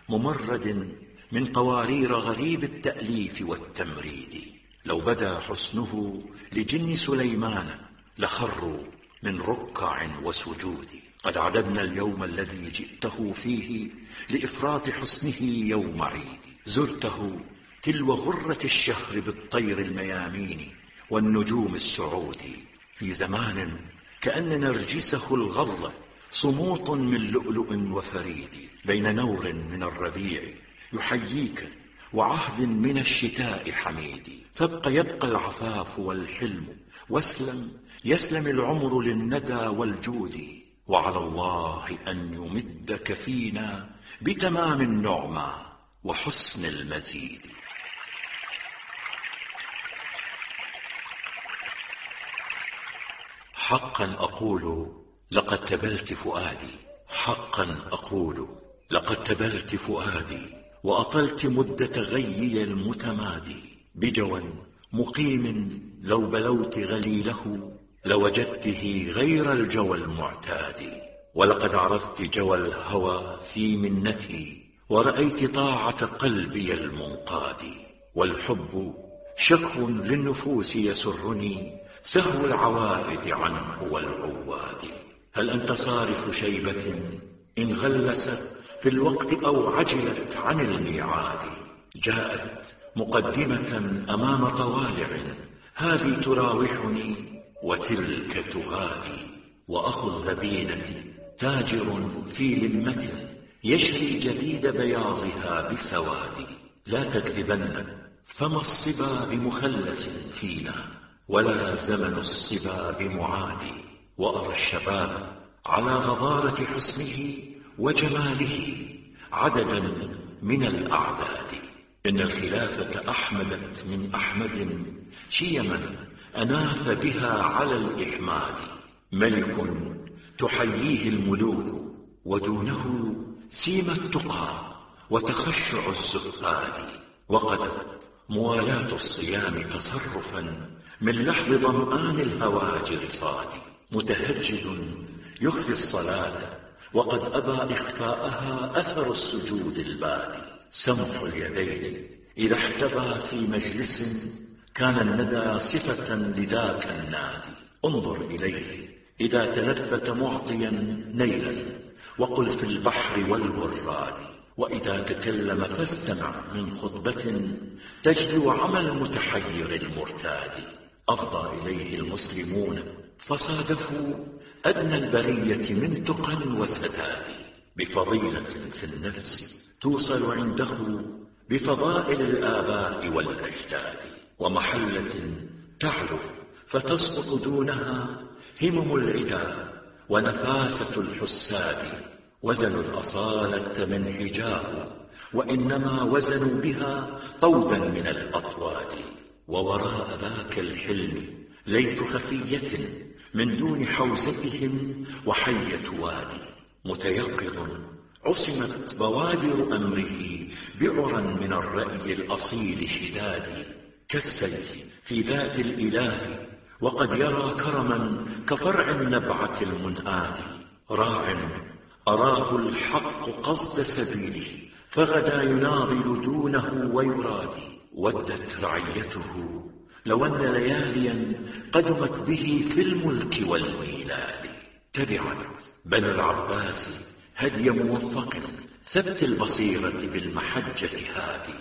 ممرد من قوارير غريب التأليف والتمريد. لو بدا حسنه لجن سليمان لخروا من ركع وسجود. قد عددنا اليوم الذي جئته فيه لإفراط حسنه يوم عيد. زرته تلو غرة الشهر بالطير الميامين والنجوم السعود، في زمان كأن نرجسه الغض صموط من لؤلؤ وفريد. بين نور من الربيع يحييك وعهد من الشتاء حميد. فابق يبقى العفاف والحلم، واسلم يسلم العمر للندى والجود. وعلى الله أن يمدك فينا بتمام النعمة وحسن المزيد. حقا أقول لقد تبلت فؤادي، حقا أقول لقد تبلت فؤادي، وأطلت مدة غيي المتمادي. بجوى مقيم لو بلوت غليله لوجدته غير الجوى المعتاد. ولقد عرفت جوى الهوى في منتي، ورأيت طاعة قلبي المنقاد. والحب شكو للنفوس يسرني، سهو العوائد عنه والعواد. هل أنت صارف شيبة إن غلست في الوقت أو عجلت عن الميعاد؟ جاءت مقدمة أمام طوالع، هذه تراوحني وتلك تغادي. وأخو الذبينة تاجر في لمة يشري جديد بياضها بسواد. لا تكذبن فما الصبا بمخلة فينا، ولا زمن الصبا بمعادي. وأرى الشباب على غضارة حسنه وجماله عددا من الأعداد. إن الخلافة أحمدت من أحمد شيما أناف بها على الإحماد. ملك تحييه الملوك، ودونه سيم التقى وتخشع الزهاد. وقدت موالاة الصيام تصرفا من لحظ ظمآن الهواجر صادي، متهجد يخفي الصلاة وقد أبى إخفاءها أثر السجود البادي، سمح اليدين إذا احتبى في مجلس كان الندى صفة لذاك النادي، انظر إليه إذا تلفت معطيا نيلا وقل في البحر والوراد، وإذا تكلم فاستمع من خطبة تجلو عمى المتحير المرتاد. أفضى إليه المسلمون فصادفوا أدنى البرية من تقى وسداد، بفضيلة في النفس توصل عنده بفضائل الآباء والأجداد، ومحلة تعلو فتسقط دونها همم العدا ونفاسة الحساد، وزنوا الأصالة من حجاه وإنما وزنوا بها طودا من الأطواد، ووراء ذاك الحلم ليث خفية من دون حوزتهم وحية وادي، متيقظ عصمت بوادر أمره بعرا من الرأي الأصيل شداد، كالسيف في ذات الإله وقد يرى كرما كفرع النبعة المنآد، راع أراه الحق قصد سبيله فغدا يناضل دونه ويرادي، ودت رعيته لو أن لياليا قدمت به في الملك والميلاد، تبعت بنو العباس هدي موفق ثبت البصيرة بالمحجة هادي،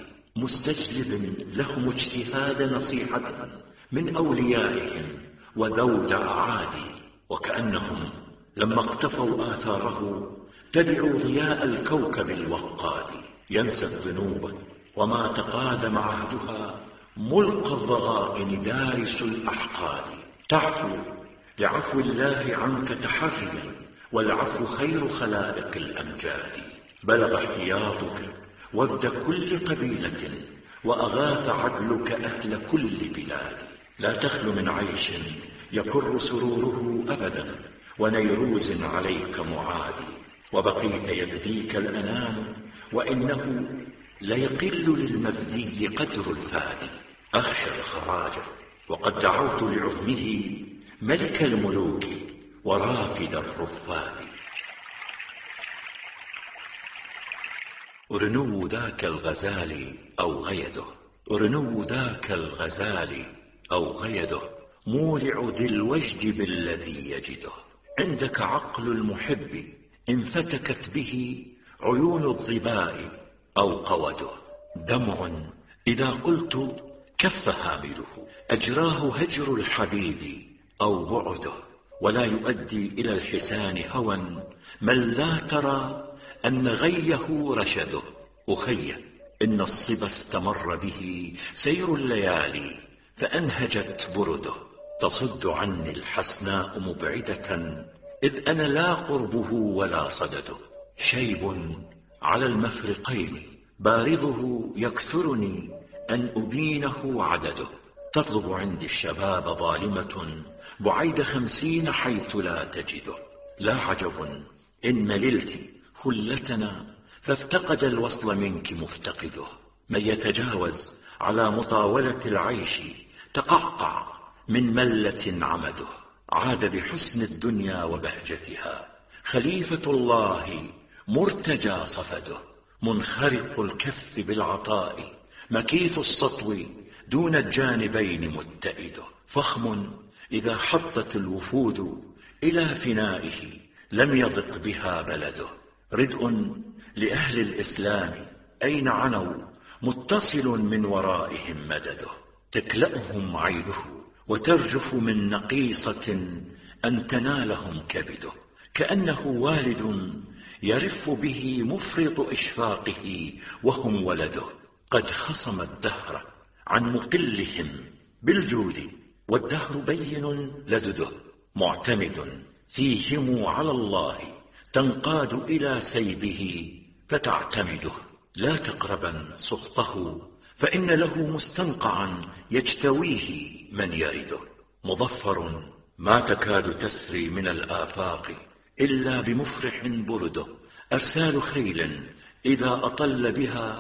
مستجلب لهم اجتهاد نصيحة من أوليائهم وذود أعادي، وكأنهم لما اقتفوا آثاره تبعوا ضياء الكوكب الوقاد، ينسى الذنوب وما تقادم عهدها ملقى الضغائن دارس الأحقاد، تعفو لعفو الله عنك تحريا والعفو خير خلائق الأمجاد، بلغ احتياطك وفد كل قبيلة وأغاث عدلك أهل كل بلاد، لا تخل من عيش يكر سروره أبدا ونيروز عليك معادي، وبقيت يفديك الأنام وإنه ليقل للمفدي قدر الفادي، أخشى الخراج وقد دعوت لعظمه ملك الملوك ورافد الرفاد. رنو ذاك الغزال أو غيده، رنو ذاك الغزال أو غيده، مولع ذي الوجد بالذي يجده، عندك عقل المحب انفتكت به عيون الظباء أو قوده، دمع إذا قلت كف هامله أجراه هجر الحبيب أو بعده، ولا يؤدي إلى الحسان هوى من لا ترى أن غيه رشده، أخي إن الصبا استمر به سير الليالي فأنهجت برده، تصد عني الحسناء مبعدة إذ أنا لا قربه ولا صدده، شيب على المفرقين بارضه يكثرني أن أبينه عدده، تطلب عندي الشباب ظالمة بعيد 50 حيث لا تجده، لا عجب إن مللت خلتنا فافتقد الوصل منك مفتقده، من يتجاوز على مطاولة العيش تقعقع من ملة عمده، عاد بحسن الدنيا وبهجتها خليفة الله مرتجى صفده، منخرق الكف بالعطاء مكيث السطو دون الجانبين متئده، فخم إذا حطت الوفود إلى فنائه لم يضق بها بلده، ردء لأهل الإسلام أين عنوا متصل من ورائهم مدده، تكلأهم عينه وترجف من نقيصة أن تنالهم كبده، كأنه والد يرف به مفرط إشفاقه وهم ولده، قد خصم الدهر عن مقلهم بالجود والدهر بين لدده، معتمد فيهم على الله تنقاد إلى سيبه فتعتمده، لا تقربا سخطه فإن له مستنقعا يجتويه من يرده، مظفر ما تكاد تسري من الآفاق إلا بمفرح برده، أرسال خيل إذا أطل بها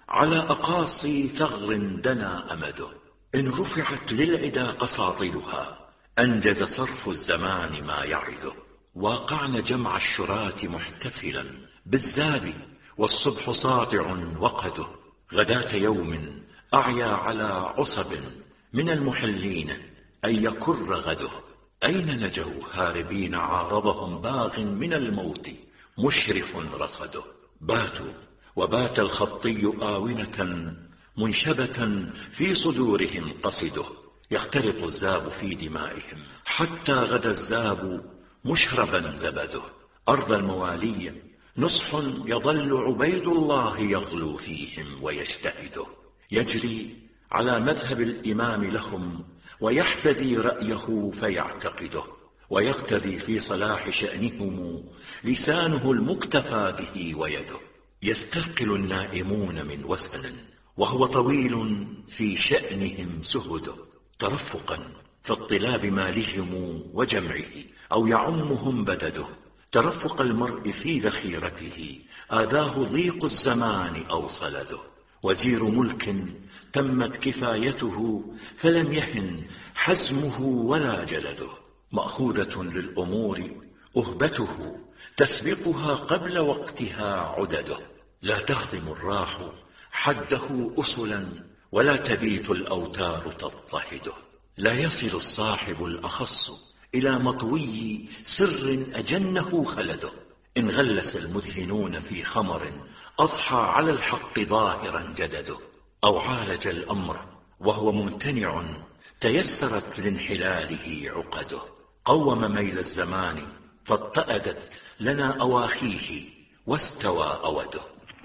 على أقاصي ثغر دنا أمده. إن رفعت للعدا قساطلها أنجز صرف الزمان ما يعده. واقعن جمع الشراة محتفلا بالزاب والصبح ساطع وقده. غداة يوم أعيا على عصب من المحلين أن يكر غده. أين نجوا هاربين عارضهم باغ من الموت مشرف رصده. باتوا وبات الخطي آونة منشبة في صدورهم قصده. يختلط الزاب في دمائهم حتى غدا الزاب مشربا زبده. أرض الموالي نصح يظل عبيد الله يغلو فيهم ويجتهده. يجري على مذهب الإمام لهم ويحتذي رأيه فيعتقده. ويقتدي في صلاح شأنهم لسانه المكتفى به ويده. يستثقل النائمون من وسن وهو طويل في شأنهم سهده. ترفقا في اطلاب مالهم وجمعه أو يعمهم بدده. ترفق المرء في ذخيرته آذاه ضيق الزمان أو صلده. وزير ملك تمت كفايته فلم يهن حزمه ولا جلده. مأخوذة للأمور أهبته تسبقها قبل وقتها عدده. لا تهضم الراح حده أسلا ولا تبيت الأوتار تضطهده. لا يصل الصاحب الأخص إلى مطوي سر أجنه خلده. إن غلس المدهنون في خمر أضحى على الحق ظاهرا جدده. أو عالج الأمر وهو ممتنع تيسرت لانحلاله عقده. قوم ميل الزمان فاطأدت لنا أواخيه واستوى أوده.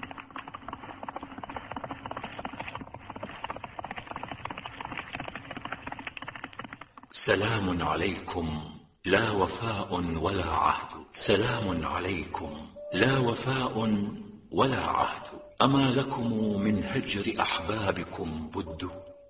سلام عليكم لا وفاء ولا عهد. سلام عليكم لا وفاء ولا عهد. أما لكم من هجر أحبابكم بد.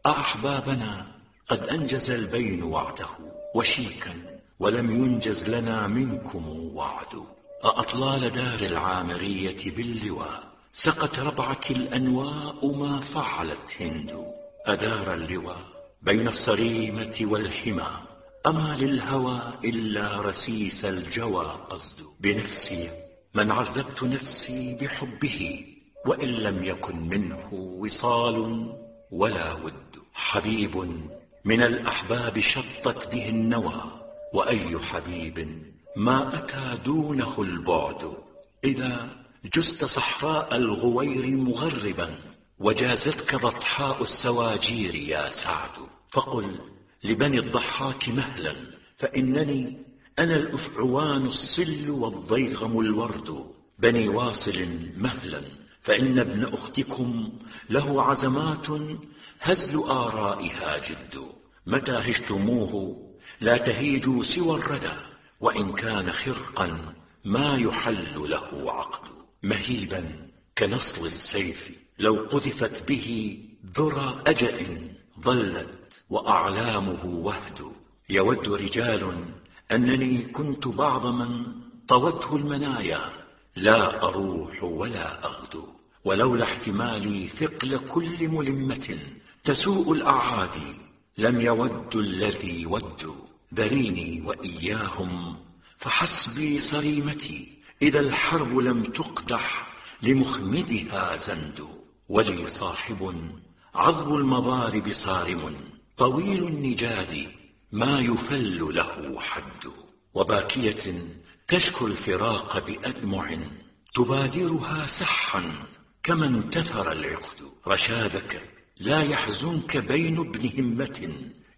أحبابنا قد أنجز البين وعده وشيكا ولم ينجز لنا منكم وعد. أأطلال دار العامرية باللواء سقت ربعك الأنواء ما فعلت هند. أدار اللواء بين الصريمة والحمى أما للهوى إلا رسيس الجوى قصد. بنفسي من عذبت نفسي بحبه وإن لم يكن منه وصال ولا ود. حبيب من الأحباب شطت به النوى وأي حبيب ما أتى دونه البعد. إذا جزت صحراء الغوير مغربا وجازتك بطحاء السواجير يا سعد. فقل لبني الضحاك مهلا فإنني أنا الأفعوان الصل والضيغم الورد. بني واصل مهلا فإن ابن أختكم له عزمات هزل آرائها جد. متى هجتموه لا تهيجوا سوى الردى وإن كان خرقا ما يحل له عقد. مهيبا كنصل السيف لو قذفت به ذرى أجأ ظلت وأعلامه وهد. يود رجال أنني كنت بعض من طوته المنايا لا أروح ولا أغدو. ولولا احتمالي ثقل كل ملمة تسوء الأعادي لم يود الذي ودوا. ذريني وإياهم فحسبي صريمتي إذا الحرب لم تقدح لمخمدها زند. ولي صاحب عضب المضارب صارم طويل النجاد ما يفل له حد. وباكية تشكو الفراق بأدمع تبادرها سحا كما انتثر العقد. رشادك لا يحزنك بين ابن همة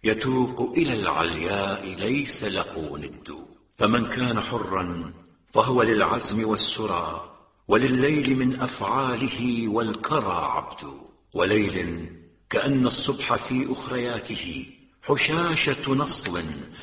يتوق إلى العلياء ليس له ند. فمن كان حرا فهو للعزم والسرى ولليل من أفعاله والكرى عبد. وليل كأن الصبح في أخرياته حشاشة نصل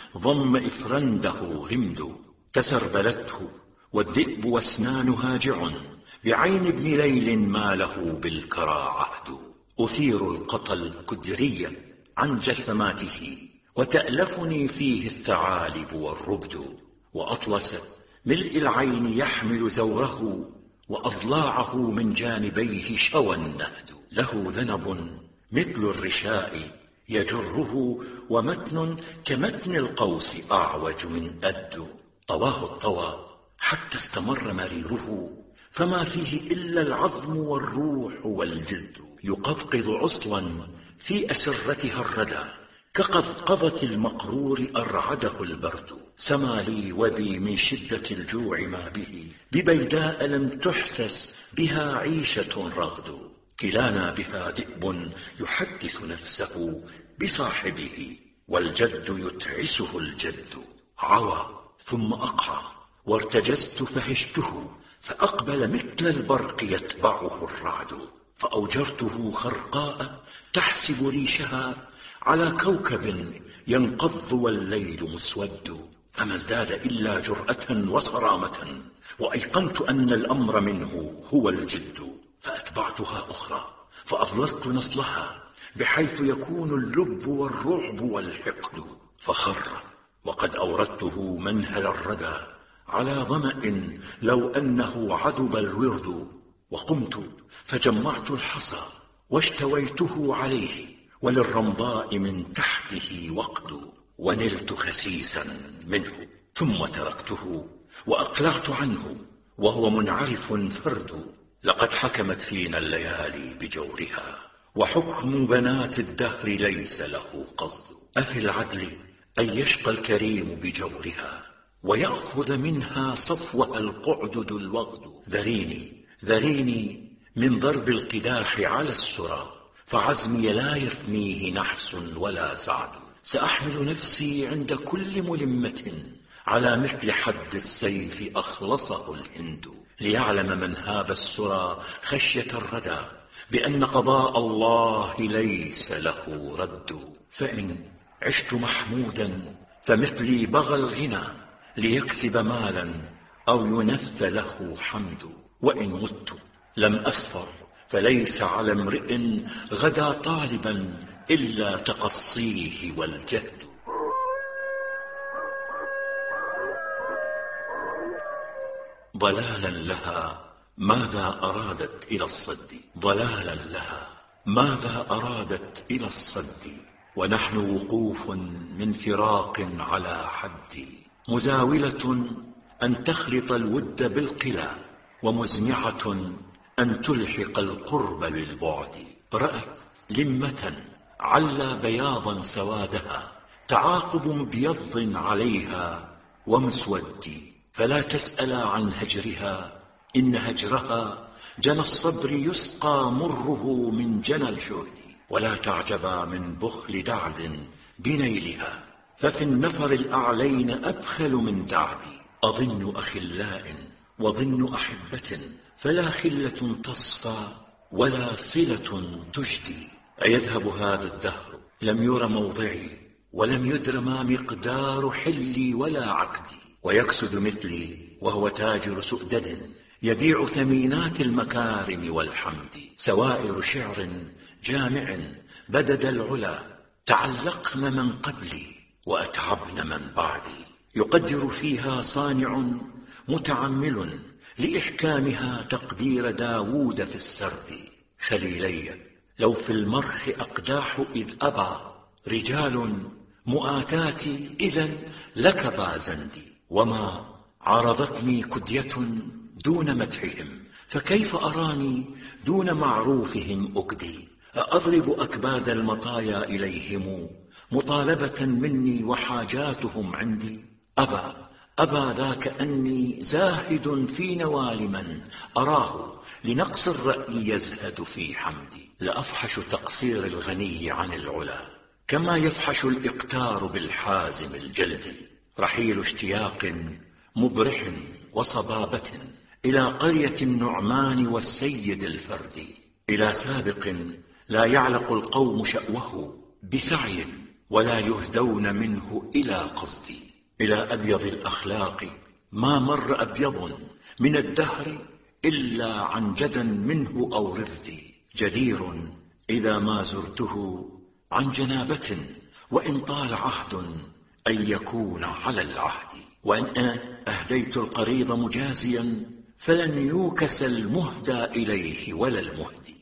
ضم إفرنده غمد. تسربلته والذئب واسنان هاجع بعين ابن ليل ما له بالكرى عهد. أثير القطى الكدري عن جثماته وتألفني فيه الثعالب والربد. وأطلس ملء العين يحمل زوره وأضلاعه من جانبيه شوى النهد. له ذنب مثل الرشاء يجره، ومتن كمتن القوس أعوج من أد. طواه الطوى حتى استمر مريره، فما فيه إلا العظم والروح والجلد. يقضقض عصلا في أسرتها الردى، كقضقضة المقرور أرعده البرد. سما لي وبي من شدة الجوع ما به، ببيداء لم تحسس بها عيشة رغد. كلانا بها ذئب يحدث نفسه بصاحبه، والجد يتعسه الجد. عوى ثم أقعى، وارتجزت فهشته، فأقبل مثل البرق يتبعه الرعد. فأوجرته خرقاء تحسب ريشها على كوكب ينقض والليل مسود. فما ازداد إلا جرأة وصرامة، وأيقنت أن الأمر منه هو الجد. فأتبعتها أخرى، فأظللت نصلها بحيث يكون اللب والرعب والحقد. فخر وقد أوردته منهل الردى على ظمأ لو أنه عذب الورد. وقمت فجمعت الحصى واشتويته عليه، وللرمضاء من تحته وقد. ونلت خسيسا منه ثم تركته، وأقلعت عنه وهو منعرف فرد. لقد حكمت فينا الليالي بجورها، وحكم بنات الدهر ليس له قصد. أفي العدل أن يشقى الكريم بجورها، ويأخذ منها صفوها القعدد الوغد. ذريني من ضرب القداح على السرى، فعزمي لا يثنيه نحس ولا سعد. سأحمل نفسي عند كل ملمة على مثل حد السيف أخلصه الهند، ليعلم من هاب السرى خشية الردى بأن قضاء الله ليس له رد. فإن عشت محمودا فمثلي بغى الغنى ليكسب مالا أو ينث له حمد. وإن مت لم أثفر فليس على امرئ غدا طالبا إلا تقصيه والجهد. ضلالا لها ماذا أرادت إلى الصد، ضلالا لها ماذا أرادت إلى الصد. ونحن وقوف من فراق على حد، مزاولة أن تخلط الود بالقلا، ومزمعة أن تلحق القرب بالبعد. رأت لمة علا بياضا سوادها، تعاقب مبيض عليها ومسود. فلا تسأل عن هجرها، إن هجرها جنى الصبر يسقى مره من جنى الجهد. ولا تعجبا من بخل دعد بنيلها، ففي النفر الأعلين أبخل من دعد. أظن أخلاء وظن أحبة، فلا خلة تصفى ولا صلة تجدي. أيذهب هذا الدهر لم ير موضعي، ولم يدر ما مقدار حلي ولا عقدي. ويكسد مثلي وهو تاجر سؤدد، يبيع ثمينات المكارم والحمد. سوائر شعر جامع بدد العلا، تعلقن من قبلي وأتعبن من بعدي. يقدر فيها صانع متعمل لإحكامها تقدير داود في السرد. خليلي لو في المرخ أقداح إذ أبى، رجال مؤاتاتي إذن لك بازندي. وما عارضتني كدية دون مدحهم، فكيف أراني دون معروفهم أكدي. أضرب أكباد المطايا إليهم مطالبة مني وحاجاتهم عندي. أبى ذاك أني زاهد في نوال من أراه لنقص الرأي يزهد في حمدي. لأفحش تقصير الغني عن العلا، كما يفحش الإقتار بالحازم الجلد. رحيل اشتياق مبرح وصبابة إلى قرية النعمان والسيد الفرد، إلى سابق لا يعلق القوم شأوه بسعي ولا يهدون منه إلى قصد. إلى أبيض الأخلاق ما مر أبيض من الدهر إلا عن جدا منه أو رفد. جدير إذا ما زرته عن جنابة، وإن طال عهد أن يكون على العهد. وإن أهديت القريض مجازيا، فلن يوكس المهدى إليه ولا المهدي.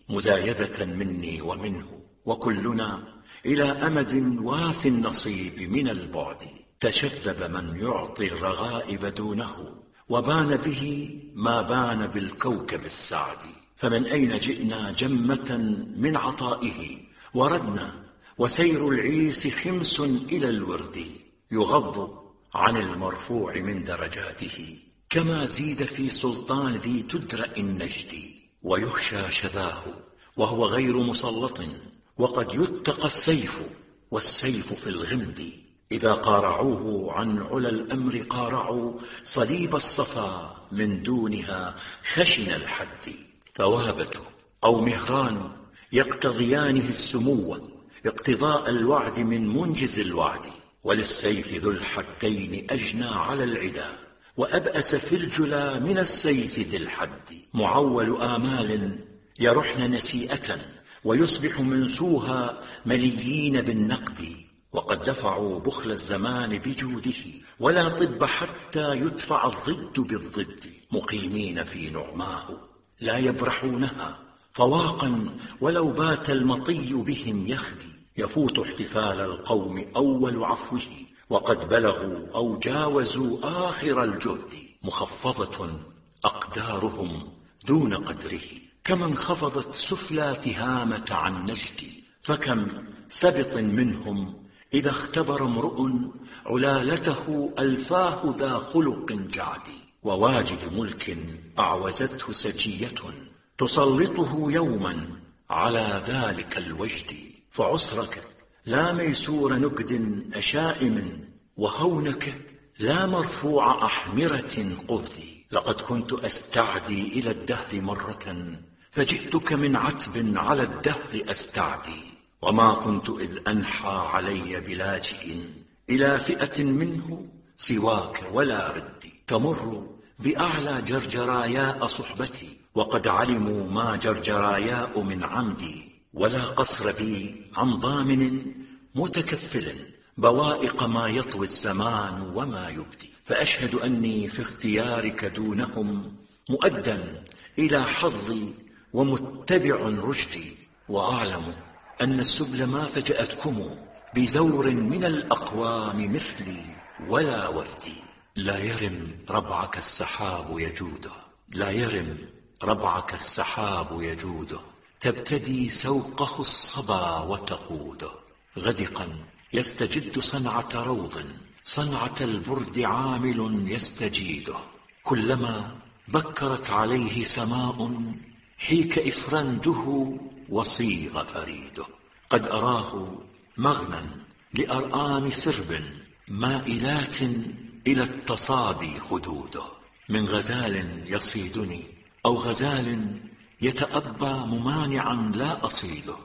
مزايدة مني ومنه، وكلنا إلى أمد واف النصيب من البعد. تشذب من يعطي الرغائب دونه، وبان به ما بان بالكوكب السعد. فمن أين جئنا جمة من عطائه وردنا، وسير العيس خمس إلى الورد. يغض عن المرفوع من درجاته، كما زيد في سلطان ذي تدرأ النجد. ويخشى شذاه وهو غير مسلط، وقد يتقى السيف والسيف في الغمد. إذا قارعوه عن علا الأمر قارعوا، صليب الصفا من دونها خشن الحد. ثوابة أو مهران يقتضيانه السمو، اقتضاء الوعد من منجز الوعد. وللسيف ذو الحدين أجنى على العدا، وأبأس في الجلا من السيف ذي الحد. معول آمال يرحن نسيئة، ويصبح منسوها مليين بالنقد. وقد دفعوا بخل الزمان بجوده، ولا طب حتى يدفع الضد بالضد. مقيمين في نعماه لا يبرحونها، فواقا ولو بات المطي بهم يخدي. يفوت احتفال القوم أول عفوه، وقد بلغوا أو جاوزوا آخر الجهد. مخفضة أقدارهم دون قدره، كما انخفضت سفلى تهامة عن نجد. فكم سبط منهم إذا اختبر امرؤ علالته ألفاه ذا خلق جعد. وواجد ملك أعوزته سجية، تسلطه يوما على ذلك الوجد. فعسرك لا ميسور نكد أشائم، وهونك لا مرفوع أحمرة قذ. لقد كنت أستعدي إلى الدهر مرة، فجئتك من عتب على الدهر أستعدي. وما كنت إذ أنحى علي بلاجئ إلى فئة منه سواك ولا ردي. تمر بأعلى جرجراياء صحبتي، وقد علموا ما جرجراياء من عمدي. ولا قصر بي عن ضامن متكفل بوائق ما يطوي الزمان وما يبدي. فأشهد أني في اختيارك دونهم مؤدا إلى حظي ومتبع رشدي. وأعلم أن السبل ما فجأتكم بزور من الأقوام مثلي ولا وفدي. لا يرم ربعك السحاب يجوده، لا يرم ربعك السحاب يجوده. تبتدي سوقه الصبا وتقوده. غدقا يستجد صنعة روض، صنعة البرد عامل يستجيده. كلما بكرت عليه سماء حيك إفرنده وصيغ فريده. قد أراه مغنى لأرآم سرب مائلات إلى التصابي خدوده. من غزال يصيدني أو غزال يتأبى ممانعا لا أصيده.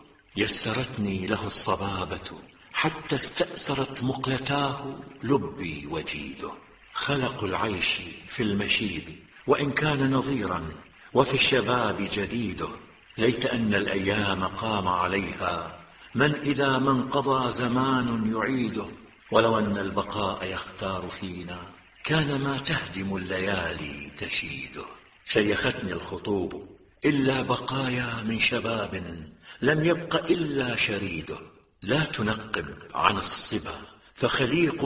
يسرتني له الصبابة حتى استأسرت مقلتاه لبي وجيده. خلق العيش في المشيب وإن كان نظيرا، وفي الشباب جديده. ليت أن الأيام قام عليها من إذا ما انقضى زمان يعيده. ولو أن البقاء يختار فينا، كان ما تهدم الليالي تشيده. شيختني الخطوب إلا بقايا من شباب، لم يبق إلا شريده. لا تنقب عن الصبا فخليق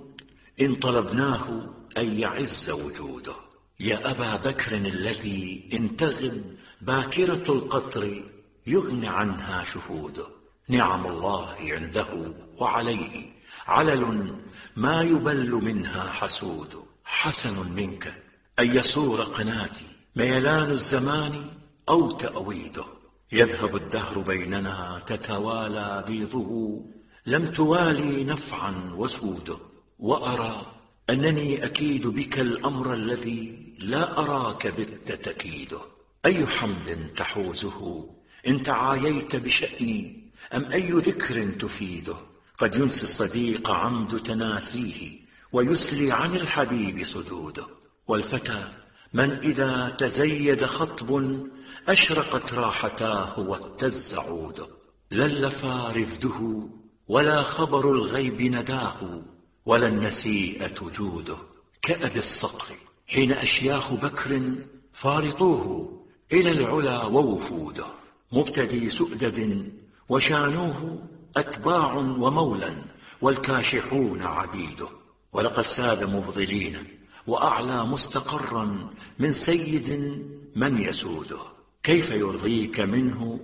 إن طلبناه أن يعز وجوده. يا أبا بكر الذي إن تغب باكرة القطر يغني عنها شهوده. نعم الله عنده وعليه علل ما يبل منها حسود. حسن منك أن يسور قناتي ميلان الزمان أو تأويده. يذهب الدهر بيننا تتوالى بيضه، لم توالي نفعا وسوده. وأرى أنني أكيد بك الأمر الذي لا أراك بت تكيده. أي حمد تحوزه إن تعاييت بشأني، أم أي ذكر تفيده. قد ينسي الصديق عمد تناسيه، ويسلي عن الحبيب صدوده. والفتى من إذا تزيد خطب أشرقت راحتاه واهتز عوده. لا اللفا رفده ولا خبر الغيب نداه، ولا النسيئة جوده. كأبي الصقر حين أشياخ بكر فارطوه إلى العلا ووفوده. مبتدي سؤدد، وشانوه أتباع ومولا، والكاشحون عبيده. ولقد ساد مفضلين، وأعلى مستقرا من سيد من يسوده. كيف يرضيك منه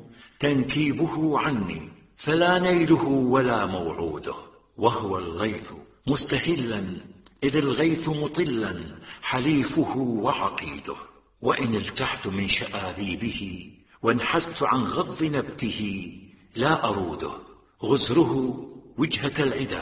تنكيبه عني، فلا نيله ولا موعوده. وهو الغيث مستهلا، إذ الغيث مطلا حليفه وعقيده. وإن التحت من شآذيبه، وانحست عن غض نبته، لا أروده. غزره وجهة العدا،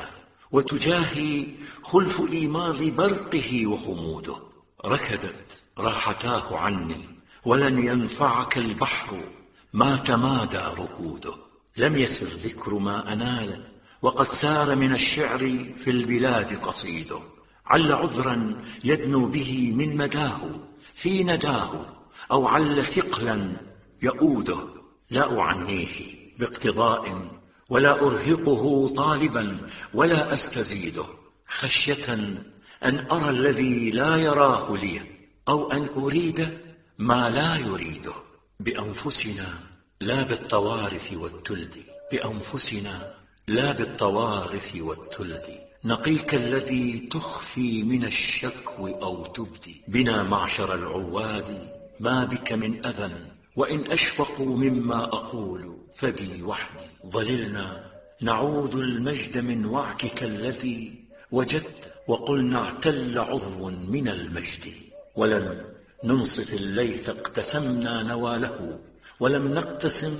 وتجاهي خلف إيماض برقه وخموده. ركدت راحتاه عني، ولن ينفعك البحر ما تمادى ركوده. لم يسر ذكر ما أنال، وقد سار من الشعر في البلاد قصيده. عل عذرا يدنو به من مداه في نداه، أو عل ثقلا يؤوده. لا أعنيه باقتضاء، ولا أرهقه طالبا، ولا أستزيده، خشية أن أرى الذي لا يراه لي، أو أن أريد ما لا يريده. بأنفسنا لا بالطوارث والتلد، بأنفسنا لا بالطوارث والتلد، نقيك الذي تخفي من الشكو أو تبدي. بنا معشر العواد ما بك من أذى، وإن أشفقوا مما أقول فبي وحدي. ظللنا نعود المجد من وعكك الذي وجدت، وقلنا اعتل عضو من المجد. ولم ننصف الليث اقتسمنا نواله، ولم نقتسم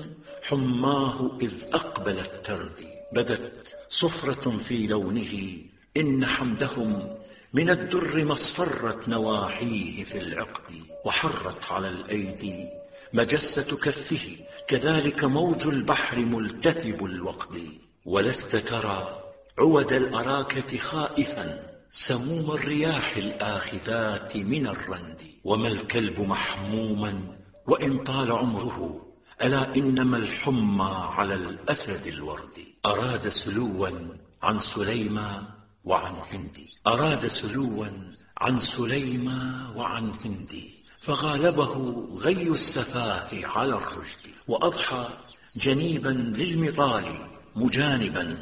حماه إذ أقبل التردي. بدت صفرة في لونه، إن حمدهم من الدر ما اصفرت نواحيه في العقد. وحرت على الأيدي مجسة كفه، كذلك موج البحر ملتهب الوقد. ولست ترى عود الأراكة خائفا، سموم الرياح الآخذات من الرند. وما الكلب محموما وإن طال عمره، ألا إنما الحمى على الأسد الورد. أراد سلوا عن سليمى وعن هندي، أراد سلوا عن سليمى وعن هندي، فغالبه غي السفاه على الرشد. وأضحى جنيبا للمطال مجانبا،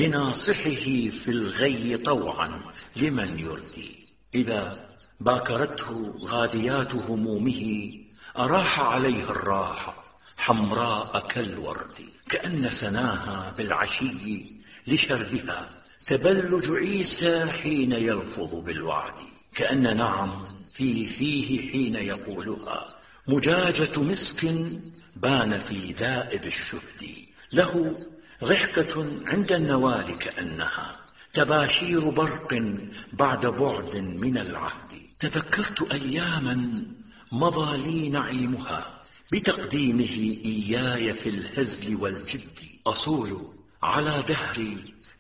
لناصحه في الغي طوعا لمن يردي. إذا باكرته غاديات همومه، أراح عليها الراحة حمراء كالورد. كأن سناها بالعشي لشربها تبلج عيسى حين يلفظ بالوعد. كأن نعم في فيه حين يقولها مجاجة مسك بان في ذائب الشهد. له ضحكة عند النوال كأنها تباشير برق بعد بعد من العهد. تذكرت أياما مضى لي نعيمها، بتقديمه إياي في الهزل والجد. أصول على دهري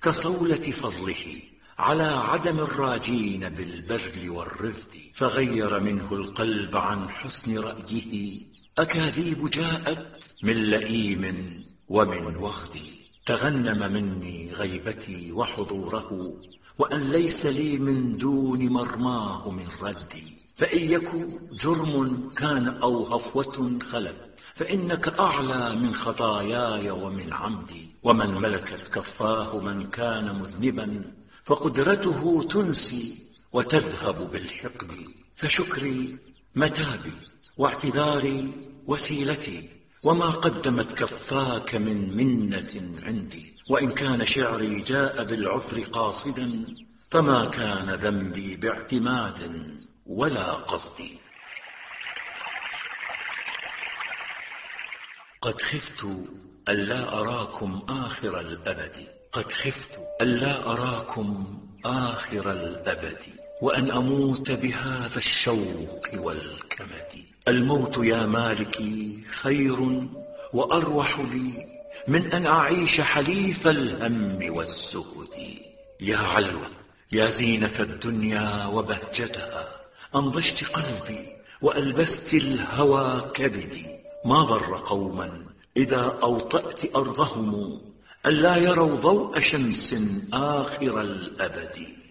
كصولة فضله، على عدم الراجين بالبذل والرفد. فغير منه القلب عن حسن رأيه، أكاذيب جاءت من لئيم ومن وخد. تغنم مني غيبتي وحضوره، وأن ليس لي من دون مرماه من ردي. فإن يكن جرم كان أو هفوة خلت، فإنك أعلى من خطاياي ومن عمدي. ومن ملكت كفاه من كان مذنبا، فقدرته تنسي وتذهب بالحقد. فشكري متابي، واعتذاري وسيلتي، وما قدمت كفاك من منة عندي. وإن كان شعري جاء بالعذر قاصدا، فما كان ذنبي باعتماد ولا قصدي. قد خفت ألا أراكم آخر الأبد، قد خفت ألا أراكم آخر الأبد، وأن أموت بهذا الشوق والكمد. الموت يا مالكي خير وأروح لي من أن أعيش حليف الهم والزهد. يا علوة يا زينة الدنيا وبهجتها، أنضجت قلبي وألبست الهوى كبدي. ما ضر قوما إذا أوطأت أرضهم، ألا يروا ضوء شمس آخر الأبد.